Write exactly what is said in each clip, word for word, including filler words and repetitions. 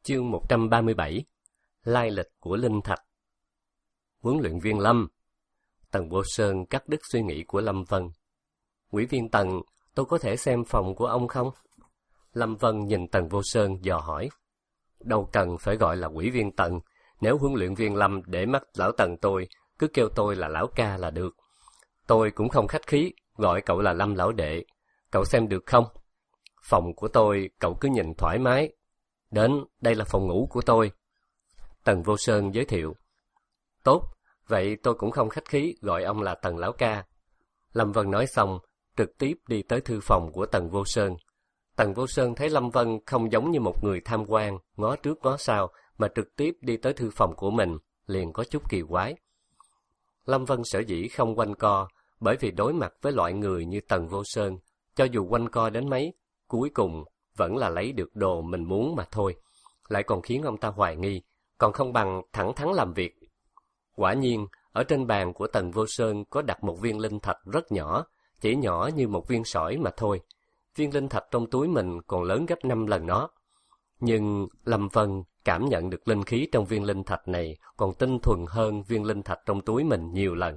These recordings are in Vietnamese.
Chương một trăm ba mươi bảy. Lai lịch của linh thạch. Huấn luyện viên Lâm. Tần Vô Sơn cắt đứt suy nghĩ của Lâm Vân. Ủy viên Tần, tôi có thể xem phòng của ông không? Lâm Vân nhìn Tần Vô Sơn dò hỏi. Đâu cần phải gọi là ủy viên Tần, nếu huấn luyện viên Lâm để mắt lão Tần tôi, cứ kêu tôi là lão ca là được. Tôi cũng không khách khí, gọi cậu là Lâm lão đệ. Cậu xem được không? Phòng của tôi, cậu cứ nhìn thoải mái. Đến, đây là phòng ngủ của tôi. Tần Vô Sơn giới thiệu. Tốt, vậy tôi cũng không khách khí gọi ông là Tần lão ca. Lâm Vân nói xong, trực tiếp đi tới thư phòng của Tần Vô Sơn. Tần Vô Sơn thấy Lâm Vân không giống như một người tham quan, ngó trước ngó sau, mà trực tiếp đi tới thư phòng của mình, liền có chút kỳ quái. Lâm Vân sở dĩ không quanh co, bởi vì đối mặt với loại người như Tần Vô Sơn, cho dù quanh co đến mấy, cuối cùng vẫn là lấy được đồ mình muốn mà thôi, lại còn khiến ông ta hoài nghi, còn không bằng thẳng thắn làm việc. Quả nhiên, ở trên bàn của Tần Vô Sơn có đặt một viên linh thạch rất nhỏ, chỉ nhỏ như một viên sỏi mà thôi. Viên linh thạch trong túi mình còn lớn gấp năm lần nó. Nhưng Lâm Vân cảm nhận được linh khí trong viên linh thạch này còn tinh thuần hơn viên linh thạch trong túi mình nhiều lần.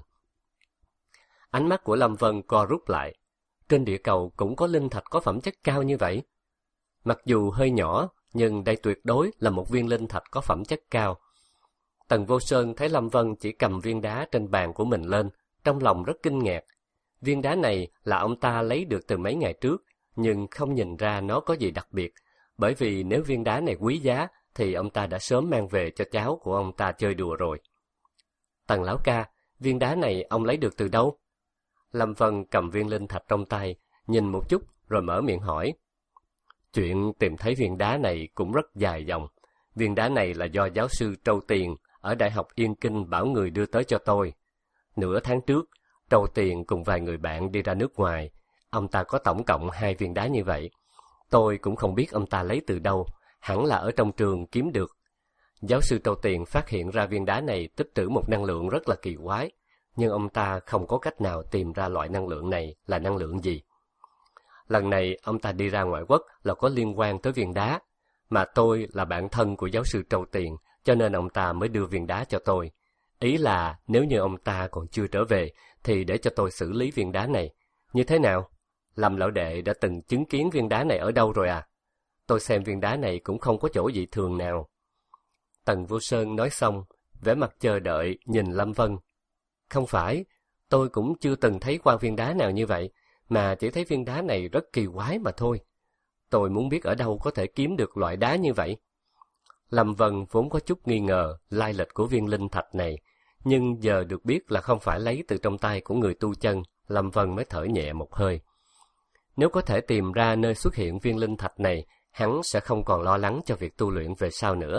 Ánh mắt của Lâm Vân co rút lại. Trên địa cầu cũng có linh thạch có phẩm chất cao như vậy. Mặc dù hơi nhỏ, nhưng đây tuyệt đối là một viên linh thạch có phẩm chất cao. Tần Vô Sơn thấy Lâm Vân chỉ cầm viên đá trên bàn của mình lên, trong lòng rất kinh ngạc. Viên đá này là ông ta lấy được từ mấy ngày trước, nhưng không nhìn ra nó có gì đặc biệt, bởi vì nếu viên đá này quý giá, thì ông ta đã sớm mang về cho cháu của ông ta chơi đùa rồi. Tần lão ca, viên đá này ông lấy được từ đâu? Lâm Vân cầm viên linh thạch trong tay, nhìn một chút rồi mở miệng hỏi. Chuyện tìm thấy viên đá này cũng rất dài dòng. Viên đá này là do giáo sư Trâu Tiền ở Đại học Yên Kinh bảo người đưa tới cho tôi. Nửa tháng trước, Trâu Tiền cùng vài người bạn đi ra nước ngoài. Ông ta có tổng cộng hai viên đá như vậy. Tôi cũng không biết ông ta lấy từ đâu, hẳn là ở trong trường kiếm được. Giáo sư Trâu Tiền phát hiện ra viên đá này tích trữ một năng lượng rất là kỳ quái, nhưng ông ta không có cách nào tìm ra loại năng lượng này là năng lượng gì. Lần này ông ta đi ra ngoại quốc là có liên quan tới viên đá, mà tôi là bạn thân của giáo sư Trâu Tiền, cho nên ông ta mới đưa viên đá cho tôi. Ý là nếu như ông ta còn chưa trở về, thì để cho tôi xử lý viên đá này. Như thế nào? Lâm lão đệ đã từng chứng kiến viên đá này ở đâu rồi à? Tôi xem viên đá này cũng không có chỗ dị thường nào. Tần Vô Sơn nói xong, vẻ mặt chờ đợi nhìn Lâm Vân. Không phải, tôi cũng chưa từng thấy qua viên đá nào như vậy, mà chỉ thấy viên đá này rất kỳ quái mà thôi. Tôi muốn biết ở đâu có thể kiếm được loại đá như vậy. Lâm Vân vốn có chút nghi ngờ lai lịch của viên linh thạch này, nhưng giờ được biết là không phải lấy từ trong tay của người tu chân, Lâm Vân mới thở nhẹ một hơi. Nếu có thể tìm ra nơi xuất hiện viên linh thạch này, hắn sẽ không còn lo lắng cho việc tu luyện về sau nữa.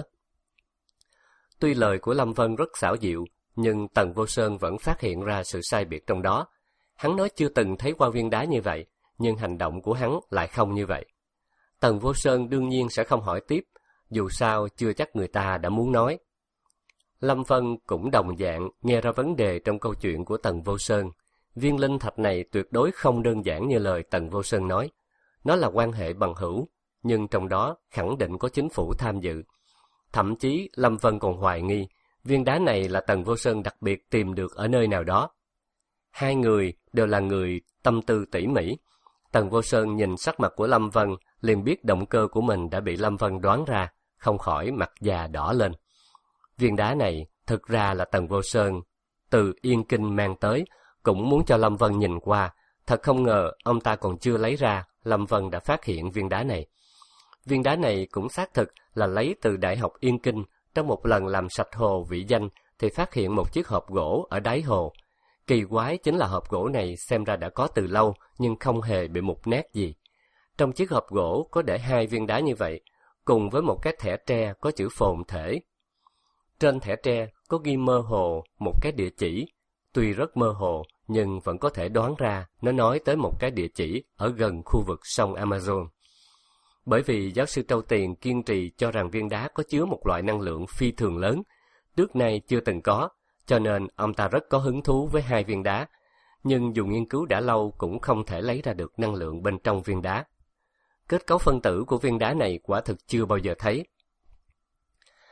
Tuy lời của Lâm Vân rất xảo diệu, nhưng Tần Vô Sơn vẫn phát hiện ra sự sai biệt trong đó. Hắn nói chưa từng thấy qua viên đá như vậy, nhưng hành động của hắn lại không như vậy. Tần Vô Sơn đương nhiên sẽ không hỏi tiếp, dù sao chưa chắc người ta đã muốn nói. Lâm Vân cũng đồng dạng nghe ra vấn đề trong câu chuyện của Tần Vô Sơn. Viên linh thạch này tuyệt đối không đơn giản như lời Tần Vô Sơn nói. Nó là quan hệ bằng hữu, nhưng trong đó khẳng định có chính phủ tham dự. Thậm chí Lâm Vân còn hoài nghi, viên đá này là Tần Vô Sơn đặc biệt tìm được ở nơi nào đó. Hai người đều là người tâm tư tỉ mỉ. Tần Vô Sơn nhìn sắc mặt của Lâm Vân, liền biết động cơ của mình đã bị Lâm Vân đoán ra, không khỏi mặt già đỏ lên. Viên đá này thực ra là Tần Vô Sơn từ Yên Kinh mang tới, cũng muốn cho Lâm Vân nhìn qua. Thật không ngờ ông ta còn chưa lấy ra, Lâm Vân đã phát hiện viên đá này. Viên đá này cũng xác thực là lấy từ Đại học Yên Kinh. Trong một lần làm sạch hồ vị danh thì phát hiện một chiếc hộp gỗ ở đáy hồ. Kỳ quái chính là hộp gỗ này xem ra đã có từ lâu nhưng không hề bị mục nát gì. Trong chiếc hộp gỗ có để hai viên đá như vậy, cùng với một cái thẻ tre có chữ phồn thể. Trên thẻ tre có ghi mơ hồ một cái địa chỉ, tuy rất mơ hồ nhưng vẫn có thể đoán ra nó nói tới một cái địa chỉ ở gần khu vực sông Amazon. Bởi vì giáo sư Trâu Tiền kiên trì cho rằng viên đá có chứa một loại năng lượng phi thường lớn, trước nay chưa từng có, cho nên ông ta rất có hứng thú với hai viên đá, nhưng dù nghiên cứu đã lâu cũng không thể lấy ra được năng lượng bên trong viên đá. Kết cấu phân tử của viên đá này quả thực chưa bao giờ thấy.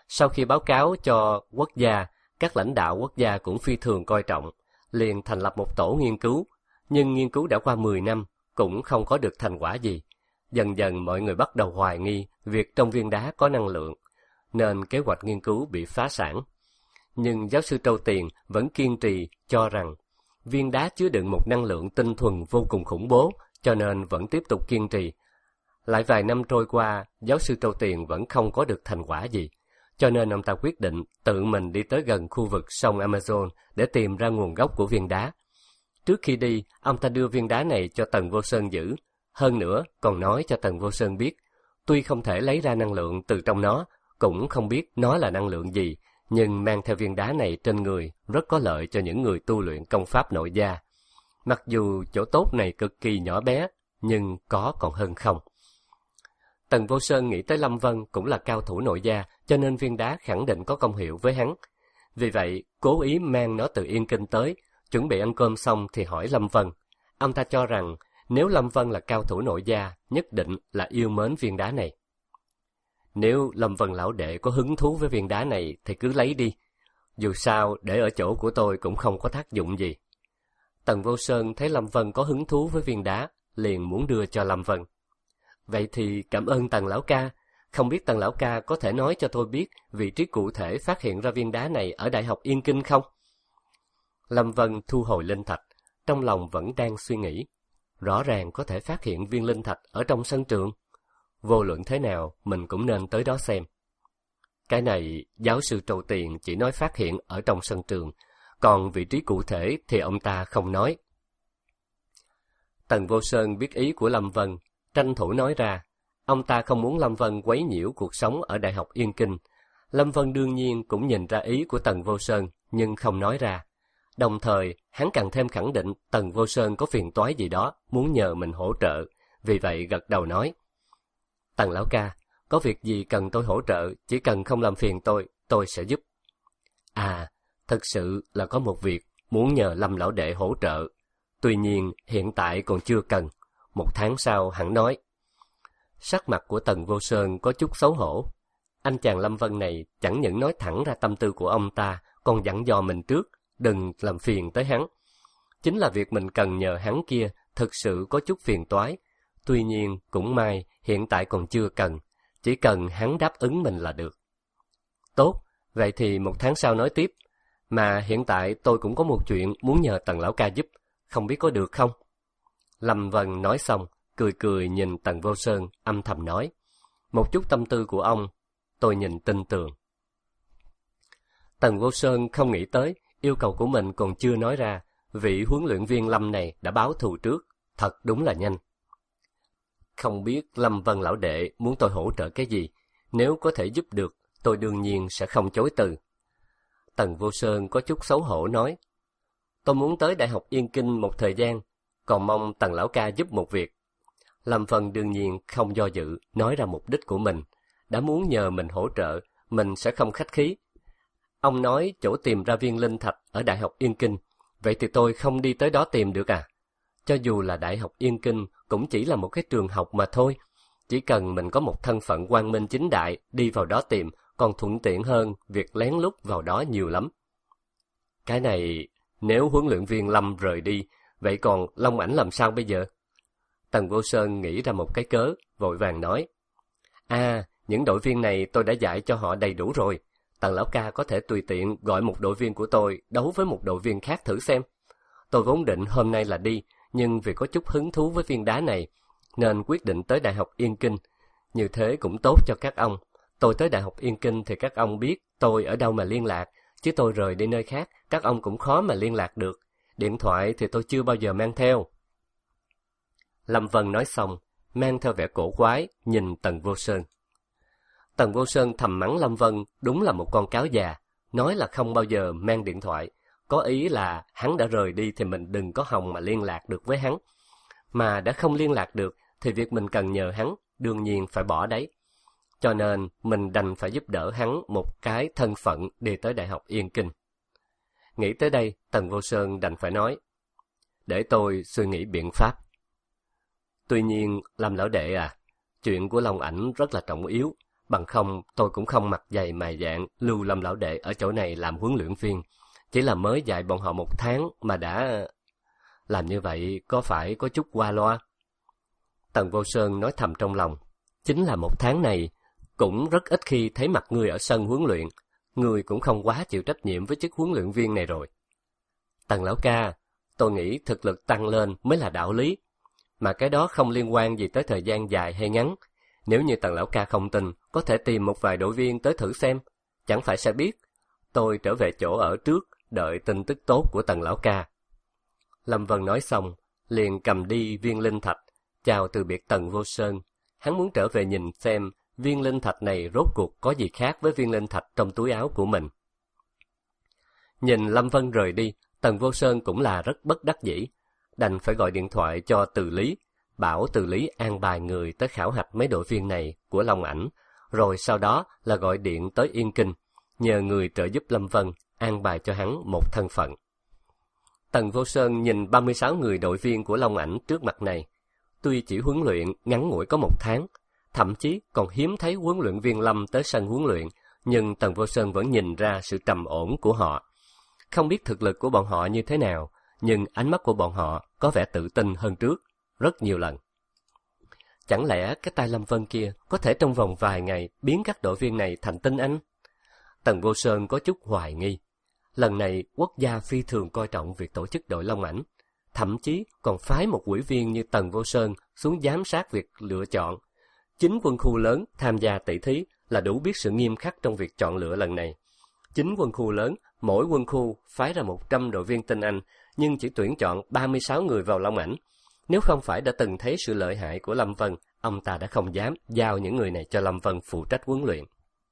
Sau khi báo cáo cho quốc gia, các lãnh đạo quốc gia cũng phi thường coi trọng, liền thành lập một tổ nghiên cứu, nhưng nghiên cứu đã qua mười năm, cũng không có được thành quả gì. Dần dần mọi người bắt đầu hoài nghi việc trong viên đá có năng lượng, nên kế hoạch nghiên cứu bị phá sản. Nhưng giáo sư Trâu Tiền vẫn kiên trì cho rằng viên đá chứa đựng một năng lượng tinh thuần vô cùng khủng bố, cho nên vẫn tiếp tục kiên trì. Lại vài năm trôi qua, giáo sư Trâu Tiền vẫn không có được thành quả gì, cho nên ông ta quyết định tự mình đi tới gần khu vực sông Amazon để tìm ra nguồn gốc của viên đá. Trước khi đi, ông ta đưa viên đá này cho Tần Vô Sơn giữ. Hơn nữa, còn nói cho Tần Vô Sơn biết, tuy không thể lấy ra năng lượng từ trong nó, cũng không biết nó là năng lượng gì, nhưng mang theo viên đá này trên người rất có lợi cho những người tu luyện công pháp nội gia. Mặc dù chỗ tốt này cực kỳ nhỏ bé, nhưng có còn hơn không. Tần Vô Sơn nghĩ tới Lâm Vân cũng là cao thủ nội gia, cho nên viên đá khẳng định có công hiệu với hắn. Vì vậy, cố ý mang nó từ Yên Kinh tới, chuẩn bị ăn cơm xong thì hỏi Lâm Vân. Ông ta cho rằng nếu Lâm Vân là cao thủ nội gia, nhất định là yêu mến viên đá này. Nếu Lâm Vân lão đệ có hứng thú với viên đá này thì cứ lấy đi. Dù sao, để ở chỗ của tôi cũng không có tác dụng gì. Tần Vô Sơn thấy Lâm Vân có hứng thú với viên đá, liền muốn đưa cho Lâm Vân. Vậy thì cảm ơn Tần lão ca. Không biết Tần lão ca có thể nói cho tôi biết vị trí cụ thể phát hiện ra viên đá này ở Đại học Yên Kinh không? Lâm Vân thu hồi linh thạch, trong lòng vẫn đang suy nghĩ. Rõ ràng có thể phát hiện viên linh thạch ở trong sân trường. Vô luận thế nào, mình cũng nên tới đó xem. Cái này, giáo sư Trâu Tiền chỉ nói phát hiện ở trong sân trường, còn vị trí cụ thể thì ông ta không nói. Tần Vô Sơn biết ý của Lâm Vân, tranh thủ nói ra. Ông ta không muốn Lâm Vân quấy nhiễu cuộc sống ở Đại học Yên Kinh. Lâm Vân đương nhiên cũng nhìn ra ý của Tần Vô Sơn, nhưng không nói ra. Đồng thời, hắn càng thêm khẳng định Tần Vô Sơn có phiền toái gì đó, muốn nhờ mình hỗ trợ, vì vậy gật đầu nói. Tần lão ca, có việc gì cần tôi hỗ trợ, chỉ cần không làm phiền tôi, tôi sẽ giúp. À, thật sự là có một việc muốn nhờ Lâm lão đệ hỗ trợ. Tuy nhiên, hiện tại còn chưa cần, một tháng sau hẳn nói. Sắc mặt của Tần Vô Sơn có chút xấu hổ. Anh chàng Lâm Vân này chẳng những nói thẳng ra tâm tư của ông ta, còn dặn dò mình trước, đừng làm phiền tới hắn. Chính là việc mình cần nhờ hắn kia, thực sự có chút phiền toái. Tuy nhiên, cũng may, hiện tại còn chưa cần, chỉ cần hắn đáp ứng mình là được. Tốt, vậy thì một tháng sau nói tiếp. Mà hiện tại tôi cũng có một chuyện muốn nhờ Tần lão ca giúp, không biết có được không? Lâm Vân nói xong, cười cười nhìn Tần Vô Sơn, âm thầm nói. Một chút tâm tư của ông, tôi nhìn tin tưởng. Tần Vô Sơn không nghĩ tới, yêu cầu của mình còn chưa nói ra, vị huấn luyện viên Lâm này đã báo thù trước, thật đúng là nhanh. Không biết Lâm Vân lão đệ muốn tôi hỗ trợ cái gì, nếu có thể giúp được, tôi đương nhiên sẽ không chối từ. Tần Vô Sơn có chút xấu hổ nói, tôi muốn tới Đại học Yên Kinh một thời gian, còn mong Tần lão ca giúp một việc. Lâm Vân đương nhiên không do dự, nói ra mục đích của mình, đã muốn nhờ mình hỗ trợ, mình sẽ không khách khí. Ông nói chỗ tìm ra viên linh thạch ở Đại học Yên Kinh, vậy thì tôi không đi tới đó tìm được à? Cho dù là Đại học Yên Kinh cũng chỉ là một cái trường học mà thôi, chỉ cần mình có một thân phận quang minh chính đại đi vào đó tìm còn thuận tiện hơn việc lén lút vào đó nhiều lắm. Cái này, nếu huấn luyện viên Lâm rời đi, vậy còn Long Ảnh làm sao bây giờ? Tần Vô Sơn nghĩ ra một cái cớ, vội vàng nói. À, những đội viên này tôi đã dạy cho họ đầy đủ rồi. Tần lão ca có thể tùy tiện gọi một đội viên của tôi đấu với một đội viên khác thử xem. Tôi vốn định hôm nay là đi, nhưng vì có chút hứng thú với viên đá này, nên quyết định tới Đại học Yên Kinh. Như thế cũng tốt cho các ông. Tôi tới Đại học Yên Kinh thì các ông biết tôi ở đâu mà liên lạc, chứ tôi rời đi nơi khác, các ông cũng khó mà liên lạc được. Điện thoại thì tôi chưa bao giờ mang theo. Lâm Vân nói xong, mang theo vẻ cổ quái, nhìn Tần Vô Sơn. Tần Vô Sơn thầm mắng Lâm Vân đúng là một con cáo già, nói là không bao giờ mang điện thoại. Có ý là hắn đã rời đi thì mình đừng có hòng mà liên lạc được với hắn. Mà đã không liên lạc được thì việc mình cần nhờ hắn đương nhiên phải bỏ đấy. Cho nên mình đành phải giúp đỡ hắn một cái thân phận đi tới Đại học Yên Kinh. Nghĩ tới đây, Tần Vô Sơn đành phải nói, để tôi suy nghĩ biện pháp. Tuy nhiên, Lâm lão đệ à, chuyện của Long Ảnh rất là trọng yếu, Bằng không tôi cũng không mặt dày mày dạn lưu Lâm lão đệ ở chỗ này làm huấn luyện viên. Chỉ là mới dạy bọn họ một tháng mà đã... Làm như vậy có phải có chút qua loa? Tần Vô Sơn nói thầm trong lòng. Chính là một tháng này, cũng rất ít khi thấy mặt ngươi ở sân huấn luyện. Ngươi cũng không quá chịu trách nhiệm với chức huấn luyện viên này rồi. Tần lão ca, tôi nghĩ thực lực tăng lên mới là đạo lý. Mà cái đó không liên quan gì tới thời gian dài hay ngắn. Nếu như Tần lão ca không tin, có thể tìm một vài đội viên tới thử xem. Chẳng phải sẽ biết. Tôi trở về chỗ ở trước, đợi tin tức tốt của Tần lão ca. Lâm Vân nói xong, liền cầm đi viên linh thạch, chào từ biệt Tần Vô Sơn. Hắn muốn trở về nhìn xem viên linh thạch này rốt cuộc có gì khác với viên linh thạch trong túi áo của mình. Nhìn Lâm Vân rời đi, Tần Vô Sơn cũng là rất bất đắc dĩ, đành phải gọi điện thoại cho Từ Lý, bảo Từ Lý an bài người tới khảo hạch mấy đội viên này của Long Ảnh, rồi sau đó là gọi điện tới Yên Kinh, nhờ người trợ giúp Lâm Vân an bài cho hắn một thân phận. Tần Vô Sơn nhìn ba mươi sáu người đội viên của Long Ảnh trước mặt này, tuy chỉ huấn luyện ngắn ngủi có một tháng, thậm chí còn hiếm thấy huấn luyện viên Lâm tới sân huấn luyện, nhưng Tần Vô Sơn vẫn nhìn ra sự trầm ổn của họ. Không biết thực lực của bọn họ như thế nào, nhưng ánh mắt của bọn họ có vẻ tự tin hơn trước, rất nhiều lần. Chẳng lẽ cái tay Lâm Vân kia có thể trong vòng vài ngày biến các đội viên này thành tinh anh? Tần Vô Sơn có chút hoài nghi. Lần này quốc gia phi thường coi trọng việc tổ chức đội Long Ảnh, thậm chí còn phái một quỹ viên như Tần Vô Sơn xuống giám sát việc lựa chọn. Chính quân khu lớn tham gia tỷ thí là đủ biết sự nghiêm khắc trong việc chọn lựa lần này. Chính quân khu lớn, mỗi quân khu phái ra một trăm đội viên tinh anh, nhưng chỉ tuyển chọn ba mươi sáu người vào Long Ảnh. Nếu không phải đã từng thấy sự lợi hại của Lâm Vân, ông ta đã không dám giao những người này cho Lâm Vân phụ trách huấn luyện.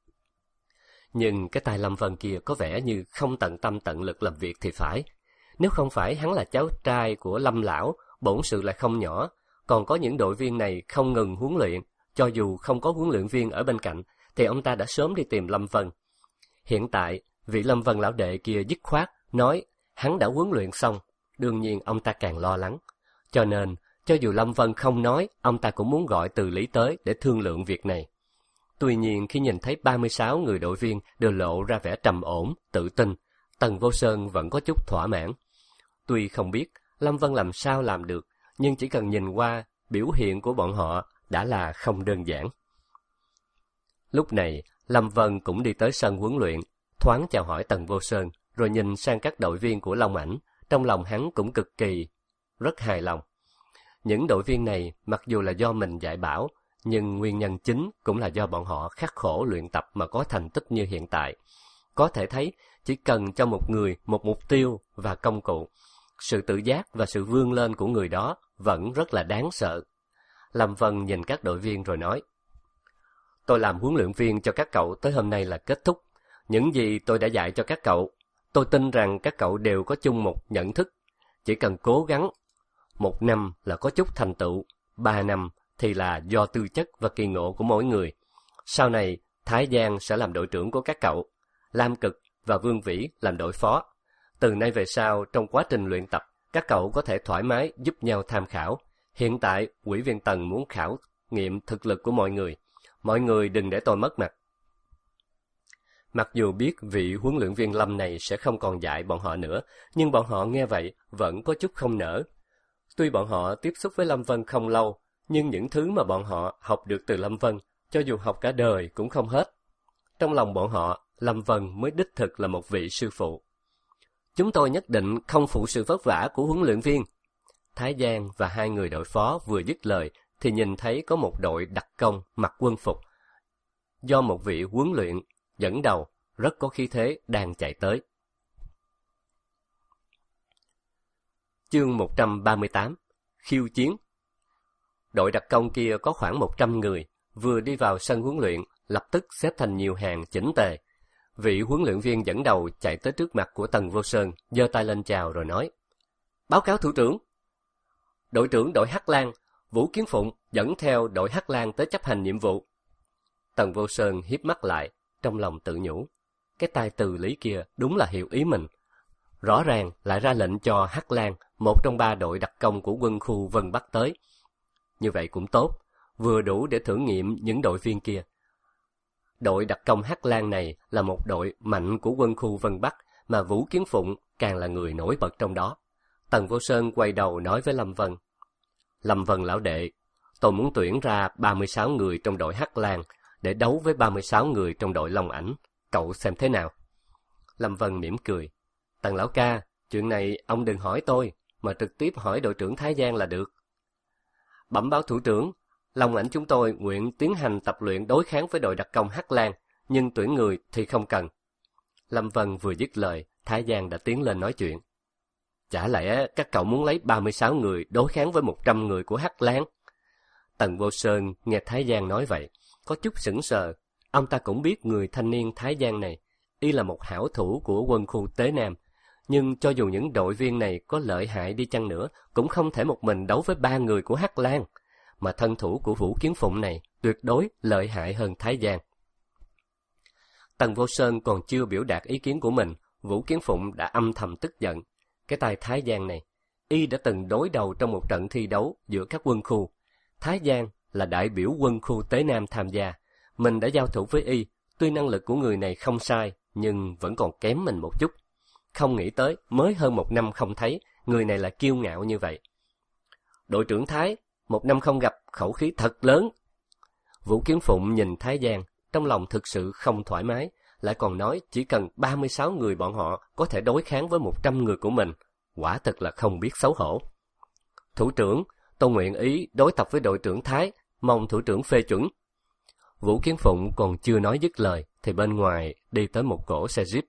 Nhưng cái tay Lâm Vân kia có vẻ như không tận tâm tận lực làm việc thì phải. Nếu không phải hắn là cháu trai của Lâm lão, bổn sự lại không nhỏ, còn có những đội viên này không ngừng huấn luyện, cho dù không có huấn luyện viên ở bên cạnh, thì ông ta đã sớm đi tìm Lâm Vân. Hiện tại, vị Lâm Vân lão đệ kia dứt khoát, nói hắn đã huấn luyện xong, đương nhiên ông ta càng lo lắng. Cho nên, cho dù Lâm Vân không nói, ông ta cũng muốn gọi Từ Lý tới để thương lượng việc này. Tuy nhiên khi nhìn thấy ba mươi sáu người đội viên đều lộ ra vẻ trầm ổn, tự tin, Tần Vô Sơn vẫn có chút thỏa mãn. Tuy không biết Lâm Vân làm sao làm được, nhưng chỉ cần nhìn qua biểu hiện của bọn họ đã là không đơn giản. Lúc này, Lâm Vân cũng đi tới sân huấn luyện, thoáng chào hỏi Tần Vô Sơn, rồi nhìn sang các đội viên của Long Ảnh, trong lòng hắn cũng cực kỳ, rất hài lòng. Những đội viên này mặc dù là do mình dạy bảo, nhưng nguyên nhân chính cũng là do bọn họ khắc khổ luyện tập mà có thành tích như hiện tại. Có thể thấy, chỉ cần cho một người một mục tiêu và công cụ, sự tự giác và sự vươn lên của người đó vẫn rất là đáng sợ. Lâm Vân nhìn các đội viên rồi nói, tôi làm huấn luyện viên cho các cậu tới hôm nay là kết thúc. Những gì tôi đã dạy cho các cậu, tôi tin rằng các cậu đều có chung một nhận thức. Chỉ cần cố gắng, một năm là có chút thành tựu, ba năm thì là do tư chất và kỳ ngộ của mỗi người. Sau này, Thái Giang sẽ làm đội trưởng của các cậu, Lam Cực và Vương Vĩ làm đội phó. Từ nay về sau, trong quá trình luyện tập, các cậu có thể thoải mái giúp nhau tham khảo. Hiện tại, Ủy viên Tần muốn khảo nghiệm thực lực của mọi người. Mọi người đừng để tôi mất mặt. Mặc dù biết vị huấn luyện viên Lâm này sẽ không còn dạy bọn họ nữa, nhưng bọn họ nghe vậy vẫn có chút không nỡ. Tuy bọn họ tiếp xúc với Lâm Vân không lâu, nhưng những thứ mà bọn họ học được từ Lâm Vân, cho dù học cả đời cũng không hết. Trong lòng bọn họ, Lâm Vân mới đích thực là một vị sư phụ. Chúng tôi nhất định không phụ sự vất vả của huấn luyện viên. Thái Giang và hai người đội phó vừa dứt lời, thì nhìn thấy có một đội đặc công mặc quân phục, do một vị huấn luyện dẫn đầu, rất có khí thế đang chạy tới. Chương một trăm ba mươi tám. Khiêu chiến. Đội đặc công kia có khoảng một trăm người, vừa đi vào sân huấn luyện, lập tức xếp thành nhiều hàng chỉnh tề. Vị huấn luyện viên dẫn đầu chạy tới trước mặt của Tần Vô Sơn, giơ tay lên chào rồi nói, báo cáo thủ trưởng. Đội trưởng đội Hắc Lan, Vũ Kiến Phụng dẫn theo đội Hắc Lan tới chấp hành nhiệm vụ. Tần Vô Sơn híp mắt lại, trong lòng tự nhủ, cái tay Từ Lý kia đúng là hiểu ý mình. Rõ ràng lại ra lệnh cho Hắc Lan, một trong ba đội đặc công của quân khu Vân Bắc tới. Như vậy cũng tốt, vừa đủ để thử nghiệm những đội viên kia. đội đặc công Hắc Lang này là một đội mạnh của quân khu Vân Bắc, mà Vũ Kiến Phụng càng là người nổi bật trong đó. Tần Vô Sơn quay đầu nói với Lâm Vân: Lâm Vân lão đệ, tôi muốn tuyển ra ba mươi sáu người trong đội Hắc Lang để đấu với ba mươi sáu người trong đội Long Ảnh, cậu xem thế nào? Lâm Vân mỉm cười: Tần lão ca, chuyện này ông đừng hỏi tôi, mà trực tiếp hỏi đội trưởng Thái Giang là được. Bẩm báo thủ trưởng, Long Ảnh chúng tôi nguyện tiến hành tập luyện đối kháng với đội đặc công Hắc Lang, nhưng tuyển người thì không cần. Lâm Vân vừa dứt lời, Thái Giang đã tiến lên nói chuyện: Chả lẽ các cậu muốn lấy ba mươi sáu người đối kháng với một trăm người của Hắc Lang? Tần Vô Sơn nghe Thái Giang nói vậy, có chút sững sờ. Ông ta cũng biết người thanh niên Thái Giang này, y là một hảo thủ của quân khu Tế Nam, nhưng cho dù những đội viên này có lợi hại đi chăng nữa, cũng không thể một mình đấu với ba người của Hắc Lang, mà thân thủ của Vũ Kiến Phụng này tuyệt đối lợi hại hơn Thái Giang. Tần Vô Sơn còn chưa biểu đạt ý kiến của mình, Vũ Kiến Phụng đã âm thầm tức giận. Cái tay Thái Giang này, y đã từng đối đầu trong một trận thi đấu giữa các quân khu. Thái Giang là đại biểu quân khu Tế Nam tham gia, mình đã giao thủ với y, tuy năng lực của người này không sai, nhưng vẫn còn kém mình một chút. Không nghĩ tới, mới hơn một năm không thấy, người này lại kiêu ngạo như vậy. Đội trưởng Thái, một năm không gặp, khẩu khí thật lớn. Vũ Kiến Phụng nhìn Thái Giang, trong lòng thực sự không thoải mái, lại còn nói chỉ cần ba mươi sáu người bọn họ có thể đối kháng với một trăm người của mình, quả thật là không biết xấu hổ. Thủ trưởng, tôi nguyện ý đối tập với đội trưởng Thái, mong thủ trưởng phê chuẩn. Vũ Kiến Phụng còn chưa nói dứt lời, thì bên ngoài đi tới một cỗ xe jeep.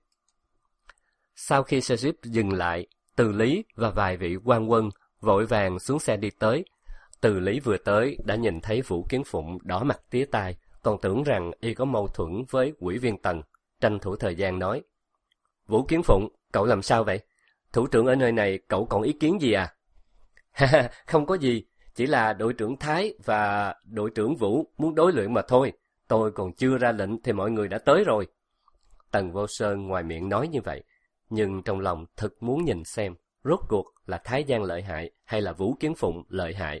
Sau khi xe jeep dừng lại, Từ Lý và vài vị quan quân vội vàng xuống xe đi tới. Từ Lý vừa tới đã nhìn thấy Vũ Kiến Phụng đỏ mặt tía tai, còn tưởng rằng y có mâu thuẫn với ủy viên Tần, tranh thủ thời gian nói: Vũ Kiến Phụng, cậu làm sao vậy? Thủ trưởng ở nơi này, cậu còn ý kiến gì à? Ha ha, không có gì, chỉ là đội trưởng Thái và đội trưởng Vũ muốn đối luyện mà thôi. Tôi còn chưa ra lệnh thì mọi người đã tới rồi. Tần Vô Sơn ngoài miệng nói như vậy, nhưng trong lòng thật muốn nhìn xem rốt cuộc là Thái Giang lợi hại hay là Vũ Kiến Phụng lợi hại.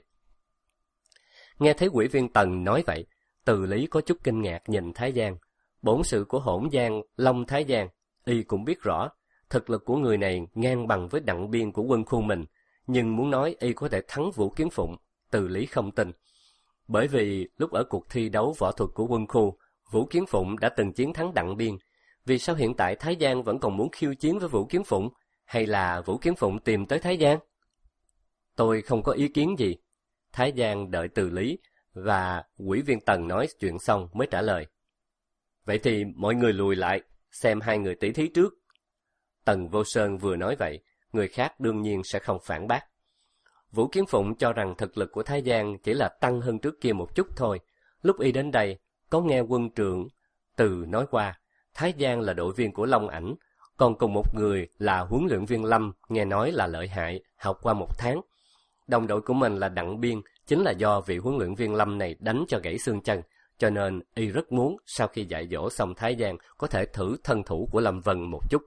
Nghe thấy ủy viên Tần nói vậy, Từ Lý có chút kinh ngạc nhìn Thái Giang. Bổn sự của hỗn giang Long Thái Giang, y cũng biết rõ thực lực của người này ngang bằng với đặng biên của quân khu mình, nhưng muốn nói y có thể thắng Vũ Kiến Phụng, Từ Lý không tin. Bởi vì lúc ở cuộc thi đấu võ thuật của quân khu, Vũ Kiến Phụng đã từng chiến thắng đặng biên. Vì sao hiện tại Thái Giang vẫn còn muốn khiêu chiến với Vũ Kiến Phụng, hay là Vũ Kiến Phụng tìm tới Thái Giang? Tôi không có ý kiến gì. Thái Giang đợi Từ Lý và ủy viên Tần nói chuyện xong mới trả lời: Vậy thì mọi người lùi lại, xem hai người tỷ thí trước. Tần Vô Sơn vừa nói vậy, người khác đương nhiên sẽ không phản bác. Vũ Kiến Phụng cho rằng thực lực của Thái Giang chỉ là tăng hơn trước kia một chút thôi. Lúc y đến đây, có nghe quân trưởng Từ nói qua, Thái Giang là đội viên của Long Ảnh, còn cùng một người là huấn luyện viên Lâm, nghe nói là lợi hại, học qua một tháng. Đồng đội của mình là Đặng Biên, chính là do vị huấn luyện viên Lâm này đánh cho gãy xương chân, cho nên y rất muốn sau khi dạy dỗ xong Thái Giang có thể thử thân thủ của Lâm Vân một chút.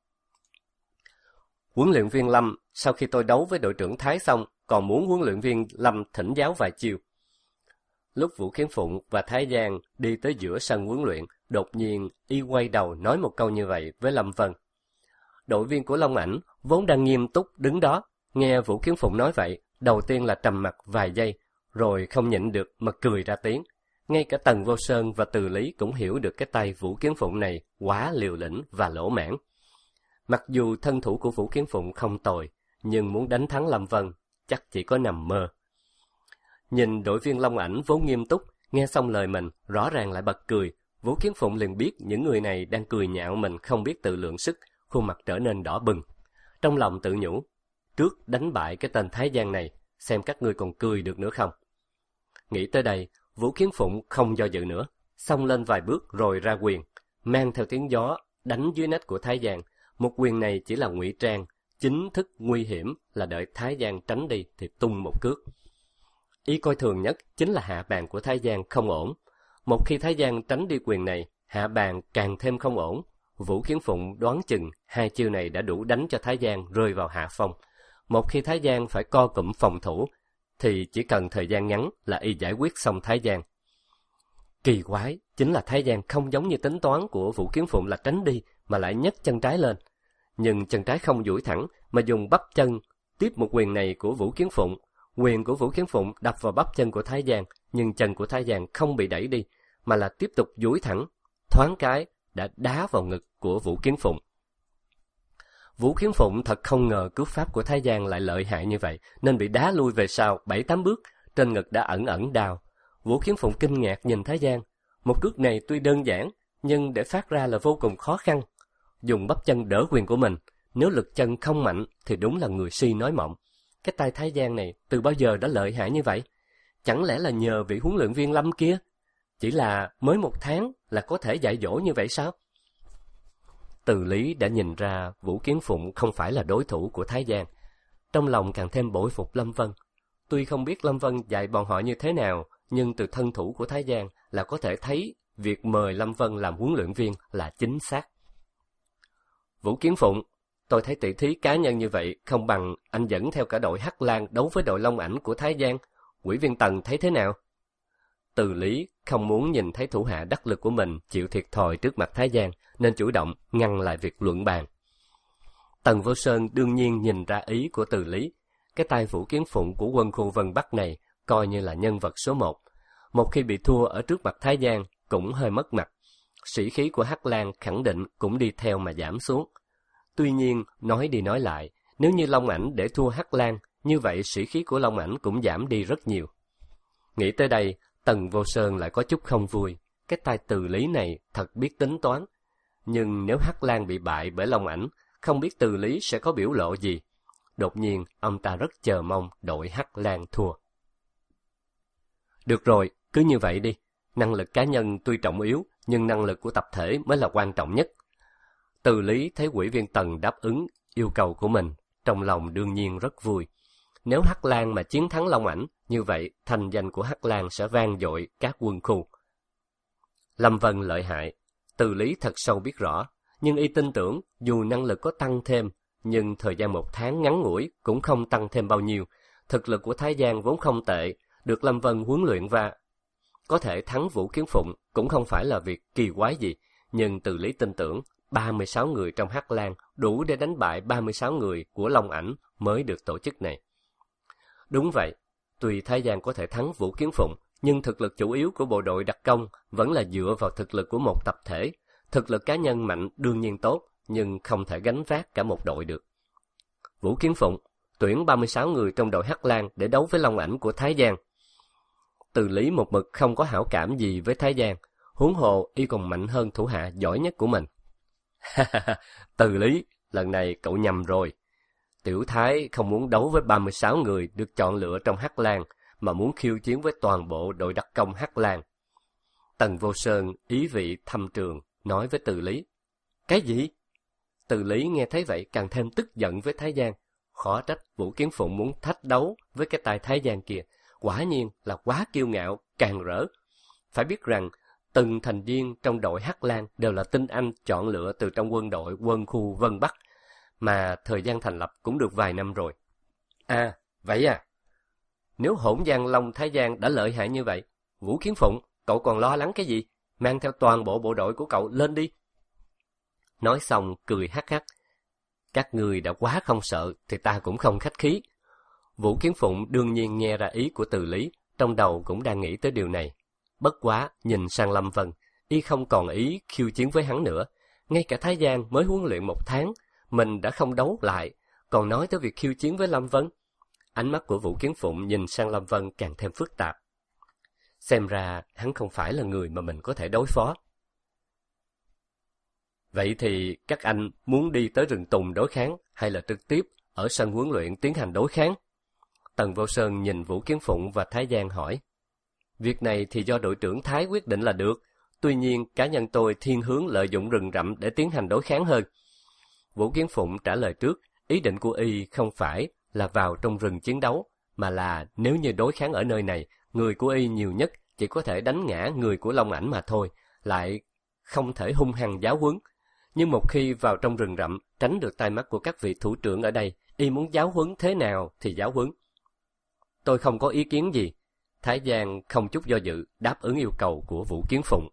Huấn luyện viên Lâm, sau khi tôi đấu với đội trưởng Thái xong, còn muốn huấn luyện viên Lâm thỉnh giáo vài chiêu. Lúc Vũ Kiến Phụng và Thái Giang đi tới giữa sân huấn luyện, đột nhiên y quay đầu nói một câu như vậy với Lâm Vân. Đội viên của Long Ảnh vốn đang nghiêm túc đứng đó, nghe Vũ Kiến Phụng nói vậy, đầu tiên là trầm mặc vài giây, rồi không nhịn được mà cười ra tiếng. Ngay cả Tần Vô Sơn và Từ Lý cũng hiểu được cái tay Vũ Kiến Phụng này quá liều lĩnh và lỗ mãn. Mặc dù thân thủ của Vũ Kiến Phụng không tồi, nhưng muốn đánh thắng Lâm Vân chắc chỉ có nằm mơ. Nhìn đội viên Long Ảnh vốn nghiêm túc, nghe xong lời mình rõ ràng lại bật cười. Vũ Kiến Phụng liền biết những người này đang cười nhạo mình không biết tự lượng sức, khuôn mặt trở nên đỏ bừng. Trong lòng tự nhủ, trước đánh bại cái tên Thái Giang này, xem các ngươi còn cười được nữa không. Nghĩ tới đây, Vũ Kiến Phụng không do dự nữa, xông lên vài bước rồi ra quyền, mang theo tiếng gió đánh dưới nách của Thái Giang. Một quyền này chỉ là ngụy trang, chính thức nguy hiểm là đợi Thái Giang tránh đi thì tung một cước. Ý coi thường nhất chính là hạ bàn của Thái Giang không ổn. Một khi Thái Giang tránh đi quyền này, hạ bàn càng thêm không ổn. Vũ Kiến Phụng đoán chừng hai chiêu này đã đủ đánh cho Thái Giang rơi vào hạ phong. Một khi Thái Giang phải co cụm phòng thủ, thì chỉ cần thời gian ngắn là y giải quyết xong Thái Giang. Kỳ quái, chính là Thái Giang không giống như tính toán của Vũ Kiến Phụng là tránh đi, mà lại nhấc chân trái lên. Nhưng chân trái không duỗi thẳng, mà dùng bắp chân tiếp một quyền này của Vũ Kiến Phụng. Quyền của Vũ Kiến Phụng đập vào bắp chân của Thái Giang, nhưng chân của Thái Giang không bị đẩy đi, mà là tiếp tục duỗi thẳng, thoáng cái đã đá vào ngực của Vũ Kiến Phụng. Vũ Kiến Phụng thật không ngờ cước pháp của Thái Giang lại lợi hại như vậy, nên bị đá lui về sau bảy tám bước, trên ngực đã ẩn ẩn đau. Vũ Kiến Phụng kinh ngạc nhìn Thái Giang, một cước này tuy đơn giản, nhưng để phát ra là vô cùng khó khăn. Dùng bắp chân đỡ quyền của mình, nếu lực chân không mạnh thì đúng là người si nói mộng. Cái tay Thái Giang này từ bao giờ đã lợi hại như vậy? Chẳng lẽ là nhờ vị huấn luyện viên Lâm kia? Chỉ là mới một tháng là có thể dạy dỗ như vậy sao? Từ Lý đã nhìn ra Vũ Kiến Phụng không phải là đối thủ của Thái Giang. Trong lòng càng thêm bội phục Lâm Vân. Tuy không biết Lâm Vân dạy bọn họ như thế nào, nhưng từ thân thủ của Thái Giang là có thể thấy việc mời Lâm Vân làm huấn luyện viên là chính xác. Vũ Kiến Phụng, tôi thấy tỷ thí cá nhân như vậy không bằng anh dẫn theo cả đội Hắc Lang đấu với đội Long Ảnh của Thái Giang. Ủy viên Tần thấy thế nào? Từ Lý không muốn nhìn thấy thủ hạ đắc lực của mình chịu thiệt thòi trước mặt Thái Giang, nên chủ động ngăn lại việc luận bàn. Tần Vô Sơn đương nhiên nhìn ra ý của Từ Lý. Cái tay Vũ Kiến Phụng của quân khu Vân Bắc này coi như là nhân vật số một. Một khi bị thua ở trước mặt Thái Giang cũng hơi mất mặt. Sĩ khí của Hắc Lang khẳng định cũng đi theo mà giảm xuống. Tuy nhiên, nói đi nói lại, nếu như Long Ảnh để thua Hắc Lang, như vậy sĩ khí của Long Ảnh cũng giảm đi rất nhiều. Nghĩ tới đây, Tần Vô Sơn lại có chút không vui. Cái tay Từ Lý này thật biết tính toán. Nhưng nếu Hắc Lang bị bại bởi Long Ảnh, không biết Từ Lý sẽ có biểu lộ gì. Đột nhiên, ông ta rất chờ mong đội Hắc Lang thua. Được rồi, cứ như vậy đi. Năng lực cá nhân tuy trọng yếu, nhưng năng lực của tập thể mới là quan trọng nhất. Từ Lý thấy Ủy viên Tần đáp ứng yêu cầu của mình, trong lòng đương nhiên rất vui. Nếu Hắc Lang mà chiến thắng Long Ảnh, như vậy thành danh của Hắc Lang sẽ vang dội các quân khu. Lâm Vân lợi hại, Từ Lý thật sâu biết rõ, nhưng y tin tưởng dù năng lực có tăng thêm, nhưng thời gian một tháng ngắn ngủi cũng không tăng thêm bao nhiêu. Thực lực của Thái Giang vốn không tệ, được Lâm Vân huấn luyện và có thể thắng Vũ Kiến Phụng cũng không phải là việc kỳ quái gì, nhưng Từ Lý tin tưởng ba mươi sáu người trong Hắc Lang đủ để đánh bại ba mươi sáu người của Long Ảnh mới được tổ chức này. Đúng vậy, tuy Thái Giang có thể thắng Vũ Kiến Phụng, nhưng thực lực chủ yếu của bộ đội đặc công vẫn là dựa vào thực lực của một tập thể. Thực lực cá nhân mạnh đương nhiên tốt, nhưng không thể gánh vác cả một đội được. Vũ Kiến Phụng tuyển ba mươi sáu người trong đội Hắc Lang để đấu với Long Ảnh của Thái Giang. Từ Lý một mực không có hảo cảm gì với Thái Giang, huống hồ y còn mạnh hơn thủ hạ giỏi nhất của mình. Từ Lý, lần này cậu nhầm rồi. Tiểu Thái không muốn đấu với ba mươi sáu người được chọn lựa trong Hắc Lang, mà muốn khiêu chiến với toàn bộ đội đặc công Hắc Lang. Tần Vô Sơn ý vị thâm trường nói với Từ Lý. Cái gì? Từ Lý nghe thấy vậy càng thêm tức giận với Thái Giang. Khó trách Vũ Kiến Phụng muốn thách đấu với cái tay Thái Giang kia. Quả nhiên là quá kiêu ngạo, càng rỡ. Phải biết rằng, từng thành viên trong đội Hắc Lang đều là tinh anh chọn lựa từ trong quân đội quân khu Vân Bắc, mà thời gian thành lập cũng được vài năm rồi. À, vậy à? Nếu Hỗn Giang Long Thái Giang đã lợi hại như vậy, Vũ Kiến Phụng, cậu còn lo lắng cái gì? Mang theo toàn bộ bộ đội của cậu lên đi. Nói xong cười hắc hắc. Các người đã quá không sợ thì ta cũng không khách khí. Vũ Kiến Phụng đương nhiên nghe ra ý của Từ Lý, trong đầu cũng đang nghĩ tới điều này. Bất quá nhìn sang Lâm Vân, y không còn ý khiêu chiến với hắn nữa. Ngay cả Thái Giang mới huấn luyện một tháng, mình đã không đấu lại, còn nói tới việc khiêu chiến với Lâm Vân. Ánh mắt của Vũ Kiến Phụng nhìn sang Lâm Vân càng thêm phức tạp. Xem ra hắn không phải là người mà mình có thể đối phó. Vậy thì các anh muốn đi tới rừng Tùng đối kháng hay là trực tiếp ở sân huấn luyện tiến hành đối kháng? Tần Vô Sơn nhìn Vũ Kiến Phụng và Thái Giang hỏi. Việc này thì do đội trưởng Thái quyết định là được, tuy nhiên cá nhân tôi thiên hướng lợi dụng rừng rậm để tiến hành đối kháng hơn. Vũ Kiến Phụng trả lời trước, ý định của y không phải là vào trong rừng chiến đấu, mà là nếu như đối kháng ở nơi này, người của y nhiều nhất chỉ có thể đánh ngã người của Long Ảnh mà thôi, lại không thể hung hăng giáo huấn. Nhưng một khi vào trong rừng rậm, tránh được tai mắt của các vị thủ trưởng ở đây, y muốn giáo huấn thế nào thì giáo huấn. Tôi không có ý kiến gì. Thái Giang không chút do dự đáp ứng yêu cầu của Vũ Kiến Phụng.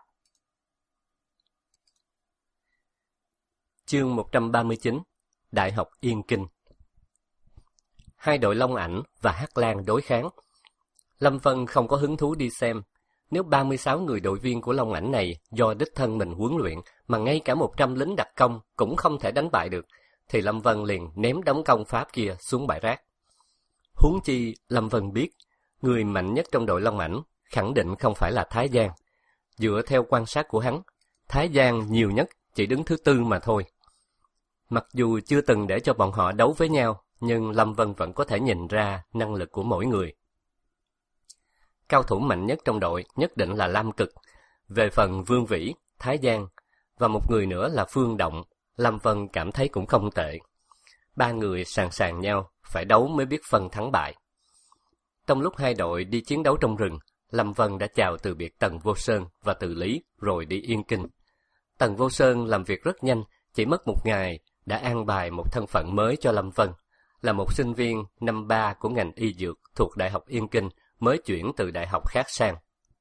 Chương một trăm ba mươi chín. Đại học Yên Kinh. Hai đội Long Ảnh và Hắc Lang đối kháng. Lâm Vân không có hứng thú đi xem. Nếu ba mươi sáu người đội viên của Long Ảnh này do đích thân mình huấn luyện mà ngay cả một trăm lính đặc công cũng không thể đánh bại được, thì Lâm Vân liền ném đống công pháp kia xuống bãi rác. Huống chi Lâm Vân biết, người mạnh nhất trong đội Long Ảnh khẳng định không phải là Thái Giang. Dựa theo quan sát của hắn, Thái Giang nhiều nhất chỉ đứng thứ tư mà thôi. Mặc dù chưa từng để cho bọn họ đấu với nhau, nhưng Lâm Vân vẫn có thể nhìn ra năng lực của mỗi người. Cao thủ mạnh nhất trong đội nhất định là Lam Cực. Về phần Vương Vĩ, Thái Giang và một người nữa là Phương Động, Lâm Vân cảm thấy cũng không tệ. Ba người sàn sàn nhau, phải đấu mới biết phân thắng bại. Trong lúc hai đội đi chiến đấu trong rừng, Lâm Vân đã chào từ biệt Tần Vô Sơn và Từ Lý rồi đi Yên Kinh. Tần Vô Sơn làm việc rất nhanh, chỉ mất một ngày đã an bài một thân phận mới cho Lâm Vân, là một sinh viên năm ba của ngành y dược thuộc Đại học Yên Kinh, mới chuyển từ đại học khác sang.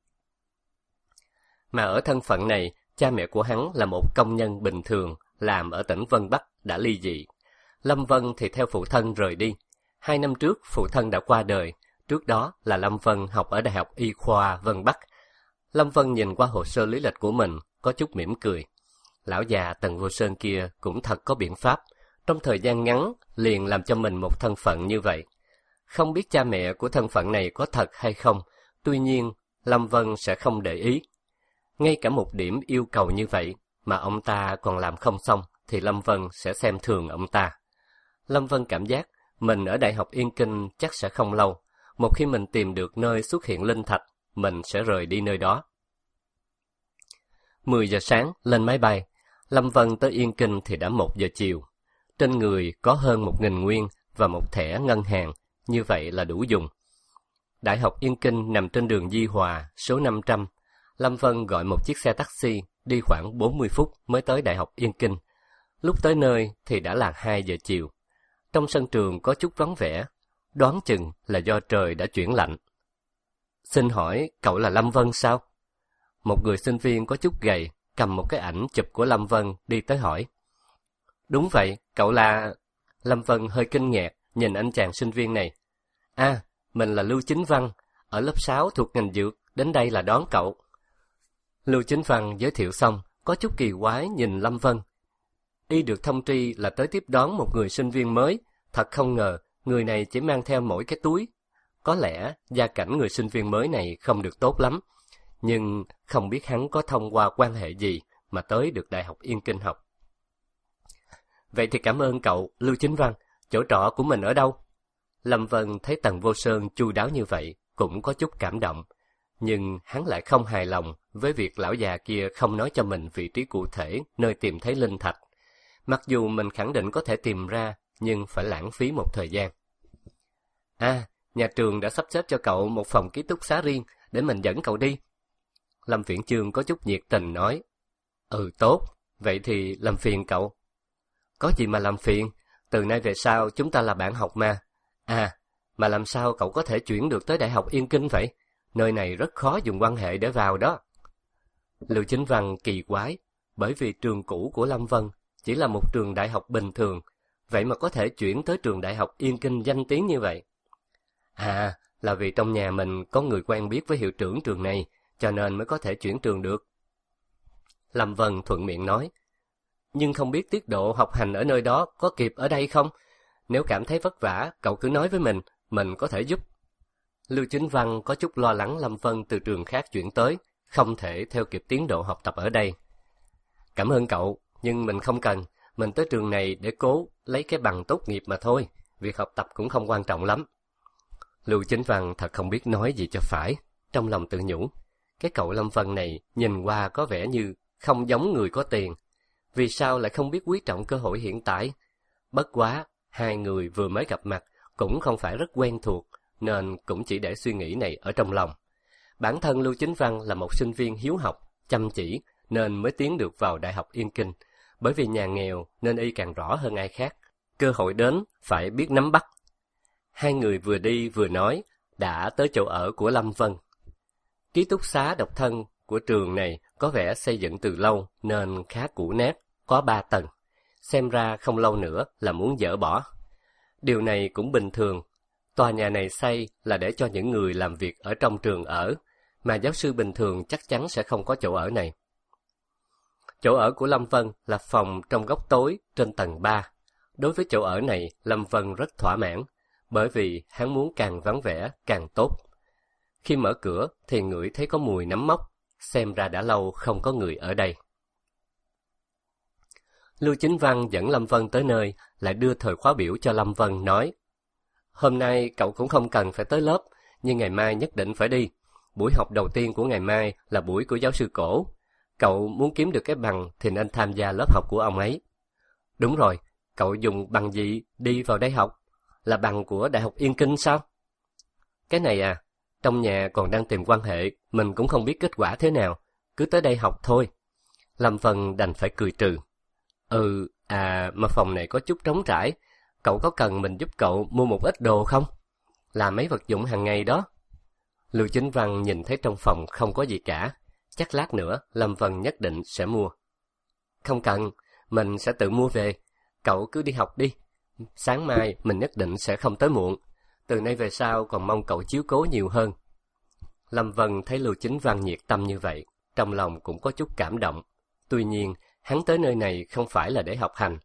Mà ở thân phận này, cha mẹ của hắn là một công nhân bình thường làm ở tỉnh Vân Bắc đã ly dị. Lâm Vân thì theo phụ thân rời đi. Hai năm trước phụ thân đã qua đời, trước đó là Lâm Vân học ở Đại học Y khoa Vân Bắc. Lâm Vân nhìn qua hồ sơ lý lịch của mình, có chút mỉm cười. Lão già Tần Vô Sơn kia cũng thật có biện pháp, trong thời gian ngắn liền làm cho mình một thân phận như vậy. Không biết cha mẹ của thân phận này có thật hay không, tuy nhiên Lâm Vân sẽ không để ý. Ngay cả một điểm yêu cầu như vậy mà ông ta còn làm không xong thì Lâm Vân sẽ xem thường ông ta. Lâm Vân cảm giác mình ở Đại học Yên Kinh chắc sẽ không lâu. Một khi mình tìm được nơi xuất hiện linh thạch, mình sẽ rời đi nơi đó. mười giờ sáng lên máy bay, Lâm Vân tới Yên Kinh thì đã một giờ chiều. Trên người có hơn một nghìn nguyên và một thẻ ngân hàng, như vậy là đủ dùng. Đại học Yên Kinh nằm trên đường Di Hòa, số năm trăm. Lâm Vân gọi một chiếc xe taxi, đi khoảng bốn mươi phút mới tới Đại học Yên Kinh. Lúc tới nơi thì đã là hai giờ chiều. Trong sân trường có chút vắng vẻ, đoán chừng là do trời đã chuyển lạnh. Xin hỏi, cậu là Lâm Vân sao? Một người sinh viên có chút gầy, cầm một cái ảnh chụp của Lâm Vân đi tới hỏi. Đúng vậy, cậu là... Lâm Vân hơi kinh ngạc, nhìn anh chàng sinh viên này. À, mình là Lưu Chính Văn, ở lớp sáu thuộc ngành dược, đến đây là đón cậu. Lưu Chính Văn giới thiệu xong, có chút kỳ quái nhìn Lâm Vân. Y được thông tri là tới tiếp đón một người sinh viên mới, thật không ngờ người này chỉ mang theo mỗi cái túi. Có lẽ gia cảnh người sinh viên mới này không được tốt lắm, nhưng không biết hắn có thông qua quan hệ gì mà tới được Đại học Yên Kinh học. Vậy thì cảm ơn cậu, Lưu Chính Văn, chỗ trọ của mình ở đâu? Lâm Vân thấy Tần Vô Sơn chu đáo như vậy, cũng có chút cảm động. Nhưng hắn lại không hài lòng với việc lão già kia không nói cho mình vị trí cụ thể nơi tìm thấy linh thạch. Mặc dù mình khẳng định có thể tìm ra, nhưng phải lãng phí một thời gian. À, nhà trường đã sắp xếp cho cậu một phòng ký túc xá riêng, để mình dẫn cậu đi. Lâm Viễn Chương có chút nhiệt tình nói. Ừ tốt, vậy thì làm phiền cậu. Có gì mà làm phiền, từ nay về sau chúng ta là bạn học mà. À, mà làm sao cậu có thể chuyển được tới Đại học Yên Kinh vậy? Nơi này rất khó dùng quan hệ để vào đó. Lưu Chính Văn kỳ quái, bởi vì trường cũ của Lâm Vân chỉ là một trường đại học bình thường, vậy mà có thể chuyển tới trường Đại học Yên Kinh danh tiếng như vậy. À, là vì trong nhà mình có người quen biết với hiệu trưởng trường này, cho nên mới có thể chuyển trường được. Lâm Vân thuận miệng nói. Nhưng không biết tiết độ học hành ở nơi đó có kịp ở đây không? Nếu cảm thấy vất vả, cậu cứ nói với mình, mình có thể giúp. Lưu Chính Văn có chút lo lắng Lâm Vân từ trường khác chuyển tới, không thể theo kịp tiến độ học tập ở đây. Cảm ơn cậu, nhưng mình không cần, mình tới trường này để cố lấy cái bằng tốt nghiệp mà thôi, việc học tập cũng không quan trọng lắm. Lưu Chính Văn thật không biết nói gì cho phải, trong lòng tự nhủ. Cái cậu Lâm Vân này nhìn qua có vẻ như không giống người có tiền. Vì sao lại không biết quý trọng cơ hội hiện tại? Bất quá, hai người vừa mới gặp mặt, cũng không phải rất quen thuộc, nên cũng chỉ để suy nghĩ này ở trong lòng. Bản thân Lưu Chính Văn là một sinh viên hiếu học, chăm chỉ, nên mới tiến được vào Đại học Yên Kinh. Bởi vì nhà nghèo nên y càng rõ hơn ai khác. Cơ hội đến, phải biết nắm bắt. Hai người vừa đi vừa nói, đã tới chỗ ở của Lâm Vân. Ký túc xá độc thân của trường này có vẻ xây dựng từ lâu nên khá cũ nát, có ba tầng. Xem ra không lâu nữa là muốn dỡ bỏ. Điều này cũng bình thường. Tòa nhà này xây là để cho những người làm việc ở trong trường ở, mà giáo sư bình thường chắc chắn sẽ không có chỗ ở này. Chỗ ở của Lâm Vân là phòng trong góc tối trên tầng ba. Đối với chỗ ở này, Lâm Vân rất thỏa mãn, bởi vì hắn muốn càng vắng vẻ càng tốt. Khi mở cửa thì ngửi thấy có mùi nấm mốc, xem ra đã lâu không có người ở đây. Lưu Chính Văn dẫn Lâm Vân tới nơi, lại đưa thời khóa biểu cho Lâm Vân nói: Hôm nay cậu cũng không cần phải tới lớp, nhưng ngày mai nhất định phải đi. Buổi học đầu tiên của ngày mai là buổi của giáo sư Cổ. Cậu muốn kiếm được cái bằng thì nên tham gia lớp học của ông ấy. Đúng rồi, cậu dùng bằng gì đi vào đây học? Là bằng của Đại học Yên Kinh sao? Cái này à, trong nhà còn đang tìm quan hệ, mình cũng không biết kết quả thế nào. Cứ tới đây học thôi. Lâm Vân đành phải cười trừ. Ừ, à, mà phòng này có chút trống trải. Cậu có cần mình giúp cậu mua một ít đồ không? Là mấy vật dụng hàng ngày đó. Lưu Chính Văn nhìn thấy trong phòng không có gì cả. Chắc lát nữa Lâm Vân nhất định sẽ mua. Không cần, mình sẽ tự mua về. Cậu cứ đi học đi. Sáng mai mình nhất định sẽ không tới muộn. Từ nay về sau còn mong cậu chiếu cố nhiều hơn. Lâm Vân thấy Lưu Chính Văn nhiệt tâm như vậy, trong lòng cũng có chút cảm động. Tuy nhiên, hắn tới nơi này không phải là để học hành.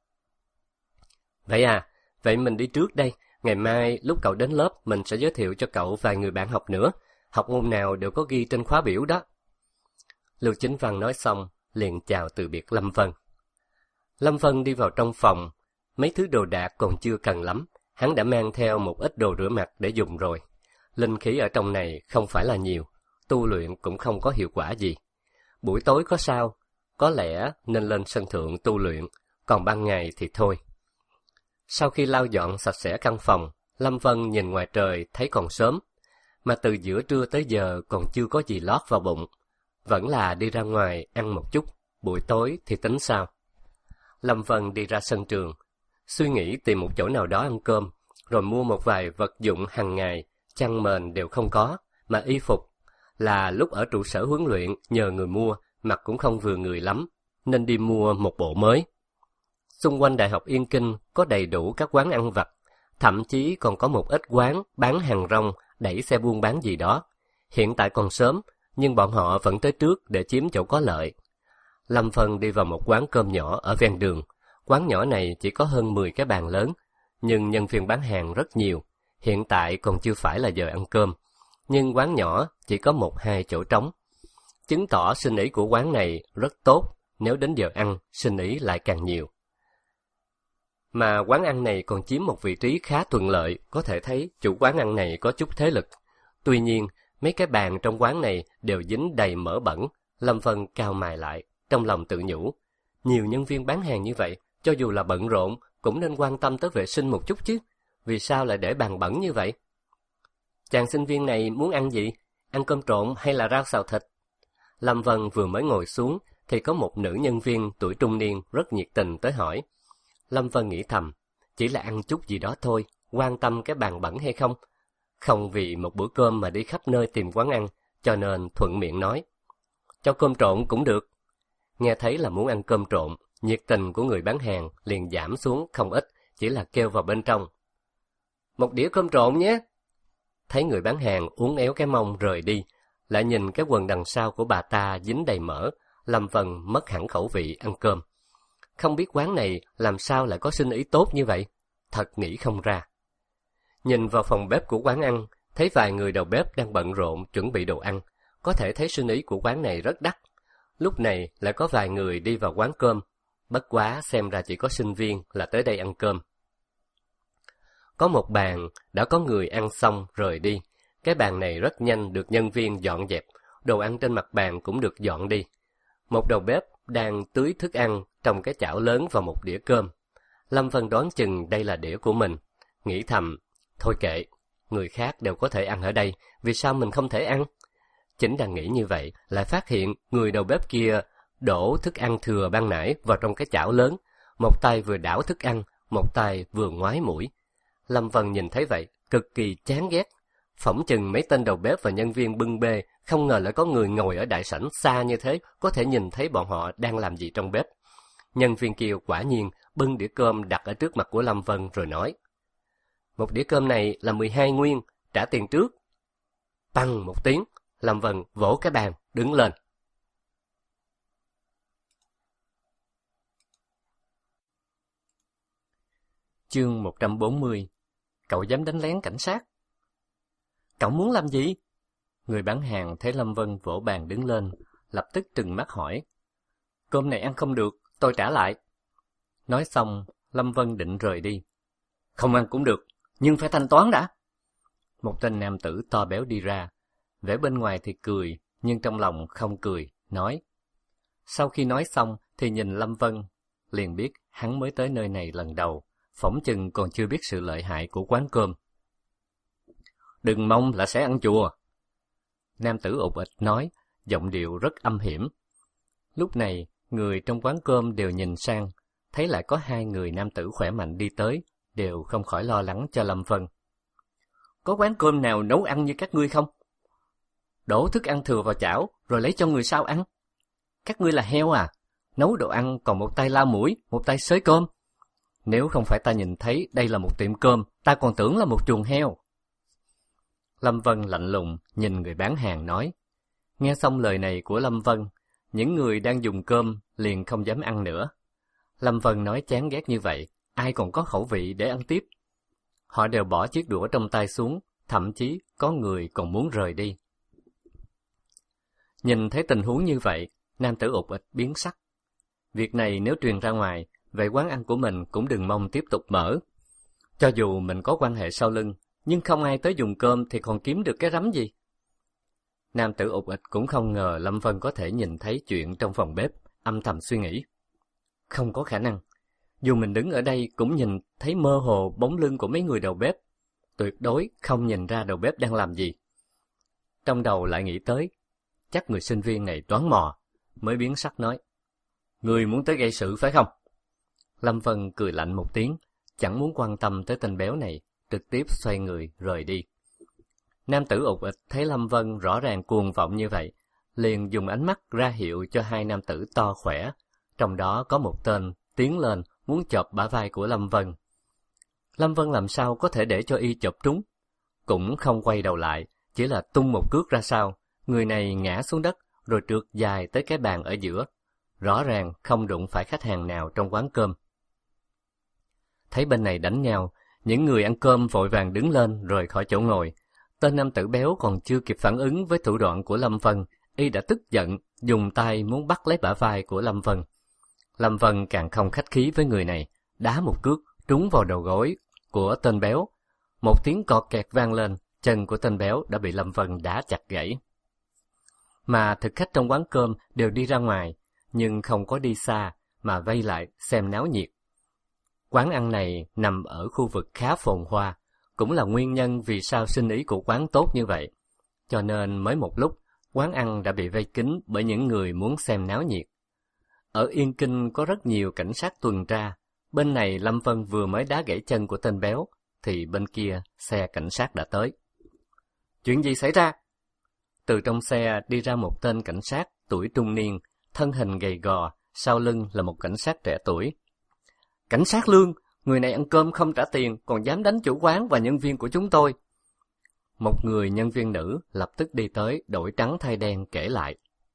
Vậy à, vậy mình đi trước đây. Ngày mai lúc cậu đến lớp mình sẽ giới thiệu cho cậu vài người bạn học nữa. Học môn nào đều có ghi trên khóa biểu đó. Lưu Chính Văn nói xong, liền chào từ biệt Lâm Vân. Lâm Vân đi vào trong phòng. Mấy thứ đồ đạc còn chưa cần lắm. Hắn đã mang theo một ít đồ rửa mặt để dùng rồi. Linh khí ở trong này không phải là nhiều. Tu luyện cũng không có hiệu quả gì. Buổi tối có sao? Có lẽ nên lên sân thượng tu luyện. Còn ban ngày thì thôi. Sau khi lau dọn sạch sẽ căn phòng, Lâm Vân nhìn ngoài trời thấy còn sớm. Mà từ giữa trưa tới giờ còn chưa có gì lót vào bụng. Vẫn là đi ra ngoài ăn một chút, buổi tối thì tính sao. Lâm Vân đi ra sân trường, suy nghĩ tìm một chỗ nào đó ăn cơm, rồi mua một vài vật dụng hàng ngày, chăn mền đều không có, mà y phục là lúc ở trụ sở huấn luyện nhờ người mua, mặc cũng không vừa người lắm, nên đi mua một bộ mới. Xung quanh Đại học Yên Kinh có đầy đủ các quán ăn vặt, thậm chí còn có một ít quán bán hàng rong, đẩy xe buôn bán gì đó. Hiện tại còn sớm, nhưng bọn họ vẫn tới trước để chiếm chỗ có lợi. Lâm Vân đi vào một quán cơm nhỏ ở ven đường. Quán nhỏ này chỉ có hơn mười cái bàn lớn, nhưng nhân viên bán hàng rất nhiều. Hiện tại còn chưa phải là giờ ăn cơm, nhưng quán nhỏ chỉ có một hai chỗ trống. Chứng tỏ sinh ý của quán này rất tốt, nếu đến giờ ăn, sinh ý lại càng nhiều. Mà quán ăn này còn chiếm một vị trí khá thuận lợi, có thể thấy chủ quán ăn này có chút thế lực. Tuy nhiên, mấy cái bàn trong quán này đều dính đầy mỡ bẩn. Lâm Vân cau mày lại, trong lòng tự nhủ. Nhiều nhân viên bán hàng như vậy, cho dù là bận rộn, cũng nên quan tâm tới vệ sinh một chút chứ. Vì sao lại để bàn bẩn như vậy? Chàng sinh viên này muốn ăn gì? Ăn cơm trộn hay là rau xào thịt? Lâm Vân vừa mới ngồi xuống, thì có một nữ nhân viên tuổi trung niên rất nhiệt tình tới hỏi. Lâm Vân nghĩ thầm, chỉ là ăn chút gì đó thôi, quan tâm cái bàn bẩn hay không? Không vì một bữa cơm mà đi khắp nơi tìm quán ăn, cho nên thuận miệng nói. Cho cơm trộn cũng được. Nghe thấy là muốn ăn cơm trộn, nhiệt tình của người bán hàng liền giảm xuống không ít, chỉ là kêu vào bên trong. Một đĩa cơm trộn nhé. Thấy người bán hàng uốn éo cái mông rời đi, lại nhìn cái quần đằng sau của bà ta dính đầy mỡ, Lâm Vân mất hẳn khẩu vị ăn cơm. Không biết quán này làm sao lại có sinh ý tốt như vậy, thật nghĩ không ra. Nhìn vào phòng bếp của quán ăn, thấy vài người đầu bếp đang bận rộn chuẩn bị đồ ăn, có thể thấy sinh ý của quán này rất đắt. Lúc này lại có vài người đi vào quán cơm, bất quá xem ra chỉ có sinh viên là tới đây ăn cơm. Có một bàn đã có người ăn xong rời đi, cái bàn này rất nhanh được nhân viên dọn dẹp, đồ ăn trên mặt bàn cũng được dọn đi. Một đầu bếp đang tưới thức ăn trong cái chảo lớn vào một đĩa cơm. Lâm Vân đoán chừng đây là đĩa của mình, nghĩ thầm, thôi kệ, người khác đều có thể ăn ở đây, vì sao mình không thể ăn? Chính đang nghĩ như vậy, lại phát hiện người đầu bếp kia đổ thức ăn thừa ban nãy vào trong cái chảo lớn, một tay vừa đảo thức ăn, một tay vừa ngoái mũi. Lâm Vân nhìn thấy vậy, cực kỳ chán ghét, Phỏng chừng mấy tên đầu bếp và nhân viên bưng bê, không ngờ lại có người ngồi ở đại sảnh xa như thế, có thể nhìn thấy bọn họ đang làm gì trong bếp. Nhân viên kia quả nhiên bưng đĩa cơm đặt ở trước mặt của Lâm Vân rồi nói: "Một đĩa cơm này là mười hai nguyên, trả tiền trước." Băng một tiếng, Lâm Vân vỗ cái bàn, đứng lên. Chương một trăm bốn mươi. Cậu dám đánh lén cảnh sát? Cậu muốn làm gì? Người bán hàng thấy Lâm Vân vỗ bàn đứng lên, lập tức trừng mắt hỏi. Cơm này ăn không được, tôi trả lại. Nói xong, Lâm Vân định rời đi. Không ăn cũng được, nhưng phải thanh toán đã. Một tên nam tử to béo đi ra, vẻ bên ngoài thì cười, nhưng trong lòng không cười, nói. Sau khi nói xong thì nhìn Lâm Vân, liền biết hắn mới tới nơi này lần đầu, phỏng chừng còn chưa biết sự lợi hại của quán cơm. Đừng mong là sẽ ăn chùa. Nam tử ụt ịch nói, giọng điệu rất âm hiểm. Lúc này, người trong quán cơm đều nhìn sang, thấy lại có hai người nam tử khỏe mạnh đi tới, đều không khỏi lo lắng cho Lâm Vân. Có quán cơm nào nấu ăn như các ngươi không? Đổ thức ăn thừa vào chảo, rồi lấy cho người sau ăn. Các ngươi là heo à? Nấu đồ ăn còn một tay lau mũi, một tay xới cơm. Nếu không phải ta nhìn thấy đây là một tiệm cơm, ta còn tưởng là một chuồng heo. Lâm Vân lạnh lùng nhìn người bán hàng nói. Nghe xong lời này của Lâm Vân, những người đang dùng cơm liền không dám ăn nữa. Lâm Vân nói chán ghét như vậy, ai còn có khẩu vị để ăn tiếp. Họ đều bỏ chiếc đũa trong tay xuống, thậm chí có người còn muốn rời đi. Nhìn thấy tình huống như vậy, nam tử ụt ịch biến sắc. Việc này nếu truyền ra ngoài, vậy quán ăn của mình cũng đừng mong tiếp tục mở. Cho dù mình có quan hệ sau lưng, nhưng không ai tới dùng cơm thì còn kiếm được cái rắm gì. Nam tử ụt ịch cũng không ngờ Lâm Vân có thể nhìn thấy chuyện trong phòng bếp, âm thầm suy nghĩ. Không có khả năng. Dù mình đứng ở đây cũng nhìn thấy mơ hồ bóng lưng của mấy người đầu bếp. Tuyệt đối không nhìn ra đầu bếp đang làm gì. Trong đầu lại nghĩ tới, chắc người sinh viên này đoán mò, mới biến sắc nói. Người muốn tới gây sự phải không? Lâm Vân cười lạnh một tiếng, chẳng muốn quan tâm tới tên béo này, trực tiếp xoay người rời đi. Nam tử ụt ịch thấy Lâm Vân rõ ràng cuồng vọng như vậy, liền dùng ánh mắt ra hiệu cho hai nam tử to khỏe, trong đó có một tên tiến lên muốn chộp bả vai của Lâm Vân. Lâm Vân làm sao có thể để cho y chộp trúng, cũng không quay đầu lại, chỉ là tung một cước ra sau, người này ngã xuống đất rồi trượt dài tới cái bàn ở giữa, rõ ràng không đụng phải khách hàng nào trong quán cơm. Thấy bên này đánh nhau, những người ăn cơm vội vàng đứng lên rời khỏi chỗ ngồi. Tên nam tử béo còn chưa kịp phản ứng với thủ đoạn của Lâm Vân, y đã tức giận, dùng tay muốn bắt lấy bả vai của Lâm Vân. Lâm Vân càng không khách khí với người này, đá một cước trúng vào đầu gối của tên béo. Một tiếng cọt kẹt vang lên, chân của tên béo đã bị Lâm Vân đá chặt gãy. Mà thực khách trong quán cơm đều đi ra ngoài, nhưng không có đi xa, mà vây lại xem náo nhiệt. Quán ăn này nằm ở khu vực khá phồn hoa, cũng là nguyên nhân vì sao sinh ý của quán tốt như vậy. Cho nên mới một lúc, quán ăn đã bị vây kín bởi những người muốn xem náo nhiệt. Ở Yên Kinh có rất nhiều cảnh sát tuần tra, bên này Lâm Vân vừa mới đá gãy chân của tên béo, thì bên kia xe cảnh sát đã tới. Chuyện gì xảy ra? Từ trong xe đi ra một tên cảnh sát tuổi trung niên, thân hình gầy gò, sau lưng là một cảnh sát trẻ tuổi. Cảnh sát Lương, người này ăn cơm không trả tiền, còn dám đánh chủ quán và nhân viên của chúng tôi. Một người nhân viên nữ lập tức đi tới, đổi trắng thay đen kể lại.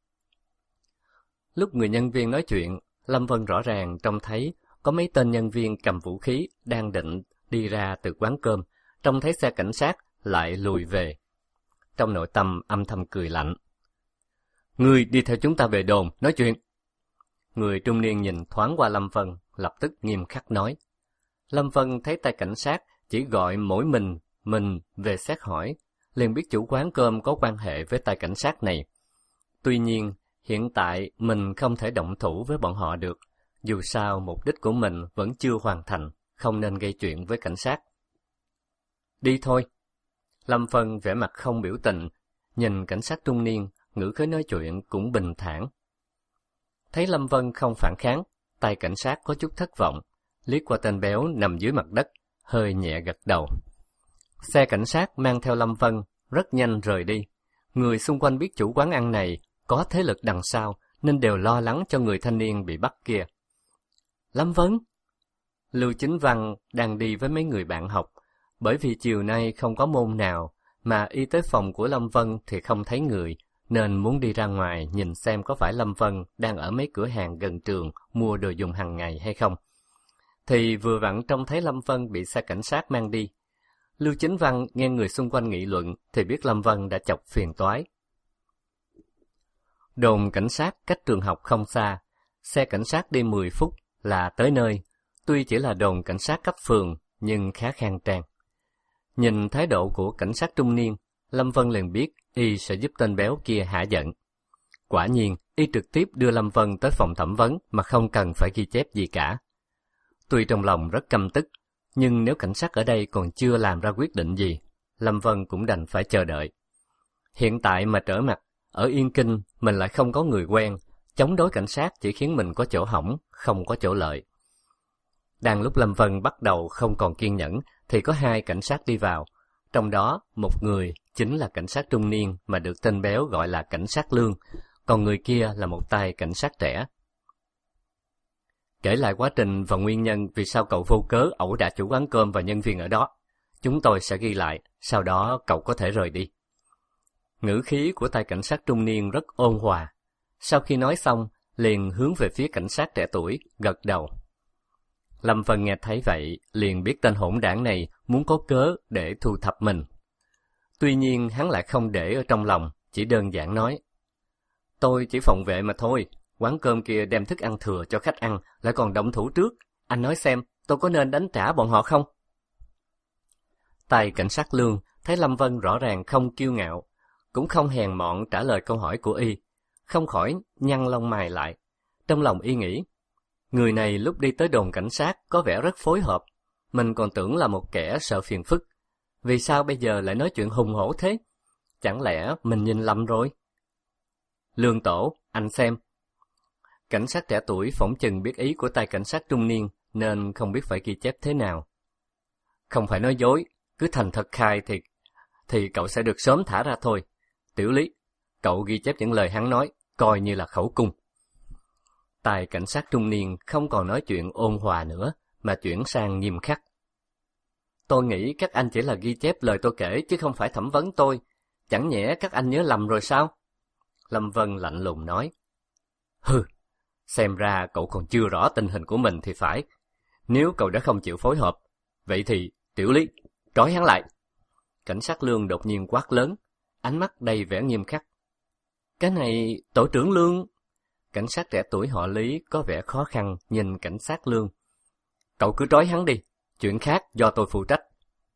Lúc người nhân viên nói chuyện, Lâm Vân rõ ràng trông thấy có mấy tên nhân viên cầm vũ khí đang định đi ra từ quán cơm, trông thấy xe cảnh sát lại lùi về. Trong nội tâm âm thầm cười lạnh. Người đi theo chúng ta về đồn, nói chuyện. Người trung niên nhìn thoáng qua Lâm Vân, lập tức nghiêm khắc nói. Lâm Vân thấy tay cảnh sát chỉ gọi mỗi mình, mình về xét hỏi, liền biết chủ quán cơm có quan hệ với tay cảnh sát này. Tuy nhiên, hiện tại mình không thể động thủ với bọn họ được, dù sao mục đích của mình vẫn chưa hoàn thành, không nên gây chuyện với cảnh sát. Đi thôi. Lâm Vân vẻ mặt không biểu tình, nhìn cảnh sát trung niên, ngữ khí nói chuyện cũng bình thản. Thấy Lâm Vân không phản kháng, tay cảnh sát có chút thất vọng, liếc qua tên béo nằm dưới mặt đất, hơi nhẹ gật đầu. Xe cảnh sát mang theo Lâm Vân rất nhanh rời đi. Người xung quanh biết chủ quán ăn này có thế lực đằng sau, nên đều lo lắng cho người thanh niên bị bắt kia. Lâm Vân! Lưu Chính Văn đang đi với mấy người bạn học, bởi vì chiều nay không có môn nào, mà y tới phòng của Lâm Vân thì không thấy người, nên muốn đi ra ngoài nhìn xem có phải Lâm Vân đang ở mấy cửa hàng gần trường mua đồ dùng hàng ngày hay không. Thì vừa vặn trông thấy Lâm Vân bị xe cảnh sát mang đi. Lưu Chính Văn nghe người xung quanh nghị luận thì biết Lâm Vân đã chọc phiền toái. Đồn cảnh sát cách trường học không xa, xe cảnh sát đi mười phút là tới nơi. Tuy chỉ là đồn cảnh sát cấp phường nhưng khá khang trang. Nhìn thái độ của cảnh sát trung niên, Lâm Vân liền biết y sẽ giúp tên béo kia hả giận. Quả nhiên, y trực tiếp đưa Lâm Vân tới phòng thẩm vấn mà không cần phải ghi chép gì cả. Tuy trong lòng rất căm tức, nhưng nếu cảnh sát ở đây còn chưa làm ra quyết định gì, Lâm Vân cũng đành phải chờ đợi. Hiện tại mà trở mặt, ở Yên Kinh mình lại không có người quen, chống đối cảnh sát chỉ khiến mình có chỗ hỏng, không có chỗ lợi. Đang lúc Lâm Vân bắt đầu không còn kiên nhẫn, thì có hai cảnh sát đi vào. Trong đó, một người chính là cảnh sát trung niên mà được tên béo gọi là cảnh sát Lương, còn người kia là một tay cảnh sát trẻ. Kể lại quá trình và nguyên nhân vì sao cậu vô cớ ẩu đả chủ quán cơm và nhân viên ở đó. Chúng tôi sẽ ghi lại, sau đó cậu có thể rời đi. Ngữ khí của tay cảnh sát trung niên rất ôn hòa. Sau khi nói xong, liền hướng về phía cảnh sát trẻ tuổi, gật đầu. Lâm Vân nghe thấy vậy, liền biết tên hỗn đảng này muốn có cớ để thu thập mình. Tuy nhiên hắn lại không để ở trong lòng, chỉ đơn giản nói. Tôi chỉ phòng vệ mà thôi, quán cơm kia đem thức ăn thừa cho khách ăn, lại còn động thủ trước. Anh nói xem, tôi có nên đánh trả bọn họ không? Tay cảnh sát Lương thấy Lâm Vân rõ ràng không kiêu ngạo, cũng không hèn mọn trả lời câu hỏi của y, không khỏi nhăn lông mày lại. Trong lòng y nghĩ, người này lúc đi tới đồn cảnh sát có vẻ rất phối hợp, mình còn tưởng là một kẻ sợ phiền phức. Vì sao bây giờ lại nói chuyện hùng hổ thế? Chẳng lẽ mình nhìn lầm rồi? Lương tổ, anh xem. Cảnh sát trẻ tuổi phỏng chừng biết ý của tay cảnh sát trung niên, nên không biết phải ghi chép thế nào. Không phải nói dối, cứ thành thật khai thì, thì cậu sẽ được sớm thả ra thôi. Tiểu Lý, cậu ghi chép những lời hắn nói, coi như là khẩu cung. Tài cảnh sát trung niên không còn nói chuyện ôn hòa nữa, mà chuyển sang nghiêm khắc. Tôi nghĩ các anh chỉ là ghi chép lời tôi kể, chứ không phải thẩm vấn tôi. Chẳng nhẽ các anh nhớ lầm rồi sao? Lâm Vân lạnh lùng nói. Hừ, xem ra cậu còn chưa rõ tình hình của mình thì phải. Nếu cậu đã không chịu phối hợp, vậy thì, Tiểu Lý, trói hắn lại. Cảnh sát Lương đột nhiên quát lớn, ánh mắt đầy vẻ nghiêm khắc. Cái này, tổ trưởng Lương... Cảnh sát trẻ tuổi họ Lý có vẻ khó khăn nhìn cảnh sát Lương. Cậu cứ trói hắn đi, chuyện khác do tôi phụ trách.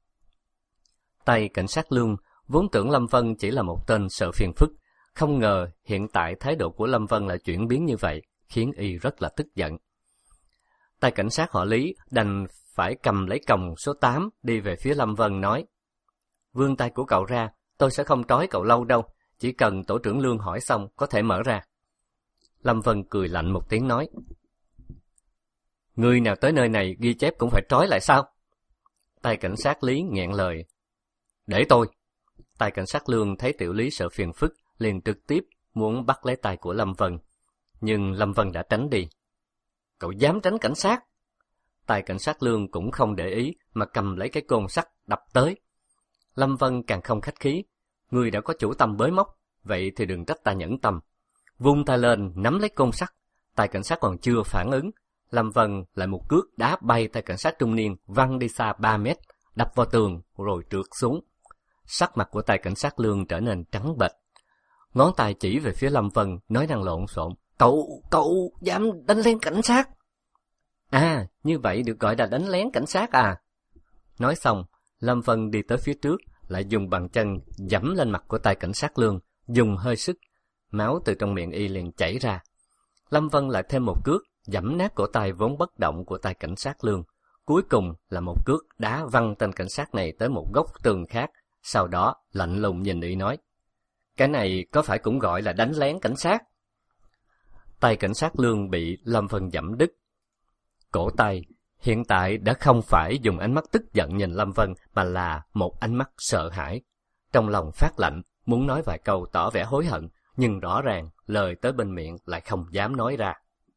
Tay cảnh sát Lương vốn tưởng Lâm Vân chỉ là một tên sợ phiền phức, không ngờ hiện tại thái độ của Lâm Vân lại chuyển biến như vậy, khiến y rất là tức giận. Tay cảnh sát họ Lý đành phải cầm lấy còng số tám đi về phía Lâm Vân nói. Vươn tay của cậu ra, tôi sẽ không trói cậu lâu đâu, chỉ cần tổ trưởng Lương hỏi xong có thể mở ra. Lâm Vân cười lạnh một tiếng nói. Người nào tới nơi này ghi chép cũng phải trói lại sao? Tay cảnh sát Lý nghẹn lời. Để tôi. Tay cảnh sát Lương thấy Tiểu Lý sợ phiền phức, liền trực tiếp muốn bắt lấy tay của Lâm Vân. Nhưng Lâm Vân đã tránh đi. Cậu dám tránh cảnh sát? Tay cảnh sát Lương cũng không để ý mà cầm lấy cái côn sắt đập tới. Lâm Vân càng không khách khí. Người đã có chủ tâm bới móc, vậy thì đừng trách ta nhẫn tâm. Vung tay lên nắm lấy côn sắt, tay cảnh sát còn chưa phản ứng, Lâm Vân lại một cước đá bay tay cảnh sát trung niên văng đi xa ba mét, đập vào tường rồi trượt xuống. Sắc mặt của tay cảnh sát Lương trở nên trắng bệch, ngón tay chỉ về phía Lâm Vân nói năng lộn xộn. Cậu, cậu dám đánh lén cảnh sát? À, như vậy được gọi là đánh lén cảnh sát à? Nói xong, Lâm Vân đi tới phía trước, lại dùng bàn chân giẫm lên mặt của tay cảnh sát Lương, dùng hơi sức. Máu từ trong miệng y liền chảy ra. Lâm Vân lại thêm một cước, giẫm nát cổ tay vốn bất động của tay cảnh sát Lương. Cuối cùng là một cước đá văng tên cảnh sát này tới một góc tường khác, sau đó lạnh lùng nhìn y nói. Cái này có phải cũng gọi là đánh lén cảnh sát? Tay cảnh sát Lương bị Lâm Vân giẫm đứt. Cổ tay hiện tại đã không phải dùng ánh mắt tức giận nhìn Lâm Vân, mà là một ánh mắt sợ hãi. Trong trong lòng phát lạnh, muốn nói vài câu tỏ vẻ hối hận, nhưng rõ ràng lời tới bên miệng lại không dám nói ra.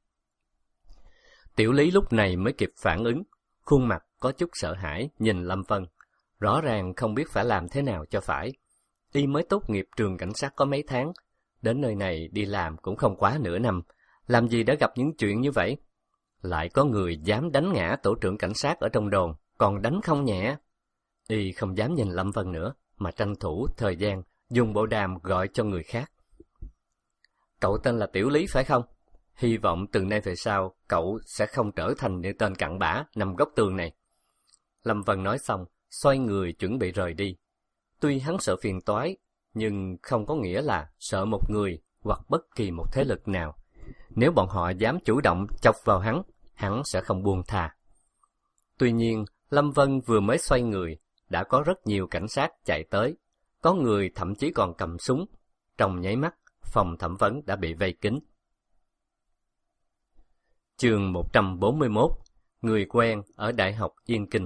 Tiểu Lý lúc này mới kịp phản ứng, khuôn mặt có chút sợ hãi nhìn Lâm Vân, rõ ràng không biết phải làm thế nào cho phải. Y mới tốt nghiệp trường cảnh sát có mấy tháng, đến nơi này đi làm cũng không quá nửa năm, làm gì đã gặp những chuyện như vậy? Lại có người dám đánh ngã tổ trưởng cảnh sát ở trong đồn, còn đánh không nhẹ. Y không dám nhìn Lâm Vân nữa, mà tranh thủ thời gian dùng bộ đàm gọi cho người khác. Cậu tên là Tiểu Lý phải không? Hy vọng từ nay về sau cậu sẽ không trở thành những tên cặn bã nằm góc tường này. Lâm Vân nói xong, xoay người chuẩn bị rời đi. Tuy hắn sợ phiền toái, nhưng không có nghĩa là sợ một người hoặc bất kỳ một thế lực nào. Nếu bọn họ dám chủ động chọc vào hắn, hắn sẽ không buông tha. Tuy nhiên, Lâm Vân vừa mới xoay người, đã có rất nhiều cảnh sát chạy tới. Có người thậm chí còn cầm súng. Trong nháy mắt, phòng thẩm vấn đã bị vây kín. Chương một trăm bốn mươi mốt. Người quen ở Đại học Yên Kinh.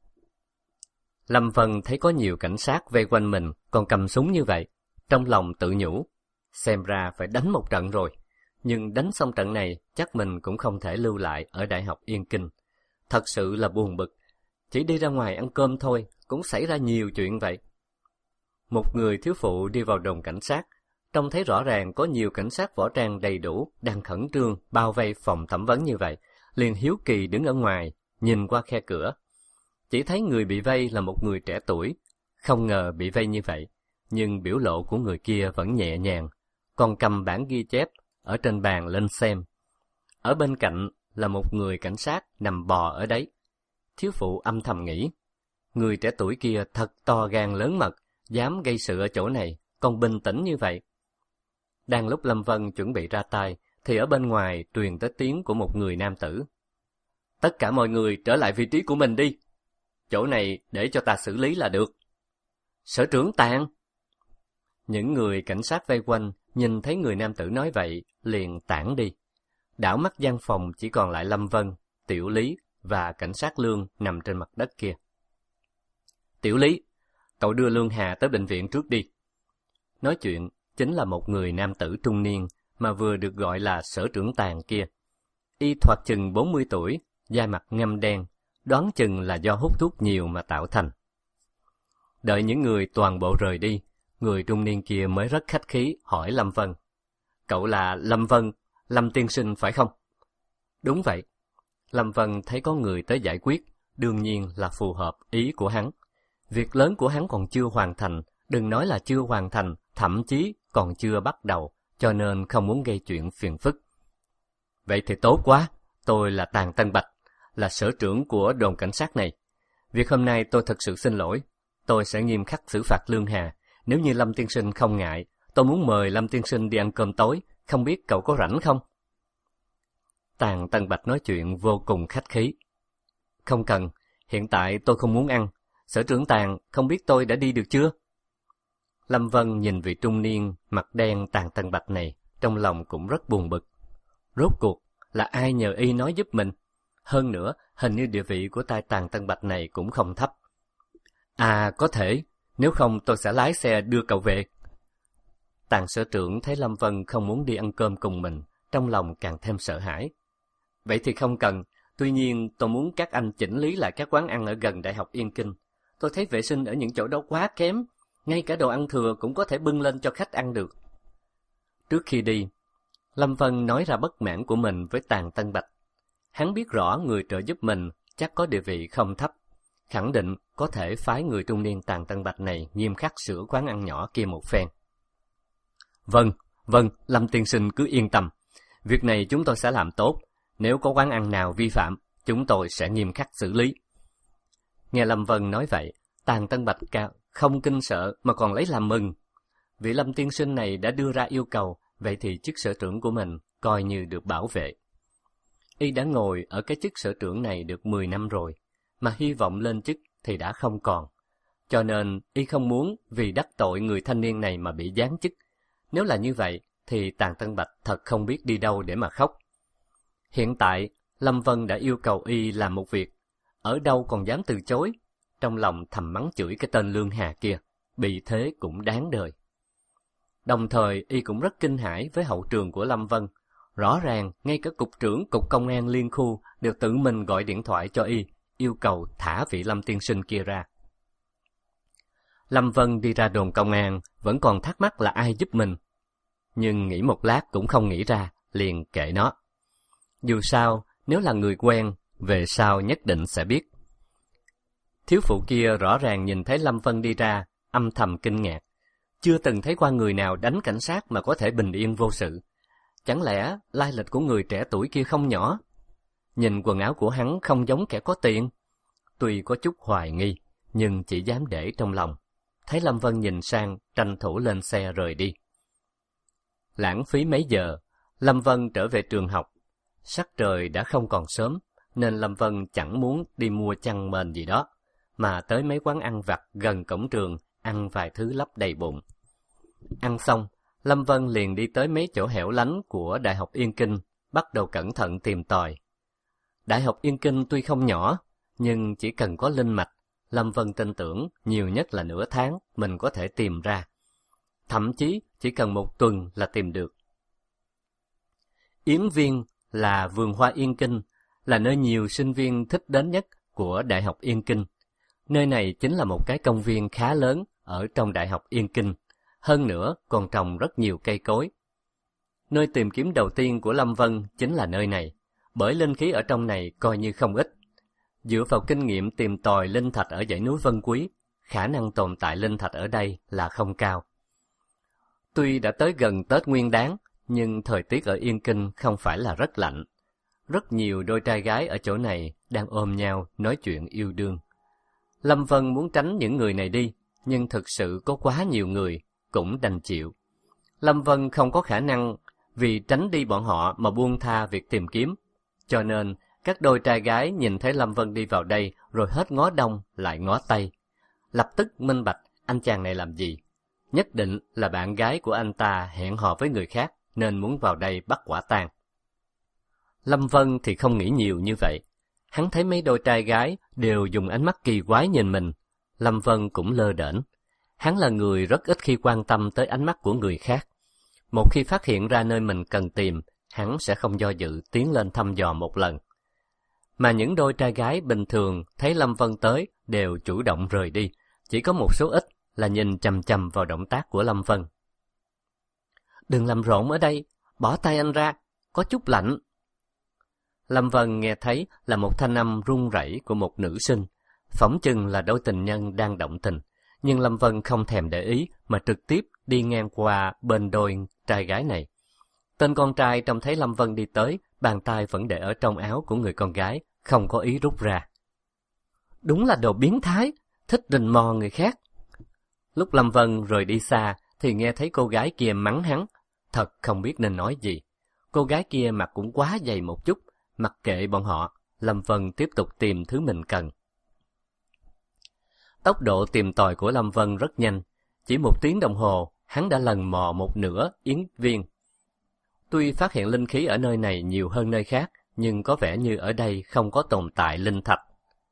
Lâm Vân thấy có nhiều cảnh sát vây quanh mình còn cầm súng như vậy, trong lòng tự nhủ, xem ra phải đánh một trận rồi. Nhưng đánh xong trận này, chắc mình cũng không thể lưu lại ở Đại học Yên Kinh. Thật sự là buồn bực, chỉ đi ra ngoài ăn cơm thôi, cũng xảy ra nhiều chuyện vậy. Một người thiếu phụ đi vào đồn cảnh sát, trông thấy rõ ràng có nhiều cảnh sát võ trang đầy đủ, đang khẩn trương bao vây phòng thẩm vấn như vậy, liền hiếu kỳ đứng ở ngoài, nhìn qua khe cửa. Chỉ thấy người bị vây là một người trẻ tuổi, không ngờ bị vây như vậy, nhưng biểu lộ của người kia vẫn nhẹ nhàng, còn cầm bản ghi chép ở trên bàn lên xem. Ở bên cạnh là một người cảnh sát nằm bò ở đấy. Thiếu phụ âm thầm nghĩ, người trẻ tuổi kia thật to gan lớn mật, dám gây sự ở chỗ này, còn bình tĩnh như vậy. Đang lúc Lâm Vân chuẩn bị ra tay, thì ở bên ngoài truyền tới tiếng của một người nam tử. Tất cả mọi người trở lại vị trí của mình đi. Chỗ này để cho ta xử lý là được. Sở trưởng Tàng. Những người cảnh sát vây quanh nhìn thấy người nam tử nói vậy, liền tản đi. Đảo mắt gian phòng chỉ còn lại Lâm Vân, Tiểu Lý và cảnh sát Lương nằm trên mặt đất kia. Tiểu Lý, cậu đưa Lương Hà tới bệnh viện trước đi. Nói chuyện chính là một người nam tử trung niên mà vừa được gọi là sở trưởng Tàng kia. Y thoạt chừng bốn mươi tuổi, da mặt ngăm đen, đoán chừng là do hút thuốc nhiều mà tạo thành. Đợi những người toàn bộ rời đi, người trung niên kia mới rất khách khí hỏi Lâm Vân. Cậu là Lâm Vân, Lâm tiên sinh phải không? Đúng vậy. Lâm Vân thấy có người tới giải quyết, đương nhiên là phù hợp ý của hắn. Việc lớn của hắn còn chưa hoàn thành, đừng nói là chưa hoàn thành, thậm chí còn chưa bắt đầu, cho nên không muốn gây chuyện phiền phức. Vậy thì tốt quá, tôi là Tàng Tân Bạch, là sở trưởng của đồn cảnh sát này. Việc hôm nay tôi thật sự xin lỗi, tôi sẽ nghiêm khắc xử phạt Lương Hà. Nếu như Lâm tiên sinh không ngại, tôi muốn mời Lâm tiên sinh đi ăn cơm tối, không biết cậu có rảnh không? Tàng Tân Bạch nói chuyện vô cùng khách khí. Không cần, hiện tại tôi không muốn ăn. Sở trưởng Tàng, không biết tôi đã đi được chưa? Lâm Vân nhìn vị trung niên, mặt đen Tàng Tân Bạch này, trong lòng cũng rất buồn bực. Rốt cuộc, là ai nhờ y nói giúp mình? Hơn nữa, hình như địa vị của tai Tàng Tân Bạch này cũng không thấp. À, có thể, nếu không tôi sẽ lái xe đưa cậu về. Tàng sở trưởng thấy Lâm Vân không muốn đi ăn cơm cùng mình, trong lòng càng thêm sợ hãi. Vậy thì không cần, tuy nhiên tôi muốn các anh chỉnh lý lại các quán ăn ở gần Đại học Yên Kinh. Tôi thấy vệ sinh ở những chỗ đó quá kém, ngay cả đồ ăn thừa cũng có thể bưng lên cho khách ăn được. Trước khi đi, Lâm Vân nói ra bất mãn của mình với Tàng Tân Bạch. Hắn biết rõ người trợ giúp mình chắc có địa vị không thấp, khẳng định có thể phái người trung niên Tàng Tân Bạch này nghiêm khắc sửa quán ăn nhỏ kia một phen. Vâng, vâng, Lâm tiên sinh cứ yên tâm. Việc này chúng tôi sẽ làm tốt. Nếu có quán ăn nào vi phạm, chúng tôi sẽ nghiêm khắc xử lý. Nghe Lâm Vân nói vậy, Tàng Tân Bạch cao không kinh sợ mà còn lấy làm mừng. Vị Lâm tiên sinh này đã đưa ra yêu cầu, vậy thì chức sở trưởng của mình coi như được bảo vệ. Y đã ngồi ở cái chức sở trưởng này được mười năm rồi, mà hy vọng lên chức thì đã không còn. Cho nên Y không muốn vì đắc tội người thanh niên này mà bị giáng chức. Nếu là như vậy, thì Tàng Tân Bạch thật không biết đi đâu để mà khóc. Hiện tại, Lâm Vân đã yêu cầu Y làm một việc, ở đâu còn dám từ chối, trong lòng thầm mắng chửi cái tên Lương Hà kia. bị thế cũng đáng đời. Đồng thời y cũng rất kinh hãi với hậu trường của Lâm Vân. Rõ ràng ngay cả cục trưởng cục công an liên khu đều tự mình gọi điện thoại cho y, yêu cầu thả vị Lâm tiên sinh kia ra. Lâm Vân đi ra đồn công an vẫn còn thắc mắc là ai giúp mình, nhưng nghĩ một lát cũng không nghĩ ra, liền kệ nó. Dù sao, nếu là người quen, về sau nhất định sẽ biết. Thiếu phụ kia rõ ràng nhìn thấy Lâm Vân đi ra, âm thầm kinh ngạc. Chưa từng thấy qua người nào đánh cảnh sát mà có thể bình yên vô sự. Chẳng lẽ lai lịch của người trẻ tuổi kia không nhỏ? Nhìn quần áo của hắn không giống kẻ có tiền. Tuy có chút hoài nghi, nhưng chỉ dám để trong lòng. Thấy Lâm Vân nhìn sang, tranh thủ lên xe rời đi. Lãng phí mấy giờ, Lâm Vân trở về trường học. Sắc trời đã không còn sớm, nên Lâm Vân chẳng muốn đi mua chăn mền gì đó, mà tới mấy quán ăn vặt gần cổng trường, ăn vài thứ lấp đầy bụng. Ăn xong, Lâm Vân liền đi tới mấy chỗ hẻo lánh của Đại học Yên Kinh, bắt đầu cẩn thận tìm tòi. Đại học Yên Kinh tuy không nhỏ, nhưng chỉ cần có linh mạch, Lâm Vân tin tưởng nhiều nhất là nửa tháng mình có thể tìm ra. Thậm chí chỉ cần một tuần là tìm được. Yến Viên là vườn hoa Yên Kinh, là nơi nhiều sinh viên thích đến nhất của Đại học Yên Kinh. Nơi này chính là một cái công viên khá lớn ở trong Đại học Yên Kinh, hơn nữa còn trồng rất nhiều cây cối. Nơi tìm kiếm đầu tiên của Lâm Vân chính là nơi này, bởi linh khí ở trong này coi như không ít. Dựa vào kinh nghiệm tìm tòi linh thạch ở dãy núi Vân Quý, khả năng tồn tại linh thạch ở đây là không cao. Tuy đã tới gần Tết Nguyên Đán, nhưng thời tiết ở Yên Kinh không phải là rất lạnh. Rất nhiều đôi trai gái ở chỗ này đang ôm nhau nói chuyện yêu đương. Lâm Vân muốn tránh những người này đi, nhưng thực sự có quá nhiều người, cũng đành chịu. Lâm Vân không có khả năng vì tránh đi bọn họ mà buông tha việc tìm kiếm, cho nên các đôi trai gái nhìn thấy Lâm Vân đi vào đây rồi hết ngó đông lại ngó tây. Lập tức minh bạch anh chàng này làm gì. Nhất định là bạn gái của anh ta hẹn hò với người khác nên muốn vào đây bắt quả tang. Lâm Vân thì không nghĩ nhiều như vậy. Hắn thấy mấy đôi trai gái đều dùng ánh mắt kỳ quái nhìn mình. Lâm Vân cũng lơ đễnh. Hắn là người rất ít khi quan tâm tới ánh mắt của người khác. Một khi phát hiện ra nơi mình cần tìm, hắn sẽ không do dự tiến lên thăm dò một lần. Mà những đôi trai gái bình thường thấy Lâm Vân tới đều chủ động rời đi, chỉ có một số ít là nhìn chằm chằm vào động tác của Lâm Vân. Đừng làm rộn ở đây, bỏ tay anh ra, có chút lạnh. Lâm Vân nghe thấy là một thanh âm run rẩy của một nữ sinh, phỏng chừng là đôi tình nhân đang động tình, nhưng Lâm Vân không thèm để ý mà trực tiếp đi ngang qua bên đôi trai gái này. Tên con trai trông thấy Lâm Vân đi tới, bàn tay vẫn để ở trong áo của người con gái, không có ý rút ra. Đúng là đồ biến thái, thích rình mò người khác. Lúc Lâm Vân rời đi xa thì nghe thấy cô gái kia mắng hắn, thật không biết nên nói gì. Cô gái kia mặt cũng quá dày một chút, mặc kệ bọn họ, Lâm Vân tiếp tục tìm thứ mình cần. Tốc độ tìm tòi của Lâm Vân rất nhanh, chỉ một tiếng đồng hồ, hắn đã lần mò một nửa Yến Viên. Tuy phát hiện linh khí ở nơi này nhiều hơn nơi khác, nhưng có vẻ như ở đây không có tồn tại linh thạch.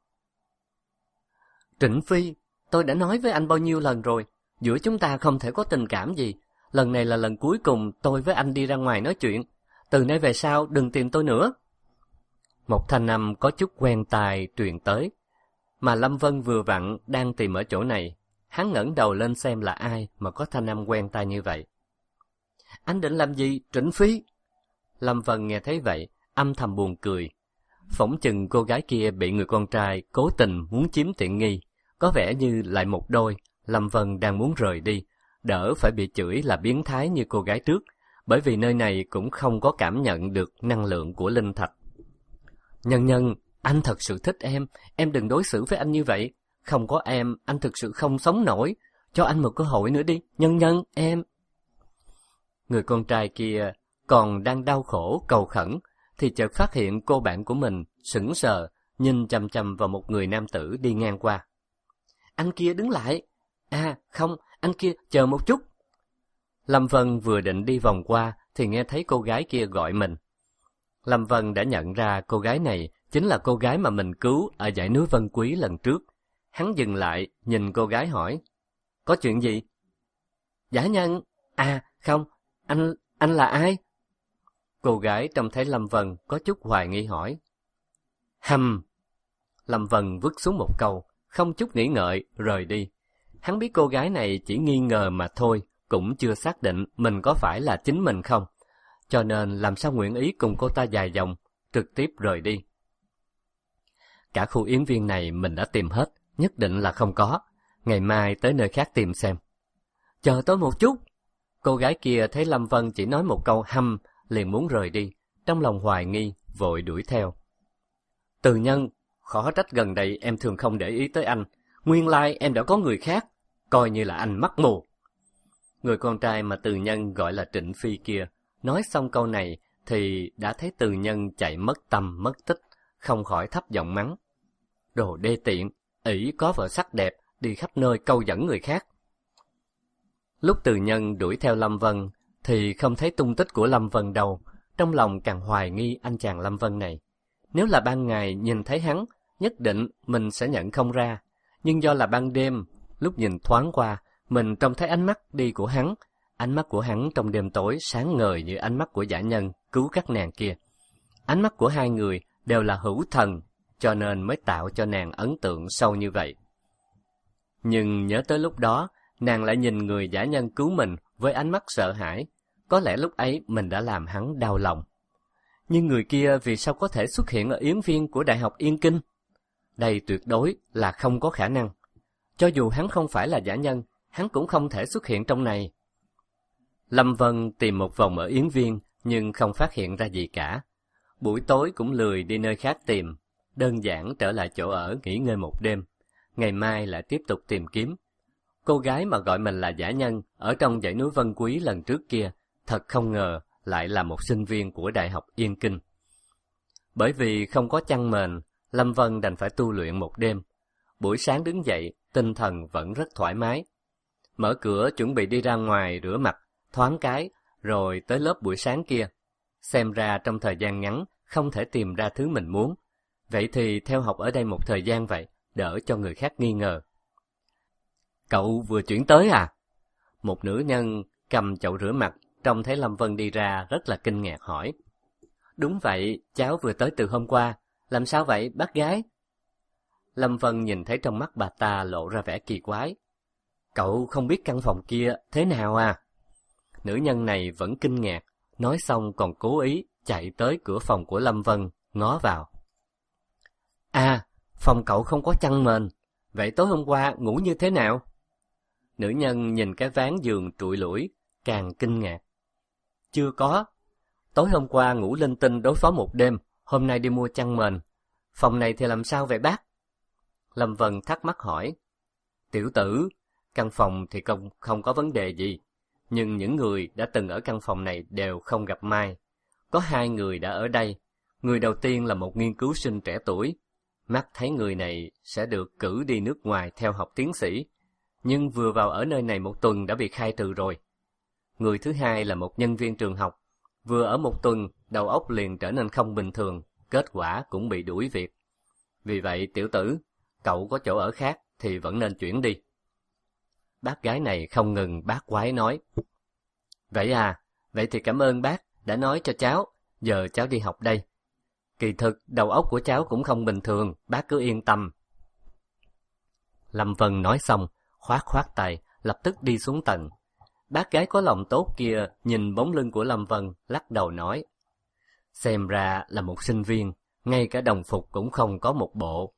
Trịnh Phi, tôi đã nói với anh bao nhiêu lần rồi, giữa chúng ta không thể có tình cảm gì. Lần này là lần cuối cùng tôi với anh đi ra ngoài nói chuyện. Từ nay về sau đừng tìm tôi nữa. Một thanh âm có chút quen tai truyền tới, mà Lâm Vân vừa vặn đang tìm ở chỗ này. Hắn ngẩng đầu lên xem là ai mà có thanh âm quen tai như vậy. Anh định làm gì, Trịnh Phi? Lâm Vân nghe thấy vậy, âm thầm buồn cười. Phỏng chừng cô gái kia bị người con trai cố tình muốn chiếm tiện nghi, có vẻ như lại một đôi. Lâm Vân đang muốn rời đi, đỡ phải bị chửi là biến thái như cô gái trước, bởi vì nơi này cũng không có cảm nhận được năng lượng của linh thạch. Nhân Nhân, anh thật sự thích em, em đừng đối xử với anh như vậy. Không có em, anh thực sự không sống nổi. Cho anh một cơ hội nữa đi, Nhân Nhân, em. Người con trai kia còn đang đau khổ cầu khẩn, thì chợt phát hiện cô bạn của mình sững sờ, nhìn chằm chằm vào một người nam tử đi ngang qua. Anh kia đứng lại. À, không, anh kia chờ một chút. Lâm Vân vừa định đi vòng qua thì nghe thấy cô gái kia gọi mình. Lâm Vân đã nhận ra cô gái này chính là cô gái mà mình cứu ở dãy núi Vân Quý lần trước. Hắn dừng lại, nhìn cô gái hỏi, có chuyện gì? Giả nhân? À, không, anh, anh là ai? Cô gái trông thấy Lâm Vân có chút hoài nghi hỏi. Hầm! Lâm Vân vứt xuống một câu, không chút nghĩ ngợi, rời đi. Hắn biết cô gái này chỉ nghi ngờ mà thôi, cũng chưa xác định mình có phải là chính mình không. Cho nên làm sao nguyện ý cùng cô ta dài dòng, trực tiếp rời đi. Cả khu yến viên này mình đã tìm hết, nhất định là không có. Ngày mai tới nơi khác tìm xem. Chờ tôi một chút. Cô gái kia thấy Lâm Vân chỉ nói một câu hăm, liền muốn rời đi, trong lòng hoài nghi, vội đuổi theo. Từ Nhân, khó trách gần đây em thường không để ý tới anh. Nguyên lai em đã có người khác, coi như là anh mắc mù. Người con trai mà Từ Nhân gọi là Trịnh Phi kia, nói xong câu này thì đã thấy Từ Nhân chạy mất tầm mất tích, không khỏi thấp giọng mắng. Đồ đê tiện, ỷ có vợ sắc đẹp, đi khắp nơi câu dẫn người khác. Lúc Từ Nhân đuổi theo Lâm Vân, thì không thấy tung tích của Lâm Vân đâu, trong lòng càng hoài nghi anh chàng Lâm Vân này. Nếu là ban ngày nhìn thấy hắn, nhất định mình sẽ nhận không ra, nhưng do là ban đêm, lúc nhìn thoáng qua, mình trông thấy ánh mắt đi của hắn, ánh mắt của hắn trong đêm tối sáng ngời như ánh mắt của dã nhân cứu các nàng kia. Ánh mắt của hai người đều là hữu thần, cho nên mới tạo cho nàng ấn tượng sâu như vậy. Nhưng nhớ tới lúc đó, nàng lại nhìn người dã nhân cứu mình với ánh mắt sợ hãi, có lẽ lúc ấy mình đã làm hắn đau lòng. Nhưng người kia vì sao có thể xuất hiện ở yến viên của Đại học Yên Kinh? Đây tuyệt đối là không có khả năng. Cho dù hắn không phải là dã nhân, hắn cũng không thể xuất hiện trong này. Lâm Vân tìm một vòng ở yến viên, nhưng không phát hiện ra gì cả. Buổi tối cũng lười đi nơi khác tìm, đơn giản trở lại chỗ ở nghỉ ngơi một đêm. Ngày mai lại tiếp tục tìm kiếm. Cô gái mà gọi mình là dã nhân ở trong dãy núi Vân Quý lần trước kia, thật không ngờ lại là một sinh viên của Đại học Yên Kinh. Bởi vì không có chăn mền, Lâm Vân đành phải tu luyện một đêm. Buổi sáng đứng dậy, tinh thần vẫn rất thoải mái. Mở cửa chuẩn bị đi ra ngoài rửa mặt, thoáng cái, rồi tới lớp buổi sáng kia. Xem ra trong thời gian ngắn, không thể tìm ra thứ mình muốn. Vậy thì theo học ở đây một thời gian vậy, đỡ cho người khác nghi ngờ. Cậu vừa chuyển tới à? Một nữ nhân cầm chậu rửa mặt, trông thấy Lâm Vân đi ra rất là kinh ngạc hỏi. Đúng vậy, cháu vừa tới từ hôm qua. Làm sao vậy, bác gái? Lâm Vân nhìn thấy trong mắt bà ta lộ ra vẻ kỳ quái. Cậu không biết căn phòng kia thế nào à? Nữ nhân này vẫn kinh ngạc, nói xong còn cố ý chạy tới cửa phòng của Lâm Vân, ngó vào. À, phòng cậu không có chăn mền. Vậy tối hôm qua ngủ như thế nào? Nữ nhân nhìn cái ván giường trụi lủi, càng kinh ngạc. Chưa có. Tối hôm qua ngủ linh tinh đối phó một đêm, hôm nay đi mua chăn mền. Phòng này thì làm sao vậy bác? Lâm Vân thắc mắc hỏi. Tiểu tử, căn phòng thì không, không có vấn đề gì. Nhưng những người đã từng ở căn phòng này đều không gặp may. Có hai người đã ở đây. Người đầu tiên là một nghiên cứu sinh trẻ tuổi. Mắt thấy người này sẽ được cử đi nước ngoài theo học tiến sĩ. Nhưng vừa vào ở nơi này một tuần đã bị khai trừ rồi. Người thứ hai là một nhân viên trường học. Vừa ở một tuần, đầu óc liền trở nên không bình thường, kết quả cũng bị đuổi việc. Vì vậy, tiểu tử, cậu có chỗ ở khác thì vẫn nên chuyển đi. Bác gái này không ngừng bác quái nói. Vậy à, vậy thì cảm ơn bác đã nói cho cháu, giờ cháu đi học đây. Kỳ thực, đầu óc của cháu cũng không bình thường, bác cứ yên tâm. Lâm Vân nói xong, khoát khoát tay, lập tức đi xuống tầng. Bác gái có lòng tốt kia nhìn bóng lưng của Lâm Vân, lắc đầu nói. Xem ra là một sinh viên, ngay cả đồng phục cũng không có một bộ.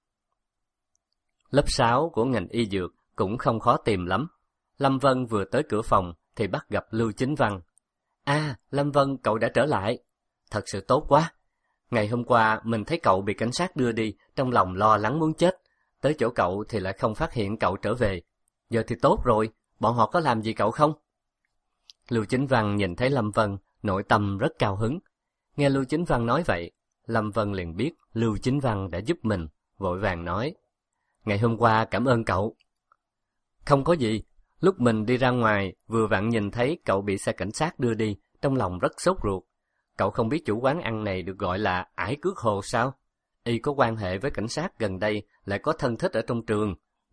Lớp sáu của ngành y dược cũng không khó tìm lắm. Lâm Vân vừa tới cửa phòng thì bắt gặp Lưu Chính Văn. À, Lâm Vân, cậu đã trở lại. Thật sự tốt quá. Ngày hôm qua mình thấy cậu bị cảnh sát đưa đi, trong lòng lo lắng muốn chết. Tới chỗ cậu thì lại không phát hiện cậu trở về. Giờ thì tốt rồi, bọn họ có làm gì cậu không? Lưu Chính Văn nhìn thấy Lâm Vân, nội tâm rất cao hứng. Nghe Lưu Chính Văn nói vậy, Lâm Vân liền biết Lưu Chính Văn đã giúp mình, vội vàng nói. Ngày hôm qua cảm ơn cậu. Không có gì, lúc mình đi ra ngoài, vừa vặn nhìn thấy cậu bị xe cảnh sát đưa đi, trong lòng rất sốt ruột. Cậu không biết chủ quán ăn này được gọi là Ải Cước Hồ sao? Y có quan hệ với cảnh sát gần đây, lại có thân thích ở trong trường,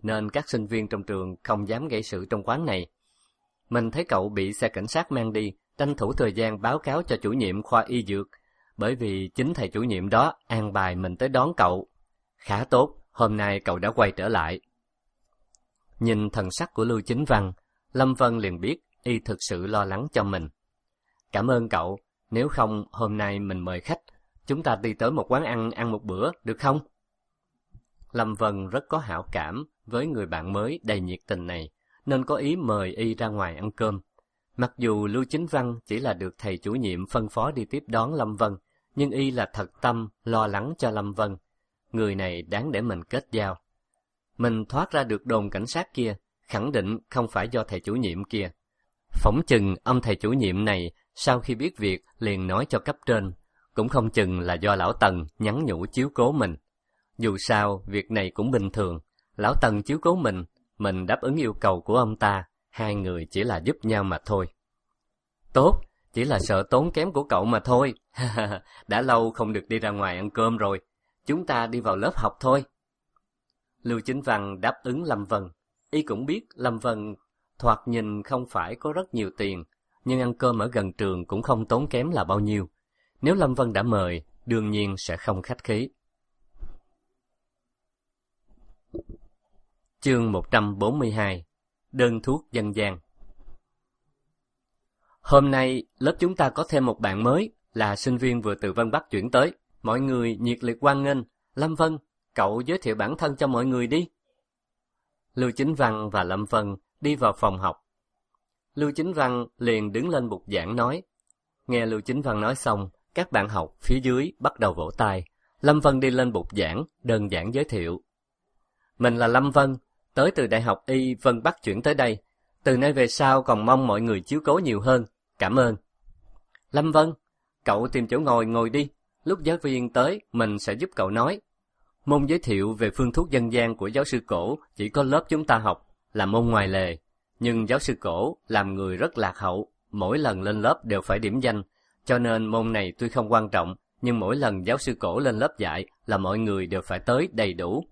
nên các sinh viên trong trường không dám gây sự trong quán này. Mình thấy cậu bị xe cảnh sát mang đi, tranh thủ thời gian báo cáo cho chủ nhiệm khoa y dược, bởi vì chính thầy chủ nhiệm đó an bài mình tới đón cậu. Khá tốt, hôm nay cậu đã quay trở lại. Nhìn thần sắc của Lưu Chính Văn, Lâm Vân liền biết y thực sự lo lắng cho mình. Cảm ơn cậu, nếu không hôm nay mình mời khách, chúng ta đi tới một quán ăn ăn một bữa, được không? Lâm Vân rất có hảo cảm với người bạn mới đầy nhiệt tình này, nên có ý mời y ra ngoài ăn cơm. Mặc dù Lưu Chính Văn chỉ là được thầy chủ nhiệm phân phó đi tiếp đón Lâm Vân, nhưng y là thật tâm lo lắng cho Lâm Vân. Người này đáng để mình kết giao. Mình thoát ra được đồn cảnh sát kia, khẳng định không phải do thầy chủ nhiệm kia. Phỏng chừng ông thầy chủ nhiệm này sau khi biết việc liền nói cho cấp trên, cũng không chừng là do lão Tần nhắn nhủ chiếu cố mình. Dù sao, việc này cũng bình thường, lão Tần chiếu cố mình, mình đáp ứng yêu cầu của ông ta, hai người chỉ là giúp nhau mà thôi. Tốt, chỉ là sợ tốn kém của cậu mà thôi. Đã lâu không được đi ra ngoài ăn cơm rồi, chúng ta đi vào lớp học thôi. Lưu Chính Văn đáp ứng Lâm Vân. Y cũng biết Lâm Vân thoạt nhìn không phải có rất nhiều tiền, nhưng ăn cơm ở gần trường cũng không tốn kém là bao nhiêu. Nếu Lâm Vân đã mời, đương nhiên sẽ không khách khí. Chương một trăm bốn mươi hai. Đơn thuốc dân gian. Hôm nay, lớp chúng ta có thêm một bạn mới, là sinh viên vừa từ Vân Bắc chuyển tới. Mọi người nhiệt liệt hoan nghênh. Lâm Vân, cậu giới thiệu bản thân cho mọi người đi. Lưu Chính Văn và Lâm Vân đi vào phòng học. Lưu Chính Văn liền đứng lên bục giảng nói. Nghe Lưu Chính Văn nói xong, các bạn học phía dưới bắt đầu vỗ tay. Lâm Vân đi lên bục giảng, đơn giản giới thiệu. Mình là Lâm Vân, tới từ Đại học Y Vân Bắc chuyển tới đây. Từ nay về sau còn mong mọi người chiếu cố nhiều hơn. Cảm ơn. Lâm Vân, cậu tìm chỗ ngồi ngồi đi. Lúc giáo viên tới, mình sẽ giúp cậu nói. Môn giới thiệu về phương thuốc dân gian của giáo sư Cổ chỉ có lớp chúng ta học, là môn ngoài lề. Nhưng giáo sư Cổ làm người rất lạc hậu, mỗi lần lên lớp đều phải điểm danh. Cho nên môn này tuy không quan trọng, nhưng mỗi lần giáo sư Cổ lên lớp dạy là mọi người đều phải tới đầy đủ.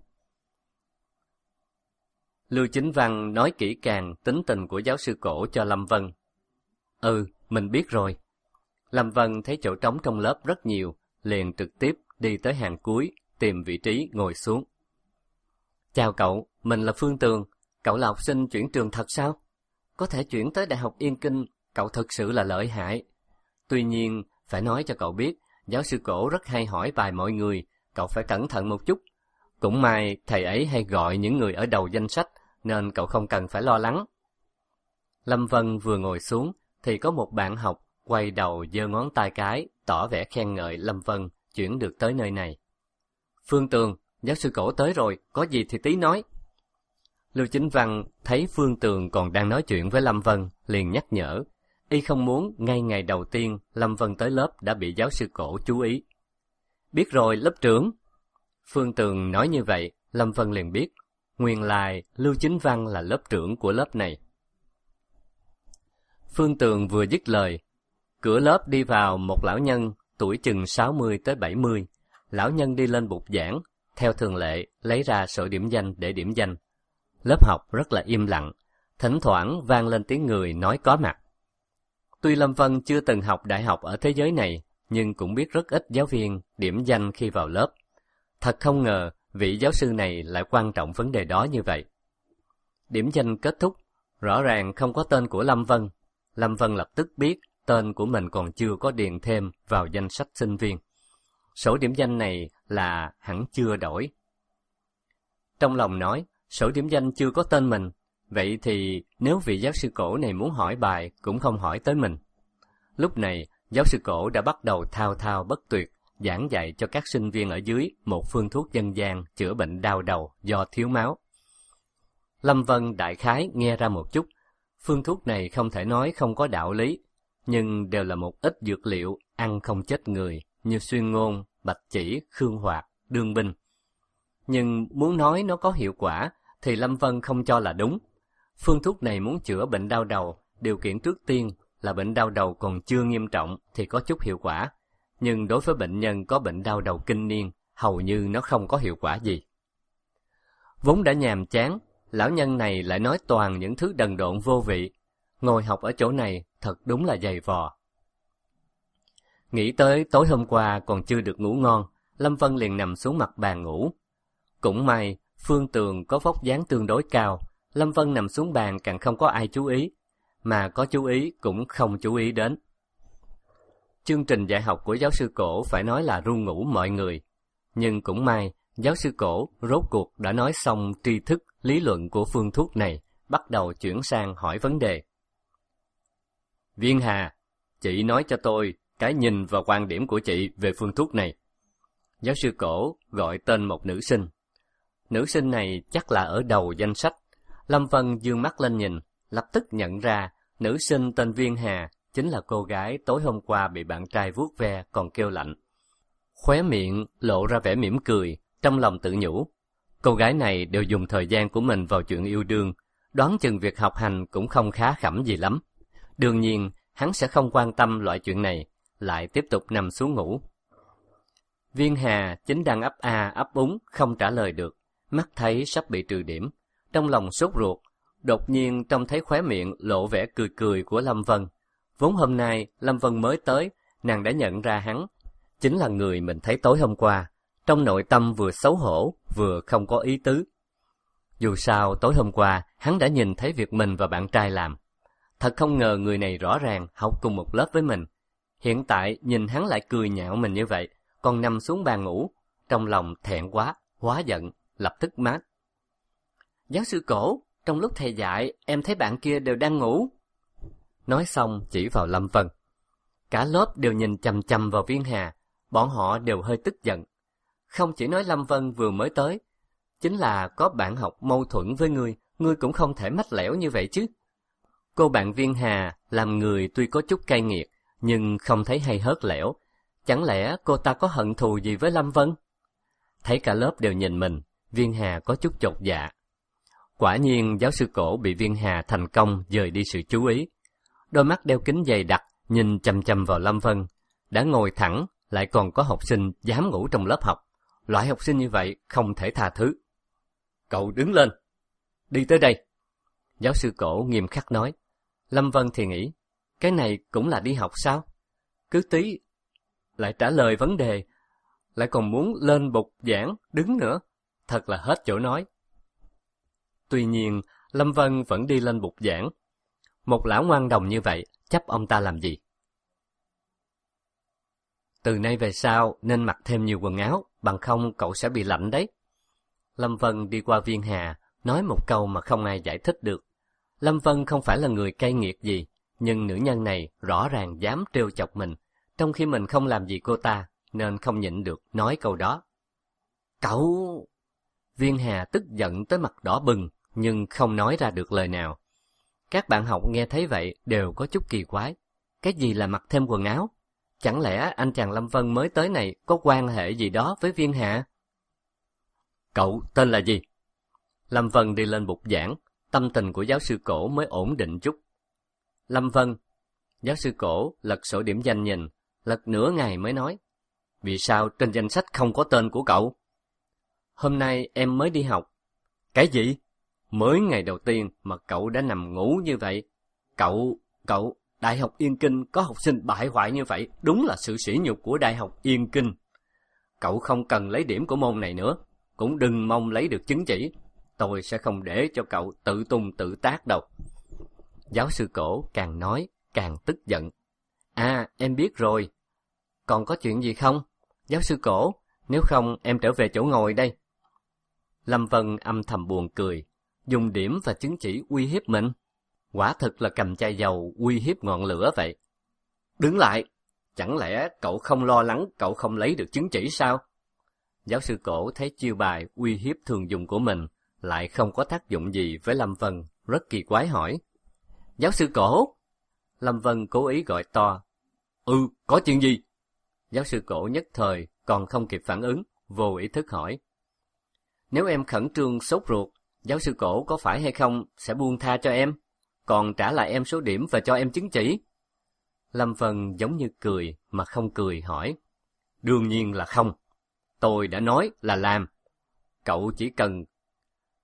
Lưu Chính Văn nói kỹ càng tính tình của giáo sư Cổ cho Lâm Vân. Ừ, mình biết rồi. Lâm Vân thấy chỗ trống trong lớp rất nhiều, liền trực tiếp đi tới hàng cuối, tìm vị trí ngồi xuống. Chào cậu, mình là Phương Tường. Cậu là học sinh chuyển trường thật sao? Có thể chuyển tới Đại học Yên Kinh, cậu thực sự là lợi hại. Tuy nhiên, phải nói cho cậu biết, giáo sư Cổ rất hay hỏi bài mọi người, cậu phải cẩn thận một chút. Cũng may thầy ấy hay gọi những người ở đầu danh sách, nên cậu không cần phải lo lắng. Lâm Vân vừa ngồi xuống, thì có một bạn học quay đầu giơ ngón tay cái, tỏ vẻ khen ngợi Lâm Vân chuyển được tới nơi này. Phương Tường, giáo sư Cổ tới rồi, có gì thì tí nói. Lưu Chính Văn thấy Phương Tường còn đang nói chuyện với Lâm Vân, liền nhắc nhở. Y không muốn ngay ngày đầu tiên Lâm Vân tới lớp đã bị giáo sư Cổ chú ý. Biết rồi, lớp trưởng. Phương Tường nói như vậy, Lâm Vân liền biết. Nguyên lai Lưu Chính Văn là lớp trưởng của lớp này. Phương Tường vừa dứt lời, cửa lớp đi vào một lão nhân tuổi chừng sáu mươi tới bảy mươi. Lão nhân đi lên bục giảng, theo thường lệ lấy ra sổ điểm danh để điểm danh. Lớp học rất là im lặng, thỉnh thoảng vang lên tiếng người nói có mặt. Tuy Lâm Vân chưa từng học đại học ở thế giới này, nhưng cũng biết rất ít giáo viên điểm danh khi vào lớp. Thật không ngờ vị giáo sư này lại quan trọng vấn đề đó như vậy. Điểm danh kết thúc, rõ ràng không có tên của Lâm Vân. Lâm Vân lập tức biết tên của mình còn chưa có điền thêm vào danh sách sinh viên. Sổ điểm danh này là hẳn chưa đổi. Trong lòng nói, sổ điểm danh chưa có tên mình, vậy thì nếu vị giáo sư Cổ này muốn hỏi bài cũng không hỏi tới mình. Lúc này, giáo sư Cổ đã bắt đầu thao thao bất tuyệt, giảng dạy cho các sinh viên ở dưới một phương thuốc dân gian chữa bệnh đau đầu do thiếu máu. Lâm Vân đại khái nghe ra một chút, phương thuốc này không thể nói không có đạo lý, nhưng đều là một ít dược liệu ăn không chết người như xuyên ngôn, bạch chỉ, khương hoạt, đương binh. Nhưng muốn nói nó có hiệu quả thì Lâm Vân không cho là đúng. Phương thuốc này muốn chữa bệnh đau đầu, điều kiện trước tiên là bệnh đau đầu còn chưa nghiêm trọng thì có chút hiệu quả. Nhưng đối với bệnh nhân có bệnh đau đầu kinh niên, hầu như nó không có hiệu quả gì. Vốn đã nhàm chán, Lão nhân này lại nói toàn những thứ đần độn vô vị. Ngồi học ở chỗ này thật đúng là dày vò. Nghĩ tới tối hôm qua còn chưa được ngủ ngon, Lâm Vân liền nằm xuống mặt bàn ngủ. Cũng may, Phương Tường có vóc dáng tương đối cao, Lâm Vân nằm xuống bàn càng không có ai chú ý, mà có chú ý cũng không chú ý đến. Chương trình dạy học của giáo sư Cổ phải nói là ru ngủ mọi người, nhưng cũng may, giáo sư Cổ rốt cuộc đã nói xong tri thức lý luận của phương thuốc này, bắt đầu chuyển sang hỏi vấn đề. Viên Hà, chị nói cho tôi cái nhìn và quan điểm của chị về phương thuốc này. Giáo sư Cổ gọi tên một nữ sinh. Nữ sinh này chắc là ở đầu danh sách. Lâm Vân dương mắt lên nhìn, lập tức nhận ra nữ sinh tên Viên Hà chính là cô gái tối hôm qua bị bạn trai vuốt ve còn kêu lạnh. Khóe miệng lộ ra vẻ mỉm cười, trong lòng tự nhủ. Cô gái này đều dùng thời gian của mình vào chuyện yêu đương, đoán chừng việc học hành cũng không khá khẩm gì lắm. Đương nhiên, hắn sẽ không quan tâm loại chuyện này, lại tiếp tục nằm xuống ngủ. Viên Hà chính đang ấp a ấp úng không trả lời được, mắt thấy sắp bị trừ điểm, trong lòng sốt ruột, đột nhiên trông thấy khóe miệng lộ vẻ cười cười của Lâm Vân. Vốn hôm nay Lâm Vân mới tới, nàng đã nhận ra hắn, chính là người mình thấy tối hôm qua, trong nội tâm vừa xấu hổ vừa không có ý tứ. Dù sao tối hôm qua hắn đã nhìn thấy việc mình và bạn trai làm, thật không ngờ người này rõ ràng học cùng một lớp với mình. Hiện tại nhìn hắn lại cười nhạo mình như vậy, còn nằm xuống bàn ngủ, trong lòng thẹn quá, hóa giận, lập tức mát. Giáo sư Cổ, trong lúc thầy dạy, em thấy bạn kia đều đang ngủ. Nói xong chỉ vào Lâm Vân. Cả lớp đều nhìn chằm chằm vào Viên Hà, bọn họ đều hơi tức giận. Không chỉ nói Lâm Vân vừa mới tới, chính là có bạn học mâu thuẫn với ngươi, ngươi cũng không thể mách lẻo như vậy chứ. Cô bạn Viên Hà làm người tuy có chút cay nghiệt, nhưng không thấy hay hớt lẻo. Chẳng lẽ cô ta có hận thù gì với Lâm Vân? Thấy cả lớp đều nhìn mình, Viên Hà có chút chột dạ. Quả nhiên giáo sư Cổ bị Viên Hà thành công dời đi sự chú ý. Đôi mắt đeo kính dày đặc, nhìn chằm chằm vào Lâm Vân. Đã ngồi thẳng, lại còn có học sinh dám ngủ trong lớp học. Loại học sinh như vậy không thể tha thứ. Cậu đứng lên, đi tới đây. Giáo sư Cổ nghiêm khắc nói. Lâm Vân thì nghĩ, cái này cũng là đi học sao? Cứ tí lại trả lời vấn đề, lại còn muốn lên bục giảng, đứng nữa, thật là hết chỗ nói. Tuy nhiên, Lâm Vân vẫn đi lên bục giảng. Một lão ngoan đồng như vậy, chấp ông ta làm gì? Từ nay về sau, nên mặc thêm nhiều quần áo, bằng không cậu sẽ bị lạnh đấy. Lâm Vân đi qua Viên Hà, nói một câu mà không ai giải thích được. Lâm Vân không phải là người cay nghiệt gì, nhưng nữ nhân này rõ ràng dám trêu chọc mình, trong khi mình không làm gì cô ta, nên không nhịn được nói câu đó. Cậu! Viên Hà tức giận tới mặt đỏ bừng, nhưng không nói ra được lời nào. Các bạn học nghe thấy vậy đều có chút kỳ quái. Cái gì là mặc thêm quần áo? Chẳng lẽ anh chàng Lâm Vân mới tới này có quan hệ gì đó với Viên Hà? Cậu tên là gì? Lâm Vân đi lên bục giảng, tâm tình của giáo sư Cổ mới ổn định chút. Lâm Vân. Giáo sư Cổ lật sổ điểm danh nhìn, lật nửa ngày mới nói. Vì sao trên danh sách không có tên của cậu? Hôm nay em mới đi học. Cái gì? Mới ngày đầu tiên mà cậu đã nằm ngủ như vậy. Cậu, cậu, Đại học Yên Kinh có học sinh bại hoại như vậy, đúng là sự sỉ nhục của Đại học Yên Kinh. Cậu không cần lấy điểm của môn này nữa, cũng đừng mong lấy được chứng chỉ. Tôi sẽ không để cho cậu tự tung tự tác đâu. Giáo sư Cổ càng nói, càng tức giận. À, em biết rồi. Còn có chuyện gì không? Giáo sư Cổ, nếu không em trở về chỗ ngồi đây. Lâm Vân âm thầm buồn cười, dùng điểm và chứng chỉ uy hiếp mình. Quả thực là cầm chai dầu uy hiếp ngọn lửa vậy. Đứng lại, chẳng lẽ cậu không lo lắng cậu không lấy được chứng chỉ sao? Giáo sư Cổ thấy chiêu bài uy hiếp thường dùng của mình lại không có tác dụng gì với Lâm Vân, rất kỳ quái hỏi. Giáo sư Cổ! Lâm Vân cố ý gọi to. Ừ, có chuyện gì? Giáo sư Cổ nhất thời còn không kịp phản ứng, vô ý thức hỏi. Nếu em khẩn trương sốt ruột, giáo sư Cổ có phải hay không sẽ buông tha cho em, còn trả lại em số điểm và cho em chứng chỉ? Lâm Vân giống như cười mà không cười hỏi. Đương nhiên là không. Tôi đã nói là làm. Cậu chỉ cần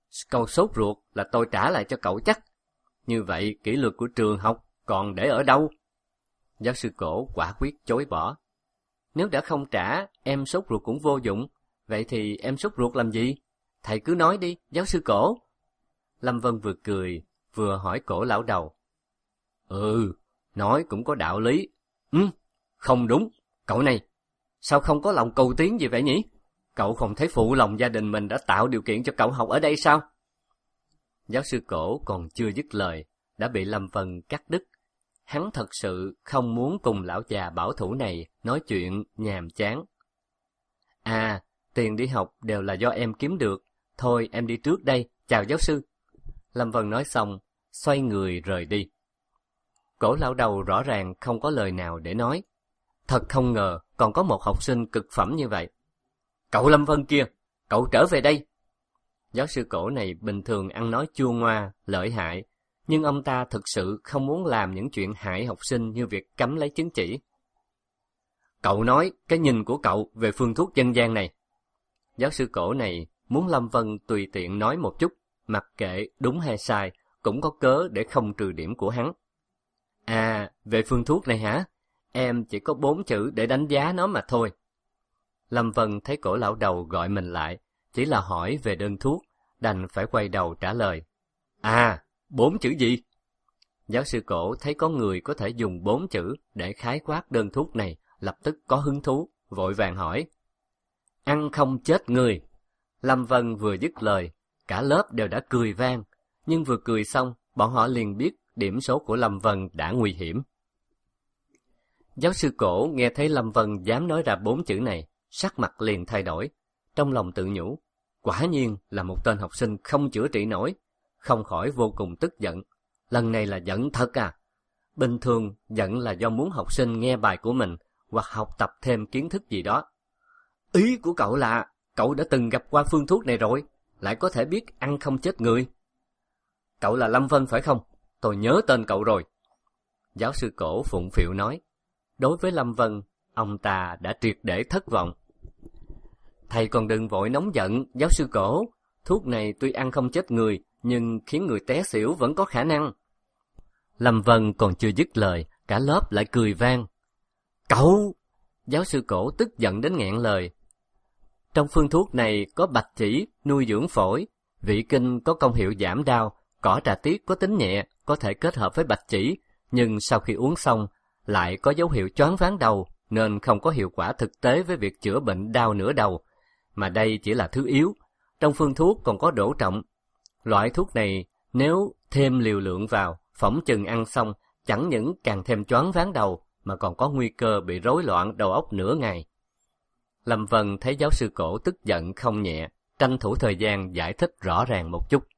Cậu sốt ruột là tôi trả lại cho cậu chắc. Như vậy kỷ luật của trường học còn để ở đâu? Giáo sư Cổ quả quyết chối bỏ. Nếu đã không trả, em sốt ruột cũng vô dụng. Vậy thì em sốt ruột làm gì? Thầy cứ nói đi, giáo sư Cổ. Lâm Vân vừa cười, vừa hỏi Cổ lão đầu. Ừ, nói cũng có đạo lý. Ừ, không đúng. Cậu này, sao không có lòng cầu tiến gì vậy nhỉ? Cậu không thấy phụ lòng gia đình mình đã tạo điều kiện cho cậu học ở đây sao? Giáo sư Cổ còn chưa dứt lời, đã bị Lâm Vân cắt đứt. Hắn thật sự không muốn cùng lão già bảo thủ này nói chuyện nhàm chán. À, tiền đi học đều là do em kiếm được. Thôi em đi trước đây, chào giáo sư. Lâm Vân nói xong, xoay người rời đi. Cổ lão đầu rõ ràng không có lời nào để nói. Thật không ngờ còn có một học sinh cực phẩm như vậy. Cậu Lâm Vân kia, cậu trở về đây. Giáo sư Cổ này bình thường ăn nói chua ngoa, lợi hại, nhưng ông ta thực sự không muốn làm những chuyện hại học sinh như việc cấm lấy chứng chỉ. Cậu nói cái nhìn của cậu về phương thuốc dân gian này. Giáo sư Cổ này muốn Lâm Vân tùy tiện nói một chút, mặc kệ đúng hay sai, cũng có cớ để không trừ điểm của hắn. À, về phương thuốc này hả? Em chỉ có bốn chữ để đánh giá nó mà thôi. Lâm Vân thấy Cổ lão đầu gọi mình lại, chỉ là hỏi về đơn thuốc, đành phải quay đầu trả lời. À, bốn chữ gì? Giáo sư Cổ thấy có người có thể dùng bốn chữ để khái quát đơn thuốc này, lập tức có hứng thú, vội vàng hỏi. Ăn không chết người. Lâm Vân vừa dứt lời, cả lớp đều đã cười vang, nhưng vừa cười xong, bọn họ liền biết điểm số của Lâm Vân đã nguy hiểm. Giáo sư Cổ nghe thấy Lâm Vân dám nói ra bốn chữ này, sắc mặt liền thay đổi, trong lòng tự nhủ, quả nhiên là một tên học sinh không chữa trị nổi, không khỏi vô cùng tức giận. Lần này là giận thật à? Bình thường giận là do muốn học sinh nghe bài của mình hoặc học tập thêm kiến thức gì đó. Ý của cậu là cậu đã từng gặp qua phương thuốc này rồi, lại có thể biết ăn không chết người. Cậu là Lâm Vân phải không? Tôi nhớ tên cậu rồi. Giáo sư Cổ phụng phịu nói. Đối với Lâm Vân, ông ta đã triệt để thất vọng. Thầy còn đừng vội nóng giận, giáo sư Cổ. Thuốc này tuy ăn không chết người, nhưng khiến người té xỉu vẫn có khả năng. Lâm Vân còn chưa dứt lời, cả lớp lại cười vang. Cậu! Giáo sư Cổ tức giận đến nghẹn lời. Trong phương thuốc này có bạch chỉ, nuôi dưỡng phổi, vị kinh có công hiệu giảm đau, cỏ trà tiết có tính nhẹ, có thể kết hợp với bạch chỉ, nhưng sau khi uống xong, lại có dấu hiệu choáng váng đầu, nên không có hiệu quả thực tế với việc chữa bệnh đau nửa đầu. Mà đây chỉ là thứ yếu, trong phương thuốc còn có đổ trọng. Loại thuốc này nếu thêm liều lượng vào, phỏng chừng ăn xong, chẳng những càng thêm choáng váng đầu, mà còn có nguy cơ bị rối loạn đầu óc nửa ngày. Lâm Vân thấy giáo sư Cổ tức giận không nhẹ, tranh thủ thời gian giải thích rõ ràng một chút.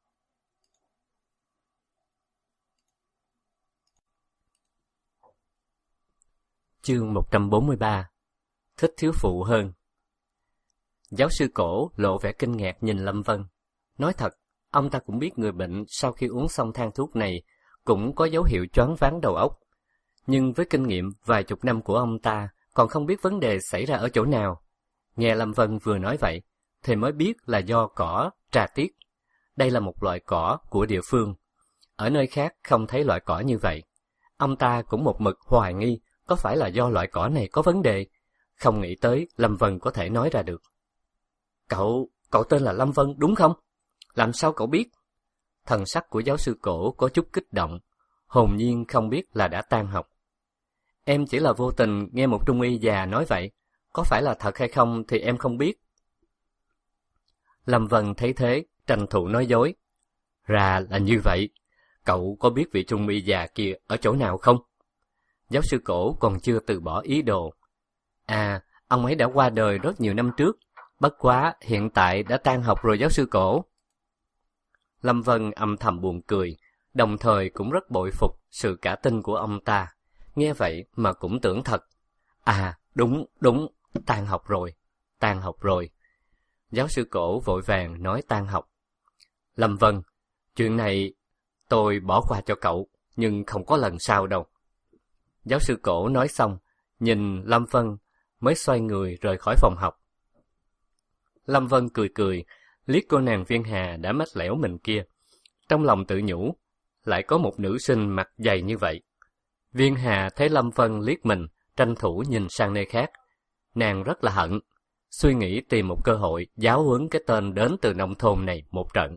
Chương một trăm bốn mươi ba. Thích thiếu phụ hơn. Giáo sư Cổ lộ vẻ kinh ngạc nhìn Lâm Vân. Nói thật, ông ta cũng biết người bệnh sau khi uống xong thang thuốc này cũng có dấu hiệu choáng váng đầu óc. Nhưng với kinh nghiệm vài chục năm của ông ta, còn không biết vấn đề xảy ra ở chỗ nào. Nghe Lâm Vân vừa nói vậy, thì mới biết là do cỏ trà tiết. Đây là một loại cỏ của địa phương. Ở nơi khác không thấy loại cỏ như vậy. Ông ta cũng một mực hoài nghi có phải là do loại cỏ này có vấn đề. Không nghĩ tới Lâm Vân có thể nói ra được. Cậu, cậu tên là Lâm Vân đúng không? Làm sao cậu biết? Thần sắc của giáo sư Cổ có chút kích động, hồn nhiên không biết là đã tan học. Em chỉ là vô tình nghe một trung y già nói vậy, có phải là thật hay không thì em không biết. Lâm Vân thấy thế, tranh thủ nói dối. Ra là như vậy, cậu có biết vị trung y già kia ở chỗ nào không? Giáo sư Cổ còn chưa từ bỏ ý đồ. À, ông ấy đã qua đời rất nhiều năm trước, bất quá hiện tại đã tan học rồi giáo sư Cổ. Lâm Vân âm thầm buồn cười, đồng thời cũng rất bội phục sự cả tin của ông ta. Nghe vậy mà cũng tưởng thật. À, đúng, đúng, tan học rồi, tan học rồi. Giáo sư Cổ vội vàng nói tan học. Lâm Vân, chuyện này tôi bỏ qua cho cậu, nhưng không có lần sau đâu. Giáo sư Cổ nói xong, nhìn Lâm Vân mới xoay người rời khỏi phòng học. Lâm Vân cười cười, liếc cô nàng Viên Hà đã mách lẻo mình kia. Trong lòng tự nhủ, lại có một nữ sinh mặt dày như vậy. Viên Hà thấy Lâm Vân liếc mình, tranh thủ nhìn sang nơi khác. Nàng rất là hận, suy nghĩ tìm một cơ hội giáo huấn cái tên đến từ nông thôn này một trận.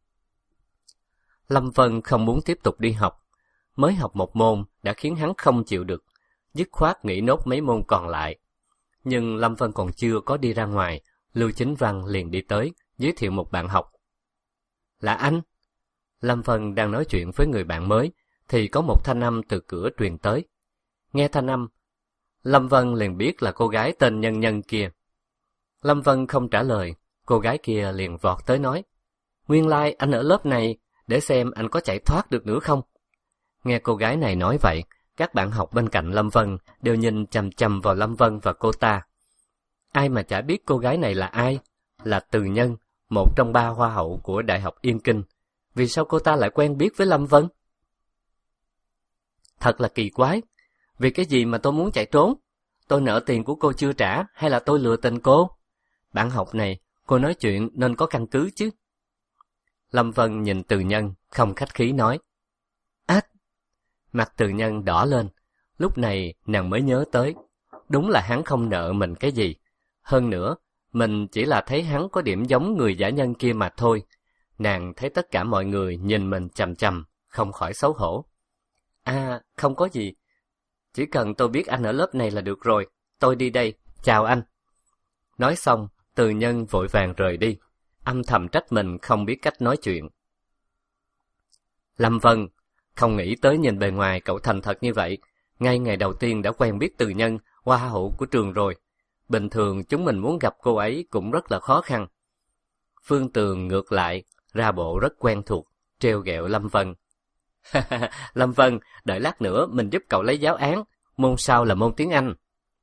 Lâm Vân không muốn tiếp tục đi học. Mới học một môn đã khiến hắn không chịu được, dứt khoát nghỉ nốt mấy môn còn lại. Nhưng Lâm Vân còn chưa có đi ra ngoài, Lưu Chính Văn liền đi tới, giới thiệu một bạn học. Là anh. Lâm Vân đang nói chuyện với người bạn mới, thì có một thanh âm từ cửa truyền tới. Nghe thanh âm, Lâm Vân liền biết là cô gái tên Nhân Nhân kia. Lâm Vân không trả lời, cô gái kia liền vọt tới nói. Nguyên lai anh ở lớp này, để xem anh có chạy thoát được nữa không. Nghe cô gái này nói vậy, các bạn học bên cạnh Lâm Vân đều nhìn chằm chằm vào Lâm Vân và cô ta. Ai mà chả biết cô gái này là ai? Là Từ Nhân, một trong ba hoa hậu của Đại học Yên Kinh. Vì sao cô ta lại quen biết với Lâm Vân? Thật là kỳ quái. Vì cái gì mà tôi muốn chạy trốn? Tôi nợ tiền của cô chưa trả hay là tôi lừa tình cô? Bạn học này, cô nói chuyện nên có căn cứ chứ. Lâm Vân nhìn Từ Nhân, không khách khí nói. Ách! Mặt Từ Nhân đỏ lên. Lúc này nàng mới nhớ tới. Đúng là hắn không nợ mình cái gì. Hơn nữa, mình chỉ là thấy hắn có điểm giống người giả nhân kia mà thôi. Nàng thấy tất cả mọi người nhìn mình chằm chằm, không khỏi xấu hổ. À, không có gì. Chỉ cần tôi biết anh ở lớp này là được rồi. Tôi đi đây, chào anh. Nói xong, Từ Nhân vội vàng rời đi, âm thầm trách mình không biết cách nói chuyện. Lâm Vân, không nghĩ tới nhìn bề ngoài cậu thành thật như vậy. Ngay ngày đầu tiên đã quen biết Từ Nhân, hoa hậu của trường rồi. Bình thường chúng mình muốn gặp cô ấy cũng rất là khó khăn. Phương Tường ngược lại, ra bộ rất quen thuộc, trêu ghẹo Lâm Vân. Lâm Vân, đợi lát nữa mình giúp cậu lấy giáo án, môn sau là môn tiếng Anh.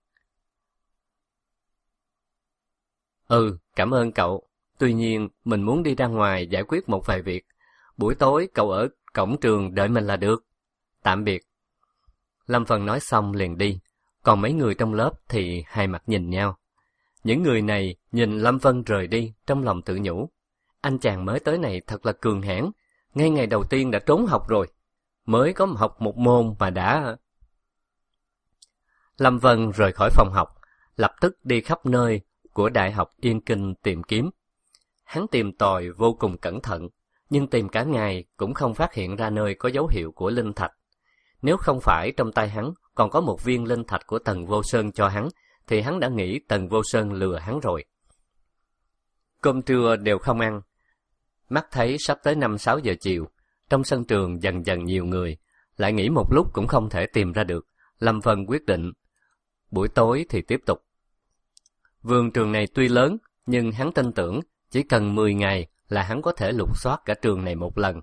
Ừ, cảm ơn cậu. Tuy nhiên, mình muốn đi ra ngoài giải quyết một vài việc. Buổi tối cậu ở cổng trường đợi mình là được. Tạm biệt. Lâm Vân nói xong liền đi, còn mấy người trong lớp thì hai mặt nhìn nhau. Những người này nhìn Lâm Vân rời đi, trong lòng tự nhủ. Anh chàng mới tới này thật là cường hãn, ngay ngày đầu tiên đã trốn học rồi. Mới có học một môn mà đã... Lâm Vân rời khỏi phòng học, lập tức đi khắp nơi của Đại học Yên Kinh tìm kiếm. Hắn tìm tòi vô cùng cẩn thận, nhưng tìm cả ngày cũng không phát hiện ra nơi có dấu hiệu của linh thạch. Nếu không phải trong tay hắn còn có một viên linh thạch của Tần Vô Sơn cho hắn, thì hắn đã nghĩ Tần Vô Sơn lừa hắn rồi. Cơm trưa đều không ăn. Mắt thấy sắp tới năm sáu giờ chiều, trong sân trường dần dần nhiều người, lại nghĩ một lúc cũng không thể tìm ra được. Lâm Vân quyết định, buổi tối thì tiếp tục. Vườn trường này tuy lớn, nhưng hắn tin tưởng chỉ cần mười ngày là hắn có thể lục soát cả trường này một lần.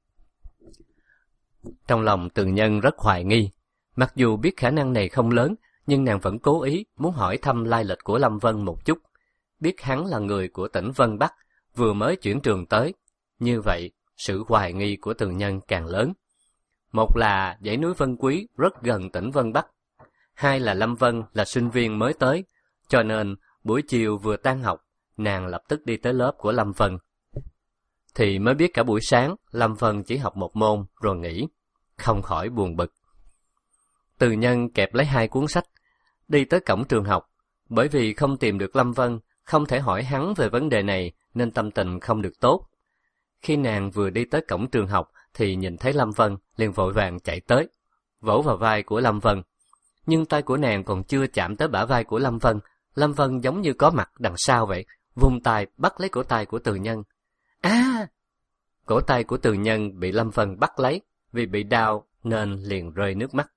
Trong lòng Từ Nhân rất hoài nghi, mặc dù biết khả năng này không lớn, nhưng nàng vẫn cố ý muốn hỏi thăm lai lịch của Lâm Vân một chút. Biết hắn là người của tỉnh Vân Bắc, vừa mới chuyển trường tới. Như vậy, sự hoài nghi của Từ Nhân càng lớn. Một là dãy núi Vân Quý rất gần tỉnh Vân Bắc. Hai là Lâm Vân là sinh viên mới tới, cho nên buổi chiều vừa tan học, nàng lập tức đi tới lớp của Lâm Vân. Thì mới biết cả buổi sáng, Lâm Vân chỉ học một môn rồi nghỉ, không khỏi buồn bực. Từ Nhân kẹp lấy hai cuốn sách, đi tới cổng trường học. Bởi vì không tìm được Lâm Vân, không thể hỏi hắn về vấn đề này nên tâm tình không được tốt. Khi nàng vừa đi tới cổng trường học thì nhìn thấy Lâm Vân, liền vội vàng chạy tới, vỗ vào vai của Lâm Vân. Nhưng tay của nàng còn chưa chạm tới bả vai của Lâm Vân, Lâm Vân giống như có mặt đằng sau vậy, vung tay bắt lấy cổ tay của Từ Nhân. À! Cổ tay của Từ Nhân bị Lâm Vân bắt lấy, vì bị đau nên liền rơi nước mắt.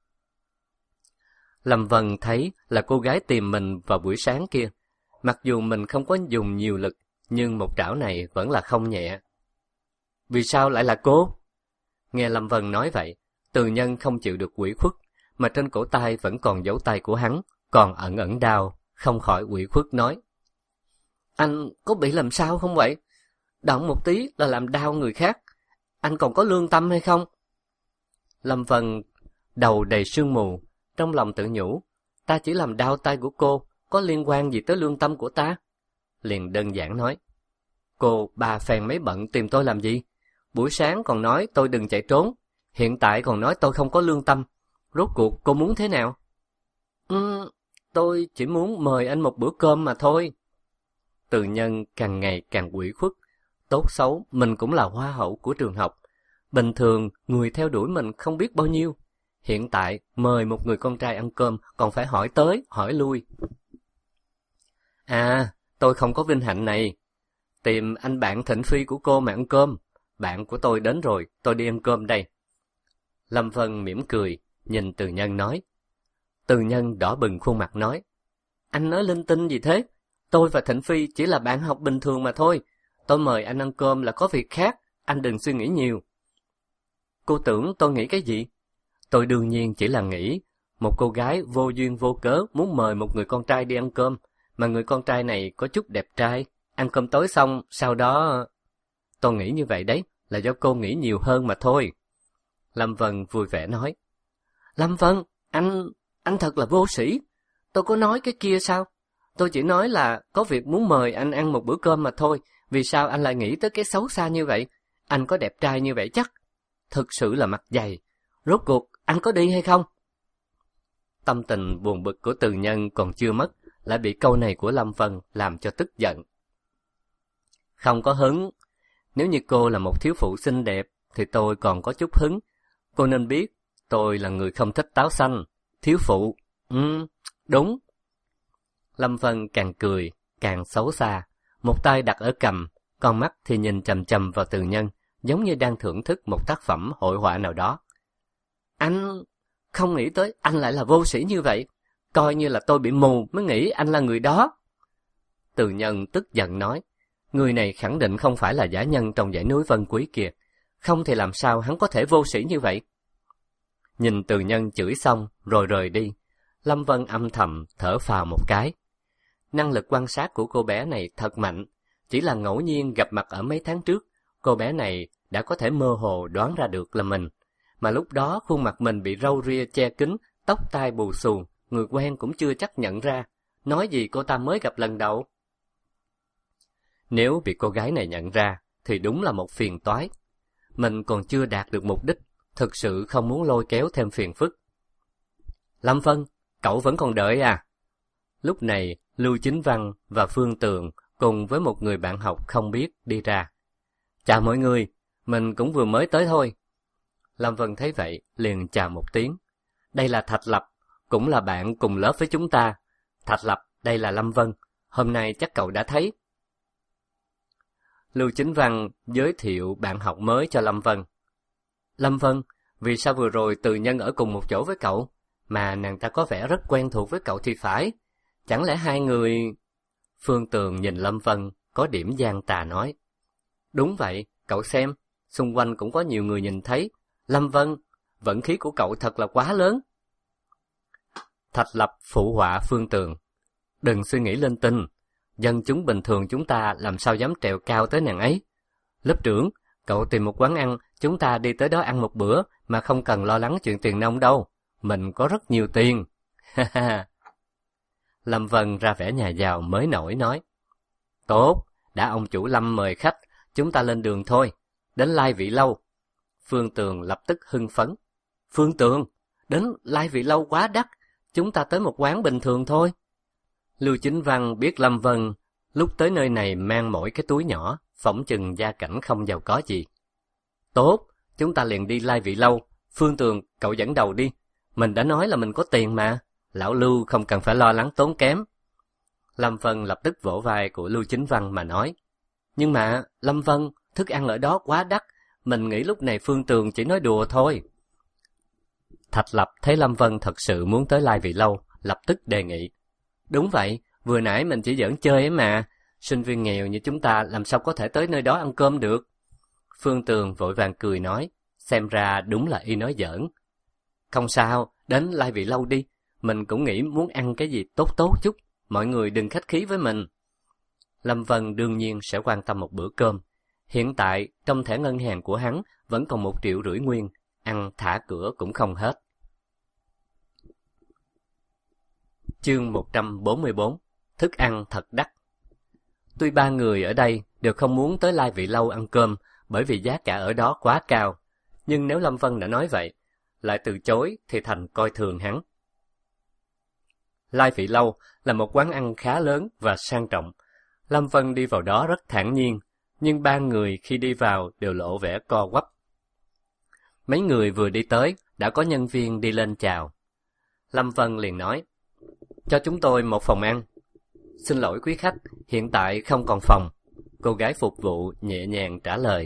Lâm Vân thấy là cô gái tìm mình vào buổi sáng kia. Mặc dù mình không có dùng nhiều lực, nhưng một trảo này vẫn là không nhẹ. Vì sao lại là cô? Nghe Lâm Vân nói vậy, Từ Nhân không chịu được ủy khuất, mà trên cổ tay vẫn còn dấu tay của hắn, còn ẩn ẩn đau, không khỏi ủy khuất nói. Anh có bị làm sao không vậy? Động một tí là làm đau người khác. Anh còn có lương tâm hay không? Lâm Vân đầu đầy sương mù, trong lòng tự nhủ, ta chỉ làm đau tay của cô, có liên quan gì tới lương tâm của ta? Liền đơn giản nói, Cô ba phen mấy bận tìm tôi làm gì? Buổi sáng còn nói tôi đừng chạy trốn, hiện tại còn nói tôi không có lương tâm. Rốt cuộc cô muốn thế nào? Ừ, tôi chỉ muốn mời anh một bữa cơm mà thôi. Từ Nhân càng ngày càng ủy khuất. Tốt xấu mình cũng là hoa hậu của trường học. Bình thường người theo đuổi mình không biết bao nhiêu. Hiện tại mời một người con trai ăn cơm còn phải hỏi tới, hỏi lui. À, tôi không có vinh hạnh này. Tìm anh bạn Thịnh Phi của cô mà ăn cơm. Bạn của tôi đến rồi, tôi đi ăn cơm đây. Lâm Vân mỉm cười, nhìn Từ Nhân nói. Từ Nhân đỏ bừng khuôn mặt nói. Anh nói linh tinh gì thế? Tôi và Thịnh Phi chỉ là bạn học bình thường mà thôi. Tôi mời anh ăn cơm là có việc khác, anh đừng suy nghĩ nhiều. Cô tưởng tôi nghĩ cái gì? Tôi đương nhiên chỉ là nghĩ, một cô gái vô duyên vô cớ muốn mời một người con trai đi ăn cơm, mà người con trai này có chút đẹp trai, ăn cơm tối xong, sau đó... Tôi nghĩ như vậy đấy, là do cô nghĩ nhiều hơn mà thôi. Lâm Vân vui vẻ nói. Lâm Vân, anh... anh thật là vô sĩ. Tôi có nói cái kia sao? Tôi chỉ nói là có việc muốn mời anh ăn một bữa cơm mà thôi. Vì sao anh lại nghĩ tới cái xấu xa như vậy? Anh có đẹp trai như vậy chắc? Thực sự là mặt dày. Rốt cuộc, anh có đi hay không? Tâm tình buồn bực của Từ Nhân còn chưa mất, lại bị câu này của Lâm Vân làm cho tức giận. Không có hứng. Nếu như cô là một thiếu phụ xinh đẹp, thì tôi còn có chút hứng. Cô nên biết, tôi là người không thích táo xanh. Thiếu phụ. Ừ, đúng. Lâm Vân càng cười, càng xấu xa. Một tay đặt ở cằm, con mắt thì nhìn chằm chằm vào Từ Nhân, giống như đang thưởng thức một tác phẩm hội họa nào đó. Anh không nghĩ tới anh lại là vô sĩ như vậy. Coi như là tôi bị mù mới nghĩ anh là người đó. Từ Nhân tức giận nói. Người này khẳng định không phải là giả nhân trong dãy núi Vân Quý kia. Không thì làm sao hắn có thể vô sĩ như vậy? Nhìn Từ Nhân chửi xong rồi rời đi, Lâm Vân âm thầm thở phào một cái. Năng lực quan sát của cô bé này thật mạnh. Chỉ là ngẫu nhiên gặp mặt ở mấy tháng trước, cô bé này đã có thể mơ hồ đoán ra được là mình. Mà lúc đó khuôn mặt mình bị râu ria che kín, tóc tai bù xù, người quen cũng chưa chắc nhận ra. Nói gì cô ta mới gặp lần đầu. Nếu bị cô gái này nhận ra, thì đúng là một phiền toái. Mình còn chưa đạt được mục đích, thực sự không muốn lôi kéo thêm phiền phức. Lâm Vân, cậu vẫn còn đợi à? Lúc này, Lưu Chính Văn và Phương Tường cùng với một người bạn học không biết đi ra. Chào mọi người, mình cũng vừa mới tới thôi. Lâm Vân thấy vậy, liền chào một tiếng. Đây là Thạch Lập, cũng là bạn cùng lớp với chúng ta. Thạch Lập, đây là Lâm Vân, hôm nay chắc cậu đã thấy. Lưu Chính Văn giới thiệu bạn học mới cho Lâm Vân. Lâm Vân, vì sao vừa rồi Từ Nhân ở cùng một chỗ với cậu, mà nàng ta có vẻ rất quen thuộc với cậu thì phải. Chẳng lẽ hai người... Phương Tường nhìn Lâm Vân, có điểm gian tà nói. Đúng vậy, cậu xem, xung quanh cũng có nhiều người nhìn thấy. Lâm Vân, vận khí của cậu thật là quá lớn. Thạch Lập phụ họa Phương Tường. Đừng suy nghĩ linh tinh. Dân chúng bình thường chúng ta làm sao dám trèo cao tới nàng ấy. Lớp trưởng, cậu tìm một quán ăn, chúng ta đi tới đó ăn một bữa mà không cần lo lắng chuyện tiền nong đâu. Mình có rất nhiều tiền. Ha ha. Lâm Vân ra vẻ nhà giàu mới nổi nói. Tốt, đã ông chủ Lâm mời khách, chúng ta lên đường thôi. Đến Lai Vị Lâu. Phương Tường lập tức hưng phấn. Phương Tường, đến Lai Vị Lâu quá đắt, chúng ta tới một quán bình thường thôi. Lưu Chính Văn biết Lâm Vân lúc tới nơi này mang mỗi cái túi nhỏ, phỏng chừng gia cảnh không giàu có gì. Tốt, chúng ta liền đi Lai Vị Lâu. Phương Tường, cậu dẫn đầu đi. Mình đã nói là mình có tiền mà. Lão Lưu không cần phải lo lắng tốn kém. Lâm Vân lập tức vỗ vai của Lưu Chính Văn mà nói. Nhưng mà, Lâm Vân, thức ăn ở đó quá đắt. Mình nghĩ lúc này Phương Tường chỉ nói đùa thôi. Thạch Lập thấy Lâm Vân thật sự muốn tới Lai Vị Lâu, lập tức đề nghị. Đúng vậy, vừa nãy mình chỉ giỡn chơi ấy mà. Sinh viên nghèo như chúng ta làm sao có thể tới nơi đó ăn cơm được. Phương Tường vội vàng cười nói. Xem ra đúng là y nói giỡn. Không sao, đến Lai Vị Lâu đi. Mình cũng nghĩ muốn ăn cái gì tốt tốt chút. Mọi người đừng khách khí với mình. Lâm Vân đương nhiên sẽ quan tâm một bữa cơm. Hiện tại, trong thẻ ngân hàng của hắn vẫn còn một triệu rưỡi nguyên. Ăn thả cửa cũng không hết. Chương một trăm bốn mươi bốn. Thức ăn thật đắt. Tuy ba người ở đây đều không muốn tới Lai Vị Lâu ăn cơm bởi vì giá cả ở đó quá cao, nhưng nếu Lâm Vân đã nói vậy, lại từ chối thì thành coi thường hắn. Lai Vị Lâu là một quán ăn khá lớn và sang trọng. Lâm Vân đi vào đó rất thản nhiên, nhưng ba người khi đi vào đều lộ vẻ co quắp. Mấy người vừa đi tới, đã có nhân viên đi lên chào. Lâm Vân liền nói, cho chúng tôi một phòng ăn. Xin lỗi quý khách, hiện tại không còn phòng. Cô gái phục vụ nhẹ nhàng trả lời.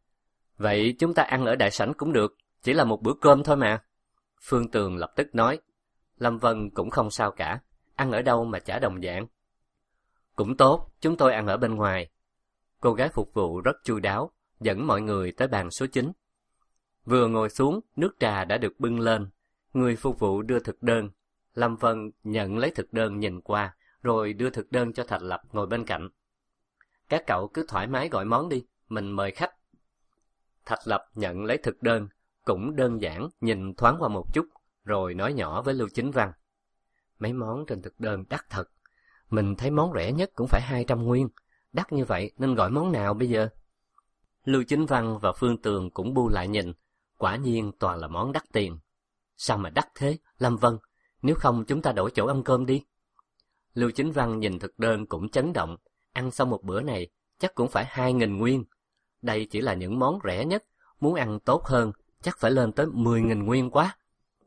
Vậy chúng ta ăn ở đại sảnh cũng được, chỉ là một bữa cơm thôi mà. Phương Tường lập tức nói. Lâm Vân cũng không sao cả, ăn ở đâu mà chả đồng dạng. Cũng tốt, chúng tôi ăn ở bên ngoài. Cô gái phục vụ rất chu đáo, dẫn mọi người tới bàn số chín. Vừa ngồi xuống, nước trà đã được bưng lên. Người phục vụ đưa thực đơn. Lâm Vân nhận lấy thực đơn nhìn qua, rồi đưa thực đơn cho Thạch Lập ngồi bên cạnh. Các cậu cứ thoải mái gọi món đi, mình mời khách. Thạch Lập nhận lấy thực đơn, cũng đơn giản nhìn thoáng qua một chút, rồi nói nhỏ với Lưu Chính Văn. Mấy món trên thực đơn đắt thật, mình thấy món rẻ nhất cũng phải hai trăm nguyên, đắt như vậy nên gọi món nào bây giờ? Lưu Chính Văn và Phương Tường cũng bu lại nhìn, quả nhiên toàn là món đắt tiền. Sao mà đắt thế, Lâm Vân, nếu không chúng ta đổi chỗ ăn cơm đi. Lưu Chính Văn nhìn thực đơn cũng chấn động, ăn xong một bữa này chắc cũng phải hai nghìn nguyên. Đây chỉ là những món rẻ nhất, muốn ăn tốt hơn chắc phải lên tới mười nghìn nguyên quá.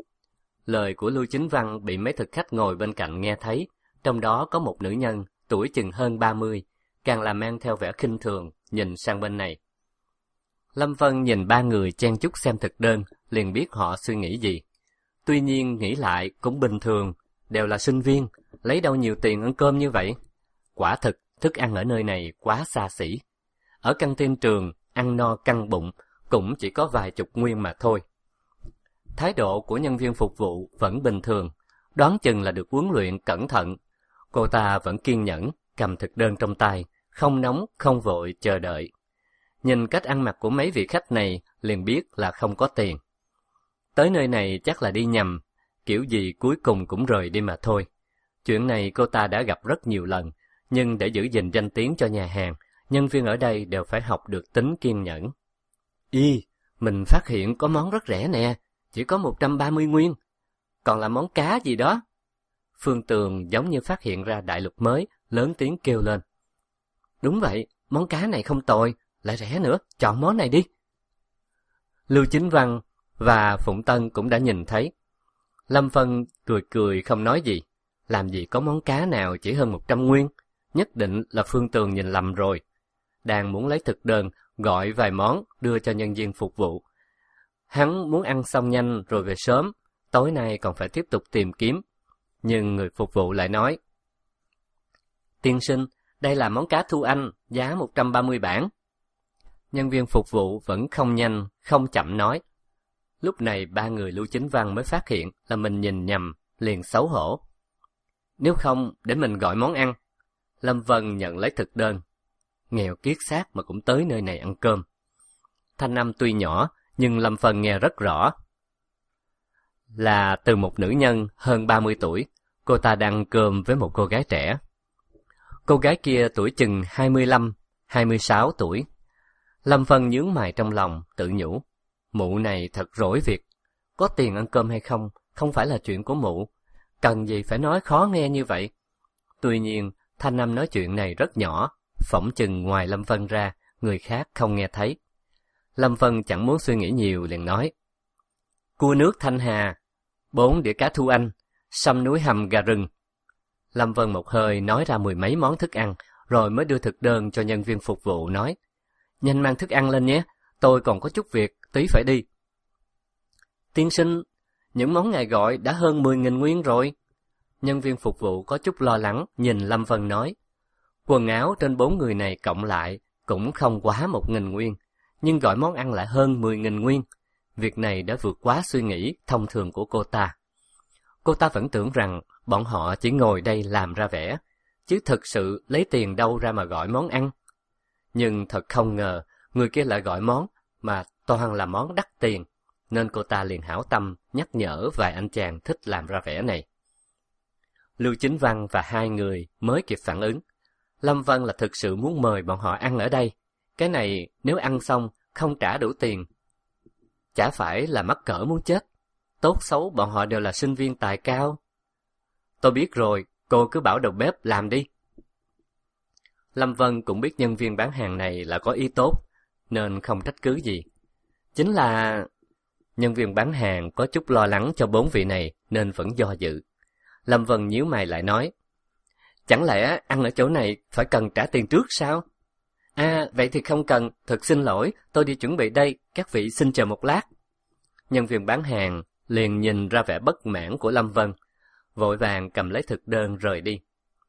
Lời của Lưu Chính Văn bị mấy thực khách ngồi bên cạnh nghe thấy, trong đó có một nữ nhân, tuổi chừng hơn ba mươi, càng là mang theo vẻ khinh thường, nhìn sang bên này. Lâm Vân nhìn ba người chen chúc xem thực đơn, liền biết họ suy nghĩ gì. Tuy nhiên nghĩ lại cũng bình thường, đều là sinh viên, lấy đâu nhiều tiền ăn cơm như vậy. Quả thực, thức ăn ở nơi này quá xa xỉ. Ở căng tin trường, ăn no căng bụng, cũng chỉ có vài chục nguyên mà thôi. Thái độ của nhân viên phục vụ vẫn bình thường, đoán chừng là được huấn luyện cẩn thận. Cô ta vẫn kiên nhẫn, cầm thực đơn trong tay, không nóng, không vội, chờ đợi. Nhìn cách ăn mặc của mấy vị khách này, liền biết là không có tiền. Tới nơi này chắc là đi nhầm, kiểu gì cuối cùng cũng rời đi mà thôi. Chuyện này cô ta đã gặp rất nhiều lần, nhưng để giữ gìn danh tiếng cho nhà hàng, nhân viên ở đây đều phải học được tính kiên nhẫn. Y, mình phát hiện có món rất rẻ nè, chỉ có một trăm ba mươi nguyên. Còn là món cá gì đó. Phương Tường giống như phát hiện ra đại lục mới, lớn tiếng kêu lên. Đúng vậy, món cá này không tồi, lại rẻ nữa, chọn món này đi. Lưu Chính Văn và Phụng Tân cũng đã nhìn thấy. Lâm Vân cười cười không nói gì, làm gì có món cá nào chỉ hơn một trăm nguyên, nhất định là Phương Tường nhìn lầm rồi. Đang muốn lấy thực đơn, gọi vài món đưa cho nhân viên phục vụ. Hắn muốn ăn xong nhanh rồi về sớm, tối nay còn phải tiếp tục tìm kiếm. Nhưng người phục vụ lại nói, tiên sinh, đây là món cá thu anh, giá một trăm ba mươi bảng. Nhân viên phục vụ vẫn không nhanh, không chậm nói. Lúc này ba người Lưu Chính Văn mới phát hiện là mình nhìn nhầm, liền xấu hổ. Nếu không, để mình gọi món ăn. Lâm Vân nhận lấy thực đơn. Nghèo kiết xác mà cũng tới nơi này ăn cơm. Thanh âm tuy nhỏ, nhưng Lâm Vân nghe rất rõ. Là từ một nữ nhân hơn ba mươi tuổi, cô ta đang ăn cơm với một cô gái trẻ. Cô gái kia tuổi chừng hai mươi lăm, hai mươi sáu tuổi. Lâm Vân nhướng mày trong lòng, tự nhủ. Mụ này thật rỗi việc. Có tiền ăn cơm hay không, không phải là chuyện của mụ. Cần gì phải nói khó nghe như vậy. Tuy nhiên, thanh âm nói chuyện này rất nhỏ, phỏng chừng ngoài Lâm Vân ra, người khác không nghe thấy. Lâm Vân chẳng muốn suy nghĩ nhiều liền nói. Cua nước Thanh Hà, bốn đĩa cá thu anh, sâm núi hầm gà rừng. Lâm Vân một hơi nói ra mười mấy món thức ăn, rồi mới đưa thực đơn cho nhân viên phục vụ nói. Nhanh mang thức ăn lên nhé, tôi còn có chút việc, tí phải đi. Tiên sinh, những món ngài gọi đã hơn mười nghìn nguyên rồi. Nhân viên phục vụ có chút lo lắng, nhìn Lâm Vân nói. Quần áo trên bốn người này cộng lại cũng không quá một nghìn nguyên, nhưng gọi món ăn lại hơn mười nghìn nguyên. Việc này đã vượt quá suy nghĩ thông thường của cô ta. Cô ta vẫn tưởng rằng bọn họ chỉ ngồi đây làm ra vẻ, chứ thực sự lấy tiền đâu ra mà gọi món ăn. Nhưng thật không ngờ, người kia lại gọi món mà toàn là món đắt tiền, nên cô ta liền hảo tâm nhắc nhở vài anh chàng thích làm ra vẻ này. Lưu Chính Văn và hai người mới kịp phản ứng. Lâm Vân là thực sự muốn mời bọn họ ăn ở đây. Cái này nếu ăn xong không trả đủ tiền, chả phải là mắc cỡ muốn chết. Tốt xấu bọn họ đều là sinh viên tài cao. Tôi biết rồi, cô cứ bảo đầu bếp làm đi. Lâm Vân cũng biết nhân viên bán hàng này là có ý tốt, nên không trách cứ gì. Chính là nhân viên bán hàng có chút lo lắng cho bốn vị này nên vẫn do dự. Lâm Vân nhíu mày lại nói, chẳng lẽ ăn ở chỗ này phải cần trả tiền trước sao? À, vậy thì không cần, thật xin lỗi, tôi đi chuẩn bị đây, các vị xin chờ một lát. Nhân viên bán hàng liền nhìn ra vẻ bất mãn của Lâm Vân, vội vàng cầm lấy thực đơn rời đi.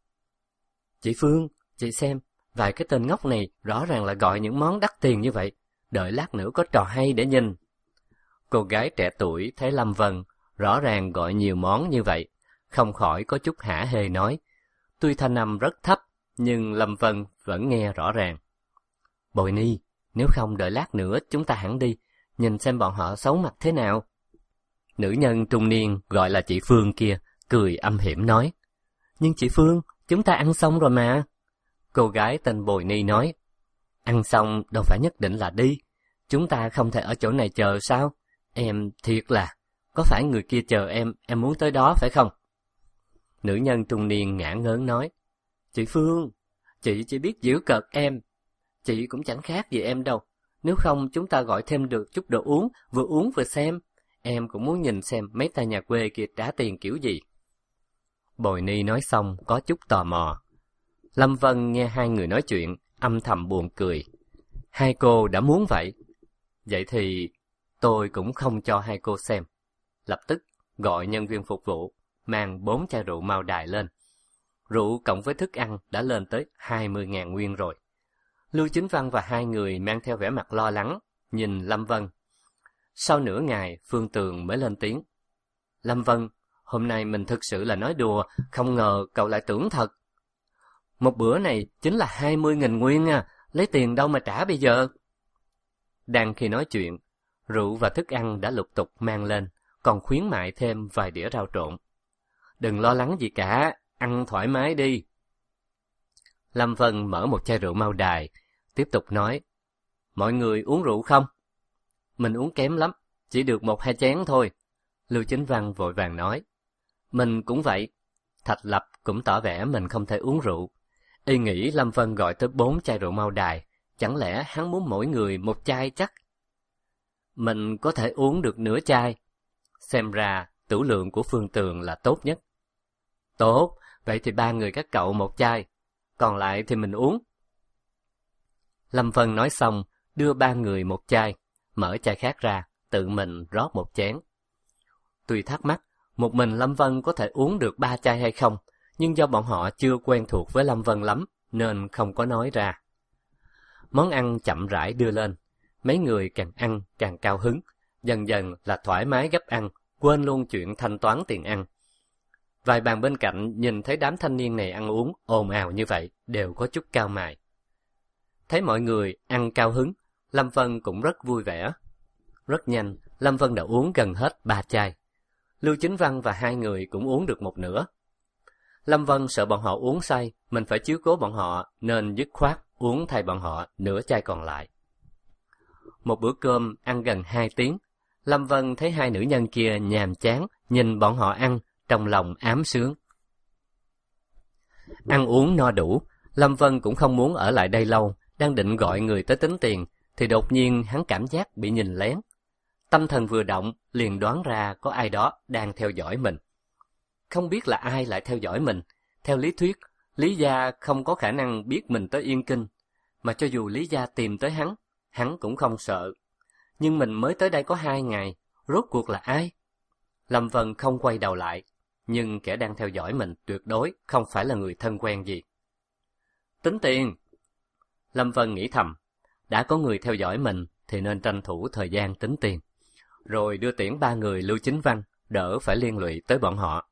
Chị Phương, chị xem, vài cái tên ngốc này rõ ràng là gọi những món đắt tiền như vậy, đợi lát nữa có trò hay để nhìn. Cô gái trẻ tuổi thấy Lâm Vân rõ ràng gọi nhiều món như vậy, không khỏi có chút hả hê nói. Tuy thanh âm rất thấp, nhưng Lâm Vân vẫn nghe rõ ràng. Bội Ni, nếu không đợi lát nữa chúng ta hẳn đi, nhìn xem bọn họ xấu mặt thế nào. Nữ nhân trung niên gọi là chị Phương kia, cười âm hiểm nói. Nhưng chị Phương, chúng ta ăn xong rồi mà. Cô gái tên Bội Ni nói. Ăn xong đâu phải nhất định là đi, chúng ta không thể ở chỗ này chờ sao? Em thiệt là, có phải người kia chờ em, em muốn tới đó phải không? Nữ nhân trung niên ngả ngớn nói. Chị Phương, chị chỉ biết giễu cợt em. Chị cũng chẳng khác gì em đâu. Nếu không chúng ta gọi thêm được chút đồ uống, vừa uống vừa xem. Em cũng muốn nhìn xem mấy tay nhà quê kia trả tiền kiểu gì. Bội Ni nói xong có chút tò mò. Lâm Vân nghe hai người nói chuyện, âm thầm buồn cười. Hai cô đã muốn vậy. Vậy thì tôi cũng không cho hai cô xem. Lập tức gọi nhân viên phục vụ, mang bốn chai rượu Mao Đài lên. Rượu cộng với thức ăn đã lên tới hai mươi nghìn nguyên rồi. Lưu Chính Văn và hai người mang theo vẻ mặt lo lắng, nhìn Lâm Vân. Sau nửa ngày, Phương Tường mới lên tiếng. Lâm Vân, hôm nay mình thực sự là nói đùa, không ngờ cậu lại tưởng thật. Một bữa này chính là hai mươi nghìn nguyên à, lấy tiền đâu mà trả bây giờ? Đang khi nói chuyện, rượu và thức ăn đã lục tục mang lên, còn khuyến mại thêm vài đĩa rau trộn. Đừng lo lắng gì cả, ăn thoải mái đi. Lâm Vân mở một chai rượu Mao Đài, tiếp tục nói. Mọi người uống rượu không? Mình uống kém lắm, chỉ được một hai chén thôi. Lưu Chính Văn vội vàng nói. Mình cũng vậy. Thạch Lập cũng tỏ vẻ mình không thể uống rượu. Y nghĩ Lâm Vân gọi tới bốn chai rượu Mao Đài, chẳng lẽ hắn muốn mỗi người một chai chắc? Mình có thể uống được nửa chai. Xem ra tửu lượng của Phương Tường là tốt nhất. Tốt, vậy thì ba người các cậu một chai, còn lại thì mình uống. Lâm Vân nói xong, đưa ba người một chai, mở chai khác ra, tự mình rót một chén. Tuy thắc mắc, một mình Lâm Vân có thể uống được ba chai hay không, nhưng do bọn họ chưa quen thuộc với Lâm Vân lắm, nên không có nói ra. Món ăn chậm rãi đưa lên, mấy người càng ăn càng cao hứng, dần dần là thoải mái gấp ăn, quên luôn chuyện thanh toán tiền ăn. Vài bàn bên cạnh nhìn thấy đám thanh niên này ăn uống ồn ào như vậy, đều có chút cau mày. Thấy mọi người ăn cao hứng, Lâm Vân cũng rất vui vẻ. Rất nhanh, Lâm Vân đã uống gần hết ba chai. Lưu Chính Văn và hai người cũng uống được một nửa. Lâm Vân sợ bọn họ uống say, mình phải chiếu cố bọn họ, nên dứt khoát uống thay bọn họ nửa chai còn lại. Một bữa cơm ăn gần hai tiếng, Lâm Vân thấy hai nữ nhân kia nhàm chán, nhìn bọn họ ăn, trong lòng ám sướng. Ăn uống no đủ, Lâm Vân cũng không muốn ở lại đây lâu, đang định gọi người tới tính tiền, thì đột nhiên hắn cảm giác bị nhìn lén. Tâm thần vừa động, liền đoán ra có ai đó đang theo dõi mình. Không biết là ai lại theo dõi mình. Theo lý thuyết, Lý Gia không có khả năng biết mình tới Yên Kinh, mà cho dù Lý Gia tìm tới hắn, hắn cũng không sợ. Nhưng mình mới tới đây có hai ngày, rốt cuộc là ai? Lâm Vân không quay đầu lại, nhưng kẻ đang theo dõi mình tuyệt đối không phải là người thân quen gì. Tính tiền! Lâm Vân nghĩ thầm, đã có người theo dõi mình thì nên tranh thủ thời gian tính tiền, rồi đưa tiễn ba người Lưu Chính Văn, đỡ phải liên lụy tới bọn họ.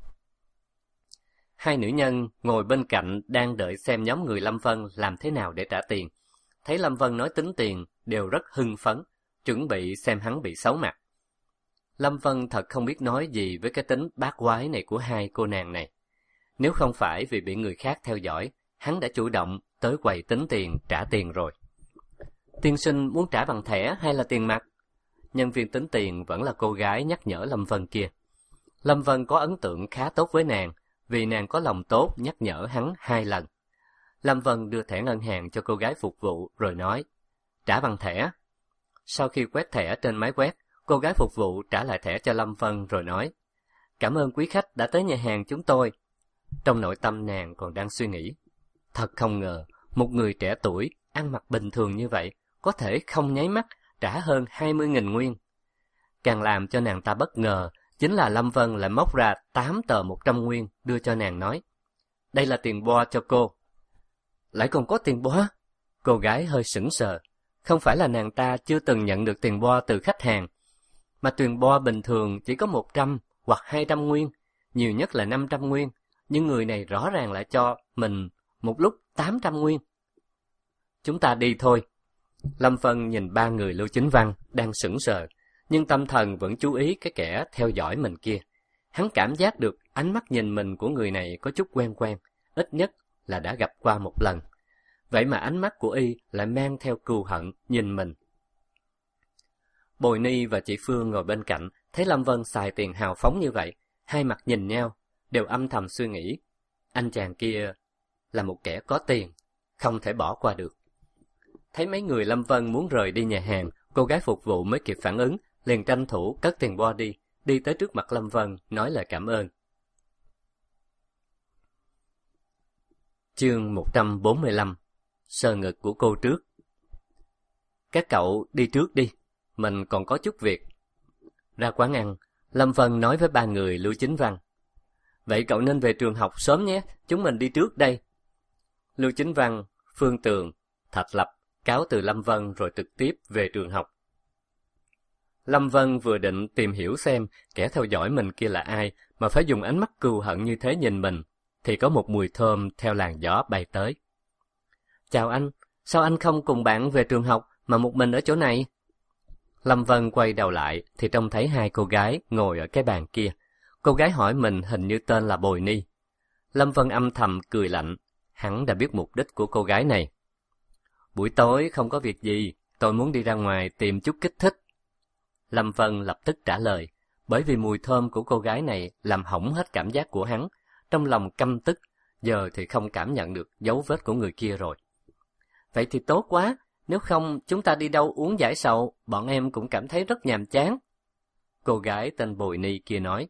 Hai nữ nhân ngồi bên cạnh đang đợi xem nhóm người Lâm Vân làm thế nào để trả tiền. Thấy Lâm Vân nói tính tiền, đều rất hưng phấn, chuẩn bị xem hắn bị xấu mặt. Lâm Vân thật không biết nói gì với cái tính bát quái này của hai cô nàng này. Nếu không phải vì bị người khác theo dõi, hắn đã chủ động tới quầy tính tiền trả tiền rồi. Tiên sinh muốn trả bằng thẻ hay là tiền mặt? Nhân viên tính tiền vẫn là cô gái nhắc nhở Lâm Vân kia. Lâm Vân có ấn tượng khá tốt với nàng, vì nàng có lòng tốt nhắc nhở hắn hai lần. Lâm Vân đưa thẻ ngân hàng cho cô gái phục vụ rồi nói, trả bằng thẻ. Sau khi quét thẻ trên máy quét, cô gái phục vụ trả lại thẻ cho Lâm Vân rồi nói, cảm ơn quý khách đã tới nhà hàng chúng tôi. Trong nội tâm nàng còn đang suy nghĩ, thật không ngờ, một người trẻ tuổi, ăn mặc bình thường như vậy, có thể không nháy mắt trả hơn hai mươi nghìn nguyên. Càng làm cho nàng ta bất ngờ, chính là Lâm Vân lại móc ra tám tờ một trăm nguyên đưa cho nàng nói, đây là tiền bo cho cô. Lại còn có tiền bo? Cô gái hơi sững sờ, không phải là nàng ta chưa từng nhận được tiền bo từ khách hàng, mà tiền bo bình thường chỉ có một trăm hoặc hai trăm nguyên, nhiều nhất là năm trăm nguyên, nhưng người này rõ ràng lại cho mình một lúc tám trăm nguyên. Chúng ta đi thôi. Lâm Vân nhìn ba người Lưu Chính Văn đang sững sờ, nhưng tâm thần vẫn chú ý cái kẻ theo dõi mình kia. Hắn cảm giác được ánh mắt nhìn mình của người này có chút quen quen, ít nhất là đã gặp qua một lần. Vậy mà ánh mắt của y lại mang theo cừu hận nhìn mình. Bồi Ni và chị Phương ngồi bên cạnh, thấy Lâm Vân xài tiền hào phóng như vậy, hai mặt nhìn nhau, đều âm thầm suy nghĩ, anh chàng kia là một kẻ có tiền, không thể bỏ qua được. Thấy mấy người Lâm Vân muốn rời đi nhà hàng, cô gái phục vụ mới kịp phản ứng, liền tranh thủ cất tiền bo đi, đi tới trước mặt Lâm Vân, nói lời cảm ơn. Chương một trăm bốn mươi lăm. Sờ ngực của cô trước. Các cậu đi trước đi, mình còn có chút việc. Ra quán ăn, Lâm Vân nói với ba người Lưu Chính Văn, vậy cậu nên về trường học sớm nhé, chúng mình đi trước đây. Lưu Chính Văn, Phương Tường, Thạch Lập cáo từ Lâm Vân rồi trực tiếp về trường học. Lâm Vân vừa định tìm hiểu xem kẻ theo dõi mình kia là ai mà phải dùng ánh mắt cừu hận như thế nhìn mình, thì có một mùi thơm theo làn gió bay tới. Chào anh, sao anh không cùng bạn về trường học mà một mình ở chỗ này? Lâm Vân quay đầu lại thì trông thấy hai cô gái ngồi ở cái bàn kia. Cô gái hỏi mình hình như tên là Bồi Ni. Lâm Vân âm thầm cười lạnh, hắn đã biết mục đích của cô gái này. Buổi tối không có việc gì, tôi muốn đi ra ngoài tìm chút kích thích. Lâm Vân lập tức trả lời, bởi vì mùi thơm của cô gái này làm hỏng hết cảm giác của hắn. Trong lòng căm tức, giờ thì không cảm nhận được dấu vết của người kia rồi. Vậy thì tốt quá, nếu không chúng ta đi đâu uống giải sầu, bọn em cũng cảm thấy rất nhàm chán. Cô gái tên Bồi Ni kia nói.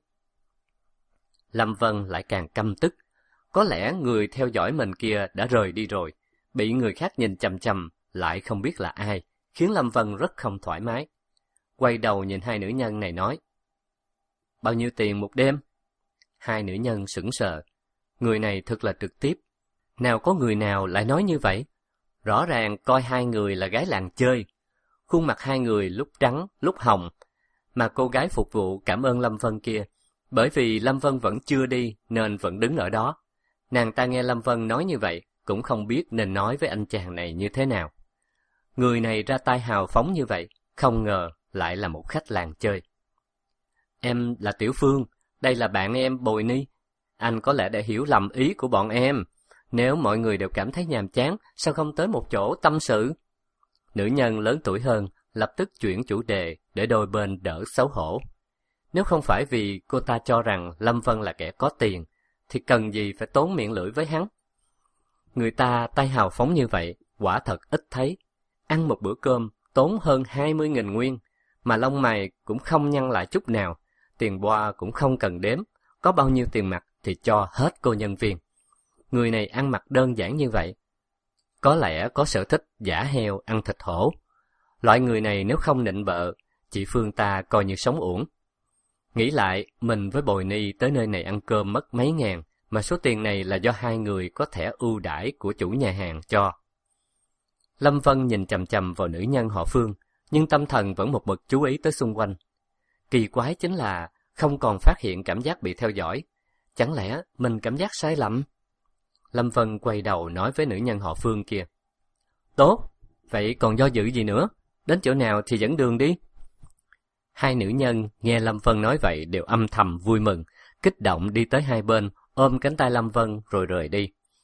Lâm Vân lại càng căm tức. Có lẽ người theo dõi mình kia đã rời đi rồi, bị người khác nhìn chằm chằm, lại không biết là ai, khiến Lâm Vân rất không thoải mái. Quay đầu nhìn hai nữ nhân này nói. Bao nhiêu tiền một đêm? Hai nữ nhân sững sờ. Người này thật là trực tiếp. Nào có người nào lại nói như vậy? Rõ ràng coi hai người là gái làng chơi. Khuôn mặt hai người lúc trắng, lúc hồng. Mà cô gái phục vụ cảm ơn Lâm Vân kia. Bởi vì Lâm Vân vẫn chưa đi nên vẫn đứng ở đó. Nàng ta nghe Lâm Vân nói như vậy, cũng không biết nên nói với anh chàng này như thế nào. Người này ra tay hào phóng như vậy, không ngờ lại là một khách làng chơi. Em là Tiểu Phương, đây là bạn em Bồi Ni. Anh có lẽ đã hiểu lầm ý của bọn em. Nếu mọi người đều cảm thấy nhàm chán, sao không tới một chỗ tâm sự? Nữ nhân lớn tuổi hơn, lập tức chuyển chủ đề để đôi bên đỡ xấu hổ. Nếu không phải vì cô ta cho rằng Lâm Vân là kẻ có tiền, thì cần gì phải tốn miệng lưỡi với hắn? Người ta tay hào phóng như vậy, quả thật ít thấy. Ăn một bữa cơm tốn hơn hai mươi nghìn nguyên, mà lông mày cũng không nhăn lại chút nào, tiền boa cũng không cần đếm, có bao nhiêu tiền mặt thì cho hết cô nhân viên. Người này ăn mặc đơn giản như vậy, có lẽ có sở thích giả heo ăn thịt hổ. Loại người này nếu không nịnh bợ, chị Phương ta coi như sống uổng. Nghĩ lại, mình với Bồi Ni tới nơi này ăn cơm mất mấy ngàn, mà số tiền này là do hai người có thẻ ưu đãi của chủ nhà hàng cho. Lâm Vân nhìn chằm chằm vào nữ nhân họ Phương, nhưng tâm thần vẫn một mực chú ý tới xung quanh. Kỳ quái chính là không còn phát hiện cảm giác bị theo dõi. Chẳng lẽ mình cảm giác sai lầm? Lâm Vân quay đầu nói với nữ nhân họ Phương kia. Tốt, vậy còn do dự gì nữa? Đến chỗ nào thì dẫn đường đi. Hai nữ nhân nghe Lâm Vân nói vậy đều âm thầm vui mừng, kích động đi tới hai bên, ôm cánh tay Lâm Vân rồi rời đi.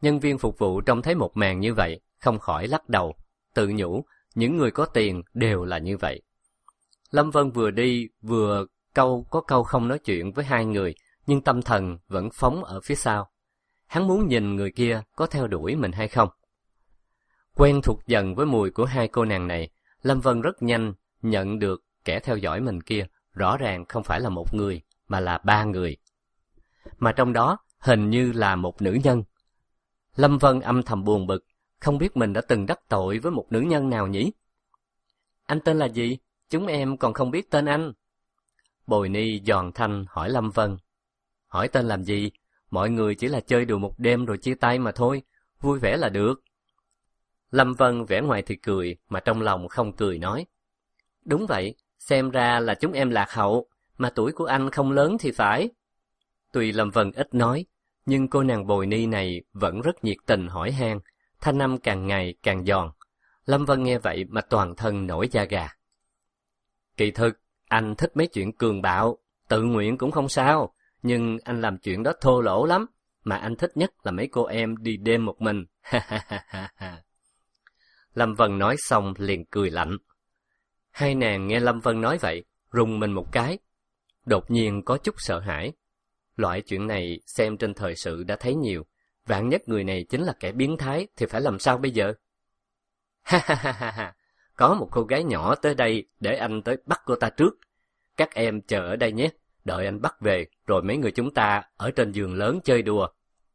Nhân viên phục vụ trông thấy một màn như vậy, không khỏi lắc đầu, tự nhủ, những người có tiền đều là như vậy. Lâm Vân vừa đi, vừa câu có câu không nói chuyện với hai người, nhưng tâm thần vẫn phóng ở phía sau. Hắn muốn nhìn người kia có theo đuổi mình hay không. Quen thuộc dần với mùi của hai cô nàng này, Lâm Vân rất nhanh nhận được kẻ theo dõi mình kia rõ ràng không phải là một người, mà là ba người. Mà trong đó hình như là một nữ nhân. Lâm Vân âm thầm buồn bực, không biết mình đã từng đắc tội với một nữ nhân nào nhỉ? Anh tên là gì? Chúng em còn không biết tên anh. Bồi Ni giòn thanh hỏi Lâm Vân. Hỏi tên làm gì? Mọi người chỉ là chơi đùa một đêm rồi chia tay mà thôi, vui vẻ là được. Lâm Vân vẻ ngoài thì cười, mà trong lòng không cười nói. Đúng vậy, xem ra là chúng em lạc hậu, mà tuổi của anh không lớn thì phải. Tuy Lâm Vân ít nói, nhưng cô nàng Bồi Ni này vẫn rất nhiệt tình hỏi han, thanh âm càng ngày càng giòn. Lâm Vân nghe vậy mà toàn thân nổi da gà. Kỳ thực, anh thích mấy chuyện cường bạo, tự nguyện cũng không sao, nhưng anh làm chuyện đó thô lỗ lắm, mà anh thích nhất là mấy cô em đi đêm một mình. Ha ha ha ha ha. Lâm Vân nói xong liền cười lạnh. Hai nàng nghe Lâm Vân nói vậy, rùng mình một cái. Đột nhiên có chút sợ hãi. Loại chuyện này xem trên thời sự đã thấy nhiều. Vạn nhất người này chính là kẻ biến thái thì phải làm sao bây giờ? Ha ha ha ha ha. Có một cô gái nhỏ tới đây để anh tới bắt cô ta trước. Các em chờ ở đây nhé, đợi anh bắt về rồi mấy người chúng ta ở trên giường lớn chơi đùa.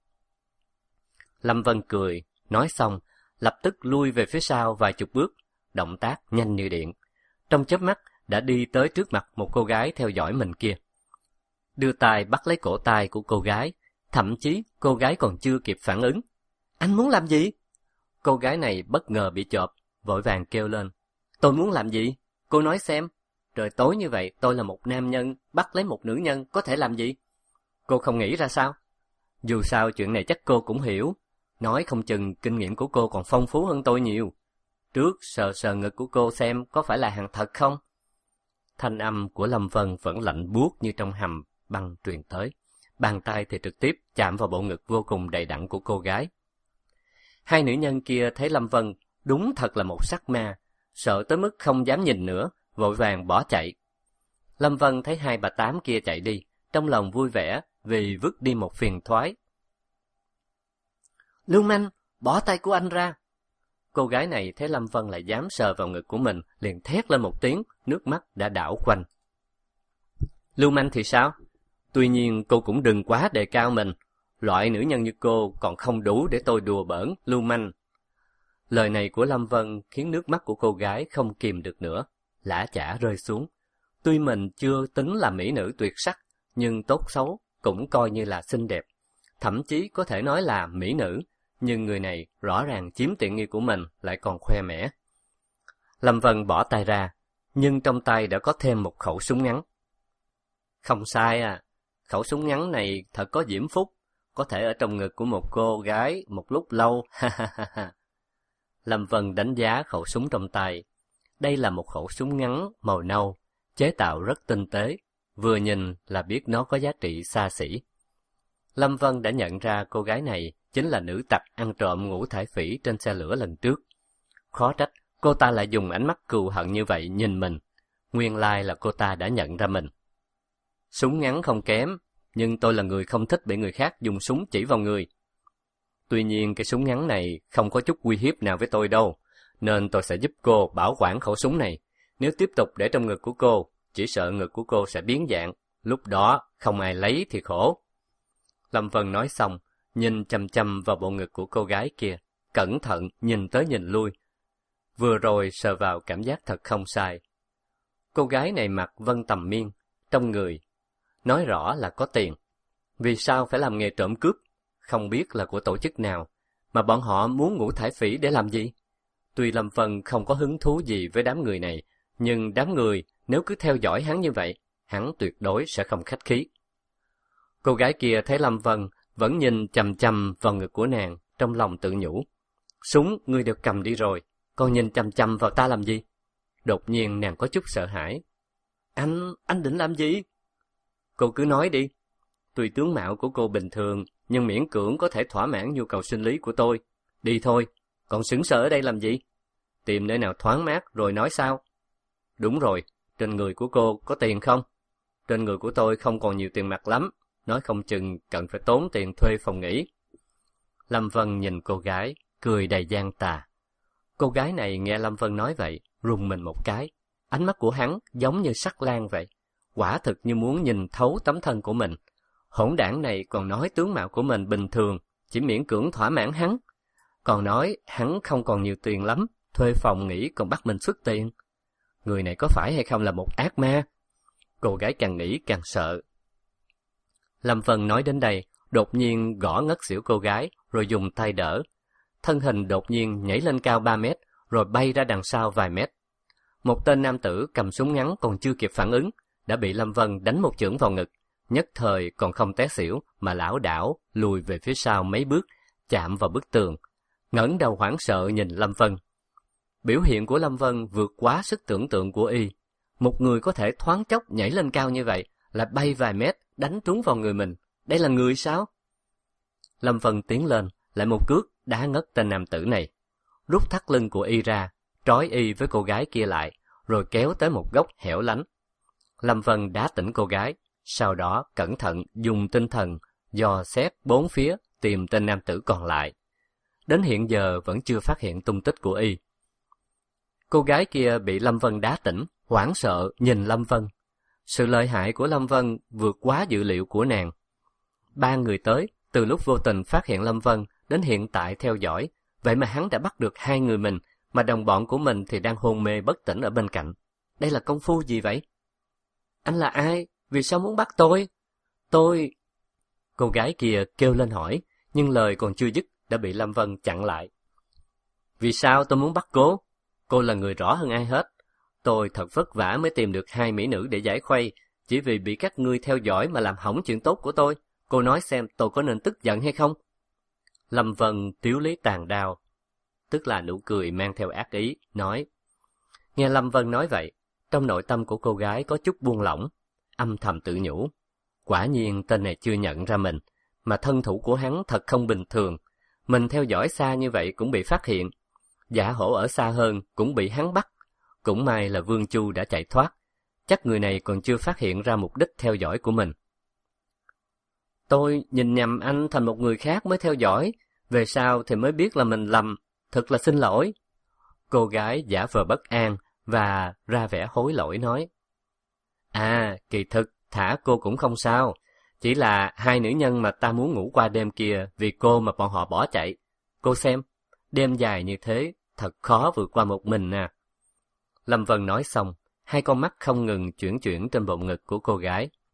Lâm Vân cười, nói xong, lập tức lui về phía sau vài chục bước, động tác nhanh như điện. Trong chớp mắt đã đi tới trước mặt một cô gái theo dõi mình kia. Đưa tay bắt lấy cổ tay của cô gái, thậm chí cô gái còn chưa kịp phản ứng. Anh muốn làm gì? Cô gái này bất ngờ bị chộp, vội vàng kêu lên. Tôi muốn làm gì? Cô nói xem. Trời tối như vậy, tôi là một nam nhân, bắt lấy một nữ nhân, có thể làm gì? Cô không nghĩ ra sao? Dù sao chuyện này chắc cô cũng hiểu. Nói không chừng kinh nghiệm của cô còn phong phú hơn tôi nhiều. Trước sờ sờ ngực của cô xem có phải là hàng thật không? Thanh âm của Lâm Vân vẫn lạnh buốt như trong hầm băng truyền tới. Bàn tay thì trực tiếp chạm vào bộ ngực vô cùng đầy đặn của cô gái. Hai nữ nhân kia thấy Lâm Vân đúng thật là một sắc ma, sợ tới mức không dám nhìn nữa, vội vàng bỏ chạy. Lâm Vân thấy hai bà tám kia chạy đi, trong lòng vui vẻ vì vứt đi một phiền toái. Lưu manh, bỏ tay của anh ra. Cô gái này thấy Lâm Vân lại dám sờ vào ngực của mình, liền thét lên một tiếng, nước mắt đã đảo quanh. Lưu manh thì sao? Tuy nhiên cô cũng đừng quá đề cao mình. Loại nữ nhân như cô còn không đủ để tôi đùa bỡn, lưu manh. Lời này của Lâm Vân khiến nước mắt của cô gái không kìm được nữa, lã chả rơi xuống. Tuy mình chưa tính là mỹ nữ tuyệt sắc, nhưng tốt xấu cũng coi như là xinh đẹp. Thậm chí có thể nói là mỹ nữ, nhưng người này rõ ràng chiếm tiện nghi của mình lại còn khoe mẽ. Lâm Vân bỏ tay ra, nhưng trong tay đã có thêm một khẩu súng ngắn. Không sai à, khẩu súng ngắn này thật có diễm phúc, có thể ở trong ngực của một cô gái một lúc lâu, ha ha ha ha. Lâm Vân đánh giá khẩu súng trong tay. Đây là một khẩu súng ngắn màu nâu, chế tạo rất tinh tế, vừa nhìn là biết nó có giá trị xa xỉ. Lâm Vân đã nhận ra cô gái này chính là nữ tặc ăn trộm ngũ thải phỉ trên xe lửa lần trước. Khó trách cô ta lại dùng ánh mắt cừu hận như vậy nhìn mình. Nguyên lai là cô ta đã nhận ra mình. Súng ngắn không kém, nhưng tôi là người không thích bị người khác dùng súng chỉ vào người. Tuy nhiên cái súng ngắn này không có chút uy hiếp nào với tôi đâu, nên tôi sẽ giúp cô bảo quản khẩu súng này. Nếu tiếp tục để trong ngực của cô, chỉ sợ ngực của cô sẽ biến dạng, lúc đó không ai lấy thì khổ. Lâm Vân nói xong, nhìn chăm chăm vào bộ ngực của cô gái kia, cẩn thận nhìn tới nhìn lui. Vừa rồi sờ vào cảm giác thật không sai. Cô gái này mặc vân tầm miên, trong người, nói rõ là có tiền. Vì sao phải làm nghề trộm cướp? Không biết là của tổ chức nào, mà bọn họ muốn ngũ thải phỉ để làm gì? Tuy Lâm Vân không có hứng thú gì với đám người này, nhưng đám người nếu cứ theo dõi hắn như vậy, hắn tuyệt đối sẽ không khách khí. Cô gái kia thấy Lâm Vân vẫn nhìn chằm chằm vào ngực của nàng, trong lòng tự nhủ. Súng ngươi đều cầm đi rồi, còn nhìn chằm chằm vào ta làm gì? Đột nhiên nàng có chút sợ hãi. Anh, anh định làm gì? Cô cứ nói đi. Tuy tướng mạo của cô bình thường, nhưng miễn cưỡng có thể thỏa mãn nhu cầu sinh lý của tôi. Đi thôi, còn sững sờ ở đây làm gì? Tìm nơi nào thoáng mát rồi nói sao? Đúng rồi, trên người của cô có tiền không? Trên người của tôi không còn nhiều tiền mặt lắm, nói không chừng cần phải tốn tiền thuê phòng nghỉ. Lâm Vân nhìn cô gái, cười đầy gian tà. Cô gái này nghe Lâm Vân nói vậy, rùng mình một cái. Ánh mắt của hắn giống như sắc lang vậy, quả thực như muốn nhìn thấu tấm thân của mình. Hỗn đảng này còn nói tướng mạo của mình bình thường, chỉ miễn cưỡng thỏa mãn hắn. Còn nói hắn không còn nhiều tiền lắm, thuê phòng nghỉ còn bắt mình xuất tiền. Người này có phải hay không là một ác ma? Cô gái càng nghĩ càng sợ. Lâm Vân nói đến đây, đột nhiên gõ ngất xỉu cô gái, rồi dùng tay đỡ. Thân hình đột nhiên nhảy lên cao ba mét, rồi bay ra đằng sau vài mét. Một tên nam tử cầm súng ngắn còn chưa kịp phản ứng, đã bị Lâm Vân đánh một chưởng vào ngực, nhất thời còn không té xỉu mà lảo đảo lùi về phía sau mấy bước, chạm vào bức tường, ngẩng đầu hoảng sợ nhìn Lâm Vân. Biểu hiện của Lâm Vân vượt quá sức tưởng tượng của y. Một người có thể thoáng chốc nhảy lên cao như vậy, lại bay vài mét, đánh trúng vào người mình. Đây là người sao? Lâm Vân tiến lên, lại một cước đá ngất tên nam tử này. Rút thắt lưng của y ra, trói y với cô gái kia lại, rồi kéo tới một góc hẻo lánh. Lâm Vân đá tỉnh cô gái, sau đó cẩn thận dùng tinh thần dò xét bốn phía tìm tên nam tử còn lại. Đến hiện giờ vẫn chưa phát hiện tung tích của y. Cô gái kia bị Lâm Vân đá tỉnh, hoảng sợ nhìn Lâm Vân. Sự lợi hại của Lâm Vân vượt quá dự liệu của nàng. Ba người tới, từ lúc vô tình phát hiện Lâm Vân đến hiện tại theo dõi, vậy mà hắn đã bắt được hai người mình, mà đồng bọn của mình thì đang hôn mê bất tỉnh ở bên cạnh. Đây là công phu gì vậy? Anh là ai? Vì sao muốn bắt tôi? Tôi... Cô gái kia kêu lên hỏi, nhưng lời còn chưa dứt đã bị Lâm Vân chặn lại. Vì sao tôi muốn bắt cô? Cô là người rõ hơn ai hết. Tôi thật vất vả mới tìm được hai mỹ nữ để giải khuây, chỉ vì bị các ngươi theo dõi mà làm hỏng chuyện tốt của tôi. Cô nói xem tôi có nên tức giận hay không? Lâm Vân tiếu lý tàn đao, tức là nụ cười mang theo ác ý, nói. Nghe Lâm Vân nói vậy, trong nội tâm của cô gái có chút buông lỏng, âm thầm tự nhủ. Quả nhiên tên này chưa nhận ra mình, mà thân thủ của hắn thật không bình thường. Mình theo dõi xa như vậy cũng bị phát hiện, giả hổ ở xa hơn cũng bị hắn bắt. Cũng may là Vương Chu đã chạy thoát, chắc người này còn chưa phát hiện ra mục đích theo dõi của mình. Tôi nhìn nhầm anh thành một người khác mới theo dõi, về sau thì mới biết là mình lầm, thật là xin lỗi. Cô gái giả vờ bất an và ra vẻ hối lỗi nói. À, kỳ thực, thả cô cũng không sao, chỉ là hai nữ nhân mà ta muốn ngủ qua đêm kia vì cô mà bọn họ bỏ chạy. Cô xem, đêm dài như thế, thật khó vượt qua một mình à. Lâm Vân nói xong, hai con mắt không ngừng chuyển chuyển trên bụng ngực của cô gái.